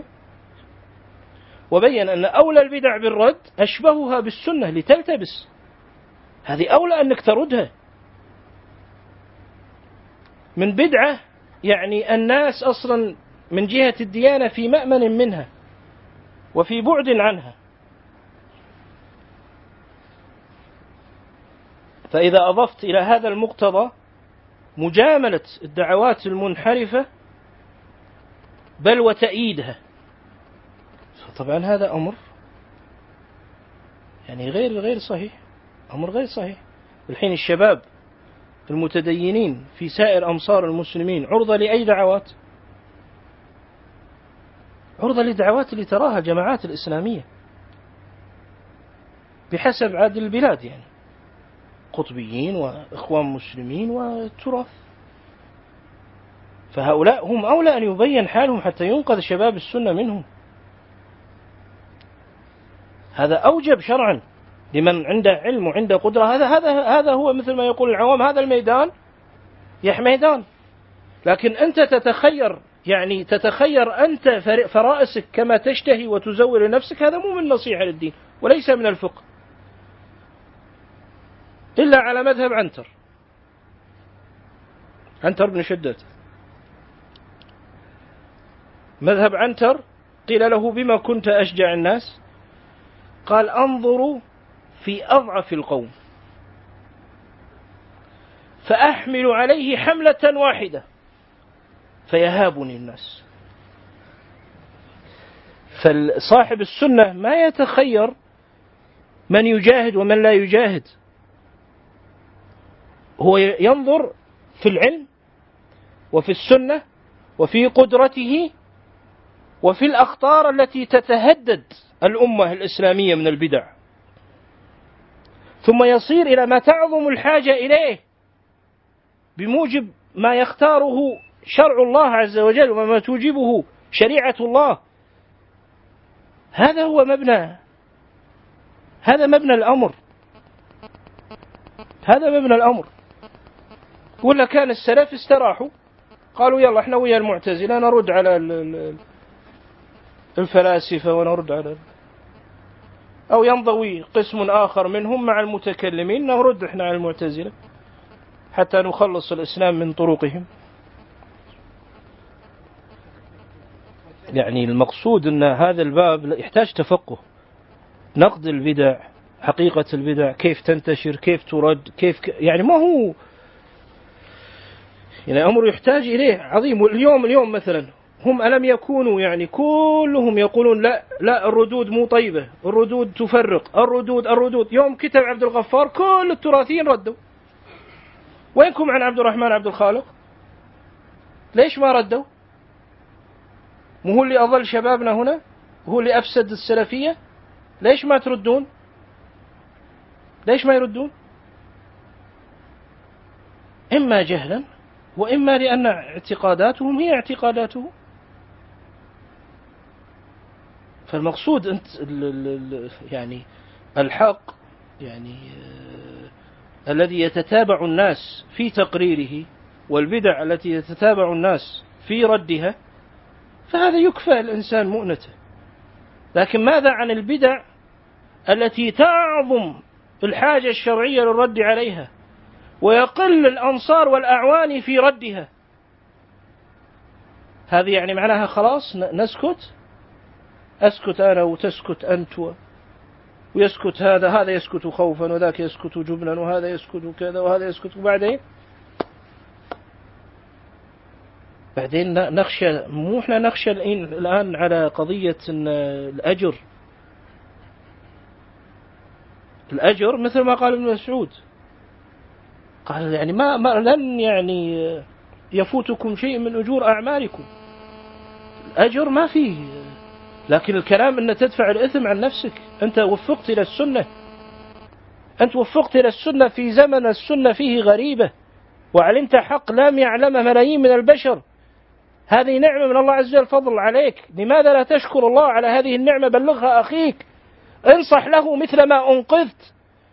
وبين أن أولى البدع بالرد أشبهها بالسنة لتلتبس، هذه أولى أنك تردها من بدعة، يعني الناس أصلا من جهة الديانة في مأمن منها وفي بعد عنها. فإذا أضفت إلى هذا المقتضى مجاملة الدعوات المنحرفة بل وتأييدها، طبعا هذا أمر يعني غير غير صحيح، أمر غير صحيح. الحين الشباب المتدينين في سائر أمصار المسلمين عرضة لأي دعوات؟ عرضة للدعوات اللي تراها الجماعات الإسلامية بحسب عدد البلاد، يعني قطبيين وإخوان مسلمين وتراث. فهؤلاء هم أولى أن يبين حالهم حتى ينقذ شباب السنة منهم. هذا أوجب شرعا لمن عنده علم وعنده قدرة. هذا هذا هذا هو مثل ما يقول العوام، هذا الميدان يا ميدان. لكن أنت تتخير، يعني تتخير أنت فرائسك كما تشتهي وتزور لنفسك، هذا مو من نصيحة للدين وليس من الفقه، إلا على مذهب عنتر عنتر بن شداد. مذهب عنتر قيل له بما كنت أشجع الناس؟ قال أنظر في أضعف القوم فأحمل عليه حملة واحدة فيهابني الناس. فصاحب السنة ما يتخير من يجاهد ومن لا يجاهد، هو ينظر في العلم وفي السنة وفي قدرته وفي الأخطار التي تتهدد الأمة الإسلامية من البدع، ثم يصير إلى ما تعظم الحاجة إليه بموجب ما يختاره شرع الله عز وجل وما توجبه شريعة الله. هذا هو مبنى هذا مبنى الأمر هذا مبنى الأمر ولا كان السلف استراحوا قالوا يلا احنا ويا المعتزلة نرد على الفلاسفة ونرد على، أو ينضوي قسم آخر منهم مع المتكلمين نرد احنا على المعتزلة حتى نخلص الإسلام من طرقهم. يعني المقصود أن هذا الباب يحتاج تفقه، نقد البدع، حقيقة البدع، كيف تنتشر، كيف ترد، كيف ك... يعني ما هو يعني أمر يحتاج إليه عظيم. واليوم اليوم مثلا هم ألم يكونوا يعني كلهم يقولون لا لا الردود مو طيبة، الردود تفرق، الردود الردود يوم كتب عبد الغفار كل التراثيين ردوا. وينكم عن عبد الرحمن عبد الخالق؟ ليش ما ردوا؟ مو هو اللي أضل شبابنا هنا؟ هو اللي أفسد السلفية؟ ليش ما تردون؟ ليش ما يردون؟ إما جهلا وإما لأن اعتقاداتهم هي اعتقاداته فالمقصود أنت ال ال يعني الحق يعني آه الذي يتتابع الناس في تقريره، والبدع التي يتتابع الناس في ردها، فهذا يكفى الإنسان مؤنته. لكن ماذا عن البدع التي تعظم الحاجة الشرعية للرد عليها ويقل الأنصار والأعوان في ردها؟ هذه يعني معناها خلاص نسكت، أسكت أنا وتسكت أنت، ويسكت هذا، هذا يسكت خوفا وذاك يسكت جبنا وهذا يسكت كذا وهذا يسكت، وبعدين بعدين نخشى، مو احنا نخشى الآن على قضية إن الأجر الأجر مثل ما قال ابن مسعود، قال يعني ما, ما لن يعني يفوتكم شيء من أجور أعمالكم، الأجر ما فيه، لكن الكلام أن تدفع الإثم عن نفسك. أنت وفقت إلى السنة، أنت وفقت إلى السنة في زمن السنة فيه غريبة، وعلمت حق لم يعلمه ملايين من البشر، هذه نعمة من الله عز وجل، فضل عليك، لماذا لا تشكر الله على هذه النعمة؟ بلغها أخيك، انصح له مثل ما أنقذت.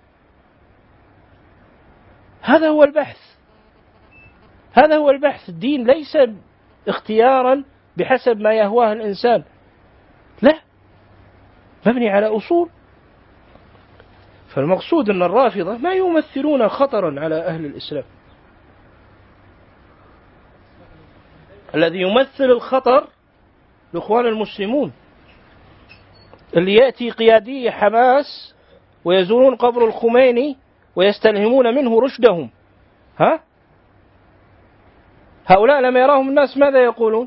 هذا هو البحث، هذا هو البحث. الدين ليس اختيارا بحسب ما يهواه الإنسان، لا، مبني على أصول. فالمقصود أن الرافضة ما يمثلون خطرا على أهل الإسلام. الذي يمثل الخطر الإخوان المسلمون اللي يأتي قيادي حماس ويزورون قبر الخميني ويستلهمون منه رشدهم. ها؟ هؤلاء لما يراهم الناس ماذا يقولون؟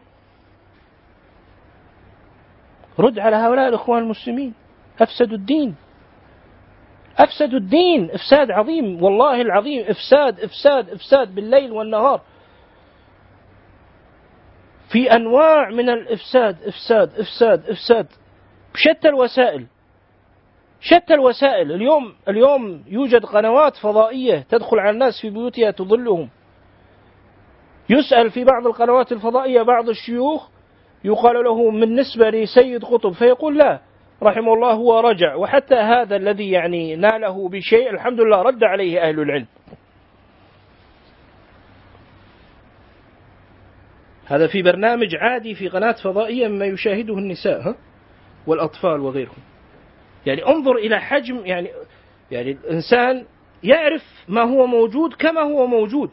رد على هؤلاء الإخوان المسلمين، أفسدوا الدين، أفسدوا الدين إفساد عظيم، والله العظيم إفساد إفساد إفساد بالليل والنهار، في أنواع من الإفساد، إفساد إفساد إفساد بشتى الوسائل، شتى الوسائل. اليوم اليوم يوجد قنوات فضائية تدخل على الناس في بيوتها تضلهم. يسأل في بعض القنوات الفضائية بعض الشيوخ يقال له من نسبة لسيد قطب، فيقول لا رحمه الله هو رجع، وحتى هذا الذي يعني ناله بشيء الحمد لله رد عليه أهل العلم. هذا في برنامج عادي في قناة فضائية مما يشاهده النساء ها والأطفال وغيرهم. يعني انظر إلى حجم، يعني يعني الإنسان يعرف ما هو موجود كما هو موجود،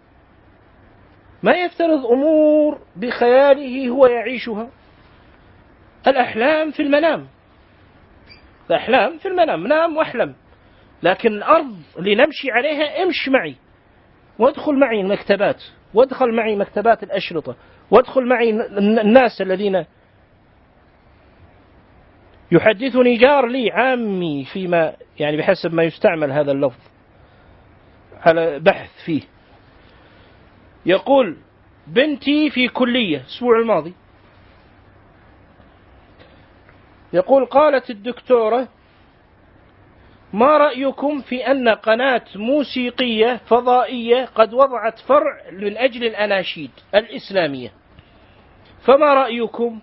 ما يفترض أمور بخياله هو يعيشها. الأحلام في المنام، الأحلام في المنام، نام واحلم، لكن الأرض اللي نمشي عليها امش معي، وادخل معي المكتبات، وادخل معي مكتبات الأشرطة، وادخل معي الناس الذين يحدثني جار لي عامي فيما يعني بحسب ما يستعمل هذا اللفظ على بحث فيه، يقول بنتي في كلية الأسبوع الماضي، يقول قالت الدكتورة ما رأيكم في أن قناة موسيقية فضائية قد وضعت فرع من أجل الأناشيد الإسلامية، فما رأيكم؟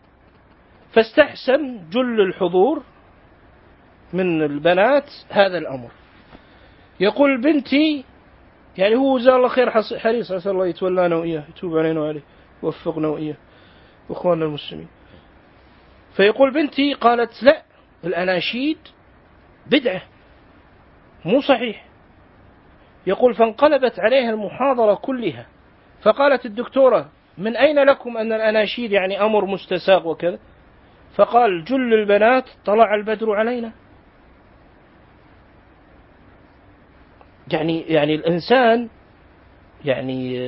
فاستحسن جل الحضور من البنات هذا الأمر. يقول بنتي يعني هو جزاه الله خير حريص، عسى الله يتولانا وإياه، يتوب علينا وعليه، يوفقنا وإياه وإخواننا المسلمين. فيقول بنتي قالت لا، الأناشيد بدعة مو صحيح. يقول فانقلبت عليها المحاضرة كلها، فقالت الدكتورة من أين لكم أن الأناشيد يعني أمر مستساغ وكذا؟ فقال جل البنات طلع البدر علينا. يعني يعني الإنسان يعني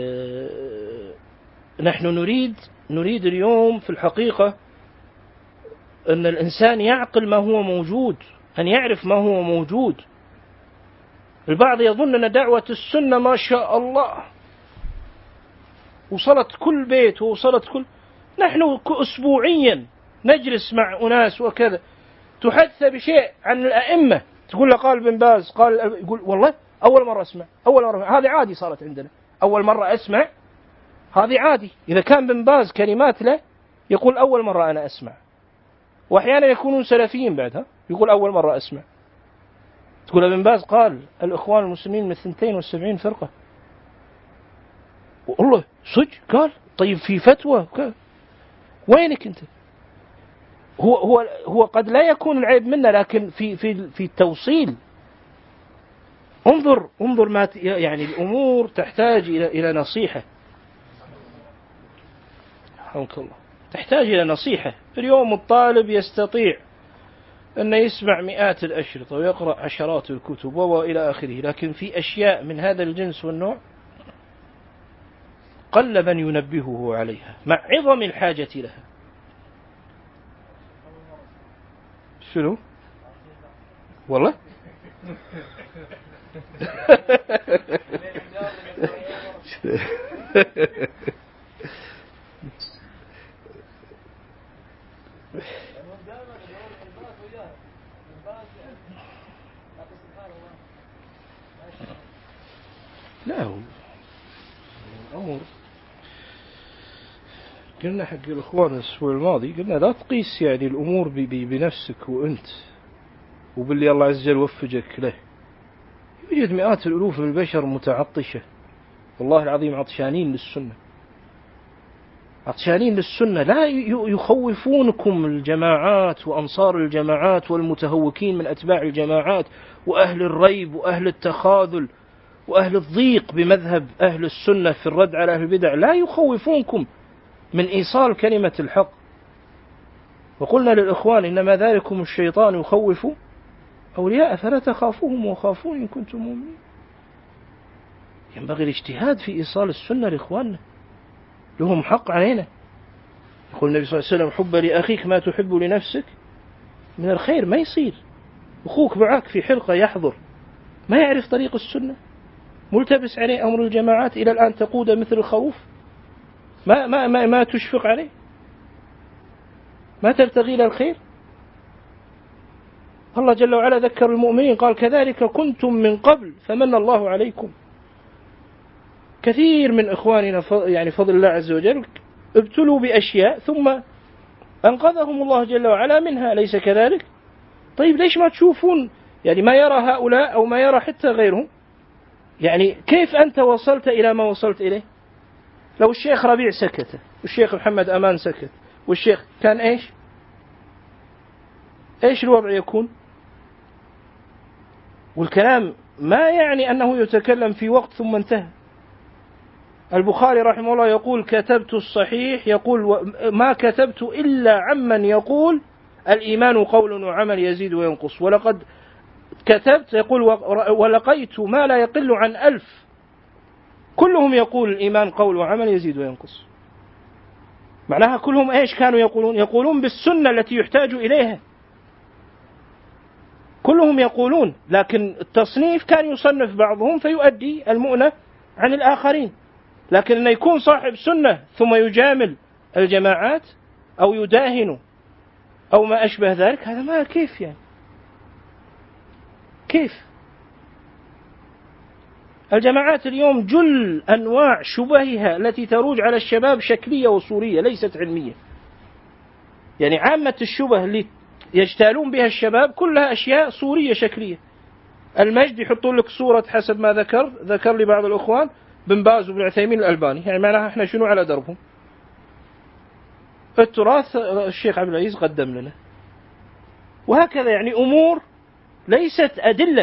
نحن نريد نريد اليوم في الحقيقة أن الإنسان يعقل ما هو موجود، أن يعرف ما هو موجود. البعض يظن أن دعوة السنة ما شاء الله وصلت كل بيت ووصلت كل، نحن أسبوعيا نجلس مع أناس وكذا تحدث بشيء عن الأئمة، تقول له قال بن باز قال، يقول والله أول مرة أسمع، أول مرة، هذه عادي صارت عندنا، أول مرة أسمع هذه عادي. إذا كان بن باز كلمات له يقول أول مرة أنا أسمع، وأحيانا يكونون سلفيين بعدها. يقول أول مرة أسمع. تقول ابن باز قال الإخوان المسلمين من اثنتين وسبعين فرقة. والله صدق قال؟ طيب في فتوى قال. وينك أنت؟ هو هو هو قد لا يكون العيب منا، لكن في في في التوصيل. انظر انظر ما يعني الأمور تحتاج إلى إلى نصيحة. رحمك الله. تحتاج إلى نصيحة. اليوم الطالب يستطيع أن يسمع مئات الأشرطة ويقرأ عشرات الكتب وإلى آخره، لكن في أشياء من هذا الجنس والنوع قل من ينبهه عليها مع عظم الحاجة لها. شنو؟ والله لا هو الأمر قلنا حق الأخوان الأسبوع الماضي، قلنا لا تقيس يعني الأمور بنفسك وأنت وباللي الله عز وجل وفجك له. يوجد مئات الألوف من البشر متعطشة والله العظيم، عطشانين للسنة، عطشانين للسنة. لا يخوفونكم الجماعات وأنصار الجماعات والمتهوكين من أتباع الجماعات وأهل الريب وأهل التخاذل وأهل الضيق بمذهب أهل السنة في الرد على أهل البدع. لا يخوفونكم من إيصال كلمة الحق. وقلنا للإخوان إنما ذلكم الشيطان يخوف أولياء فلا تخافوهم وخافون إن كنتم مؤمنين. ينبغي الاجتهاد في إيصال السنة لإخواننا، لهم حق علينا. يقول النبي صلى الله عليه وسلم حب لأخيك ما تحب لنفسك من الخير. ما يصير أخوك معك في حلقة يحضر ما يعرف طريق السنة، ملتبس عليه أمر الجماعات، إلى الآن تقود مثل الخروف، ما, ما, ما, ما تشفق عليه، ما تبتغي له الخير. الله جل وعلا ذكر المؤمنين قال كذلك كنتم من قبل فمن الله عليكم. كثير من إخواننا يعني فضل الله عز وجل ابتلوا بأشياء ثم أنقذهم الله جل وعلا منها، أليس كذلك؟ طيب ليش ما تشوفون يعني ما يرى هؤلاء أو ما يرى حتى غيرهم؟ يعني كيف أنت وصلت إلى ما وصلت إليه؟ لو الشيخ ربيع سكت والشيخ محمد أمان سكت والشيخ كان إيش؟ إيش الوضع يكون؟ والكلام ما يعني أنه يتكلم في وقت ثم انتهى. البخاري رحمه الله يقول كتبت الصحيح، يقول ما كتبت إلا عمن يقول الإيمان قول وعمل يزيد وينقص، ولقد كتبت يقول ولقيت ما لا يقل عن ألف كلهم يقول الإيمان قول وعمل يزيد وينقص. معناها كلهم إيش كانوا يقولون؟ يقولون بالسنة التي يحتاج إليها، كلهم يقولون، لكن التصنيف كان يصنف بعضهم فيؤدي المؤنة عن الآخرين. لكن أن يكون صاحب سنة ثم يجامل الجماعات أو يداهن أو ما أشبه ذلك، هذا ما كيف يعني كيف؟ الجماعات اليوم جل أنواع شبهها التي تروج على الشباب شكلية وصورية ليست علمية. يعني عامة الشبه اللي يجتالون بها الشباب كلها أشياء صورية شكلية. المجد يحطون لك صورة حسب ما ذكر ذكر لي بعض الأخوان بن باز وابن عثيمين الألباني، يعني معناها احنا شنو على دربهم. التراث الشيخ عبد العزيز قدم لنا، وهكذا يعني أمور ليست أدلة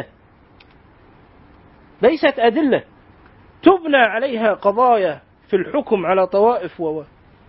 ليست أدلة تبنى عليها قضايا في الحكم على طوائف و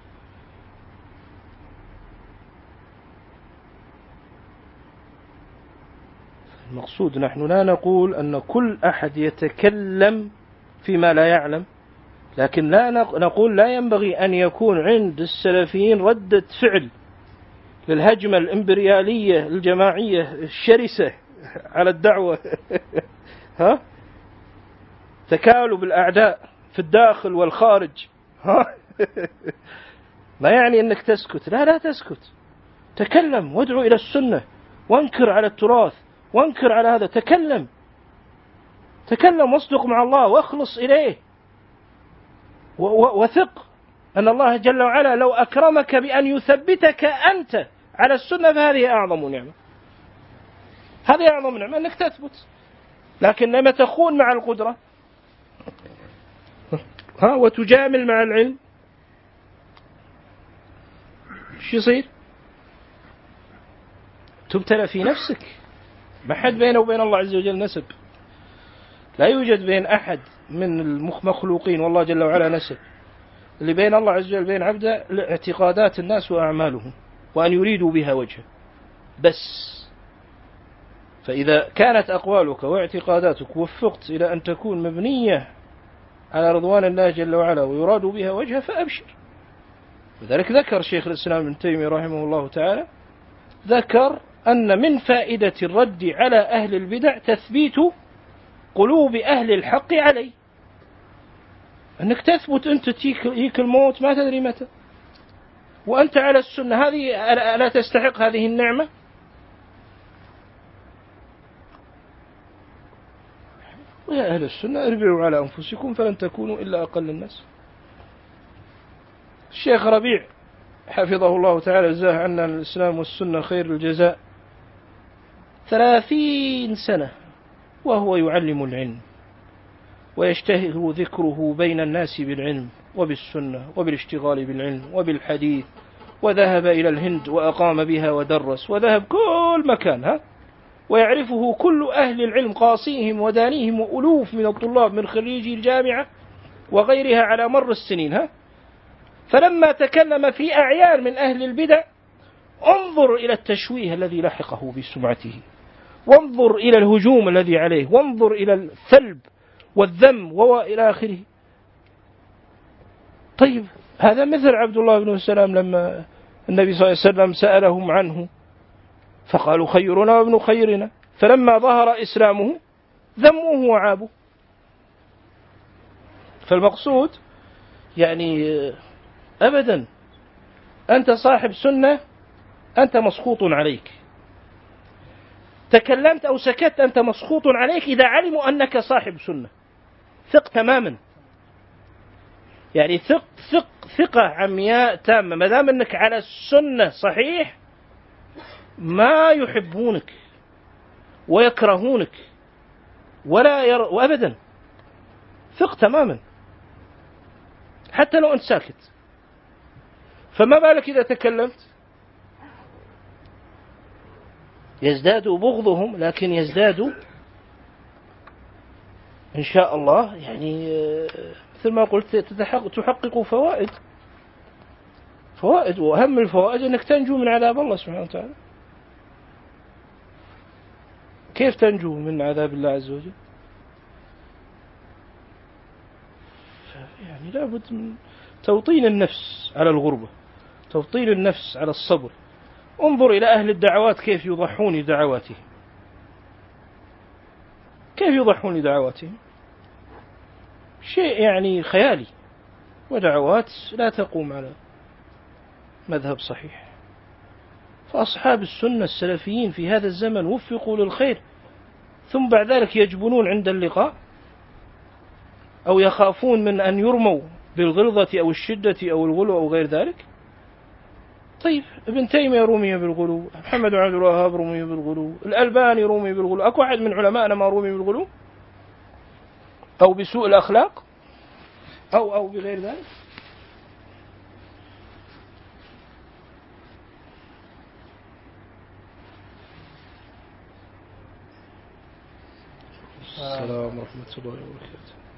المقصود نحن لا نقول أن كل أحد يتكلم فيما لا يعلم، لكن لا نقول لا ينبغي أن يكون عند السلفيين ردة فعل للهجمة الإمبريالية الجماعية الشرسة على الدعوة ها تكالب الأعداء في الداخل والخارج ها ما يعني أنك تسكت، لا لا تسكت، تكلم وادعو إلى السنة وانكر على التراث وانكر على هذا، تكلم تكلم واصدق مع الله واخلص إليه وثق أن الله جل وعلا لو أكرمك بأن يثبتك أنت على السنة فهذه أعظم نعمة، هذه أعظم نعمة أنك تثبت. لكن لما تخون مع القدرة ها وتجامل مع العلم شو يصير؟ تبتلى في نفسك. ما حد بينه وبين الله عز وجل نسب، لا يوجد بين أحد من المخلوقين والله جل وعلا نسب. اللي بين الله عز وجل بين عبده اعتقادات الناس وأعمالهم وأن يريدوا بها وجهه بس. فإذا كانت أقوالك واعتقاداتك وفقت إلى أن تكون مبنية على رضوان الله جل وعلا ويراد بها وجهه فأبشر. وذلك ذكر شيخ الإسلام ابن تيمية رحمه الله تعالى، ذكر أن من فائدة الرد على أهل البدع تثبيت قلوب أهل الحق عليه، أنك تثبت أنت تيك الموت ما تدري متى وأنت على السنة، هذه ألا تستحق هذه النعمة؟ ويا أهل السنة اربعوا على أنفسكم فلن تكونوا إلا أقل الناس. الشيخ ربيع حفظه الله تعالى جزاه عنا الإسلام والسنة خير الجزاء، ثلاثين سنة وهو يعلم العلم ويشتهر ذكره بين الناس بالعلم وبالسنة وبالاشتغال بالعلم وبالحديث، وذهب إلى الهند وأقام بها ودرس، وذهب كل مكان ها ويعرفه كل أهل العلم قاصيهم ودانيهم وألوف من الطلاب من خريجي الجامعة وغيرها على مر السنين ها. فلما تكلم في أعيان من أهل البدع انظر إلى التشويه الذي لحقه بسمعته، وانظر إلى الهجوم الذي عليه، وانظر إلى الثلب والذم وإلى آخره. طيب هذا مثل عبد الله بن السلام لما النبي صلى الله عليه وسلم سألهم عنه فقالوا خيرنا وابن خيرنا، فلما ظهر إسلامه ذموه وعابوه. فالمقصود يعني أبدا أنت صاحب سنة أنت مسخوط عليك، تكلمت أو سكت أنت مسخوط عليك إذا علموا أنك صاحب سنة. ثق تماما، يعني ثق ثق ثقة عمياء تامة، ما دام أنك على السنة صحيح ما يحبونك ويكرهونك ولا ير... وأبدا ثق تماما حتى لو أنت ساكت. فما بالك إذا تكلمت؟ يزداد بغضهم، لكن يزداد إن شاء الله يعني مثل ما قلت تحقق فوائد فوائد وأهم الفوائد أنك تنجو من عذاب الله سبحانه وتعالى. كيف تنجو من عذاب الله عز وجل؟ يعني لابد من توطين النفس على الغربة، توطين النفس على الصبر. انظر إلى أهل الدعوات كيف يضحون لدعواتهم، كيف يضحون لدعواتهم، شيء يعني خيالي، ودعوات لا تقوم على مذهب صحيح. فأصحاب السنة السلفيين في هذا الزمن وفقوا للخير، ثم بعد ذلك يجبنون عند اللقاء أو يخافون من أن يرموا بالغلظة أو الشدة أو الغلو أو غير ذلك. طيب ابن تيمية رمي بالغلو، محمد عبد الوهاب رمي بالغلو، الألباني رمي بالغلو، أكو أحد من علمائنا ما رمي بالغلو أو بسوء الأخلاق أو أو بغير ذلك؟ السلام ورحمة الله وبركاته.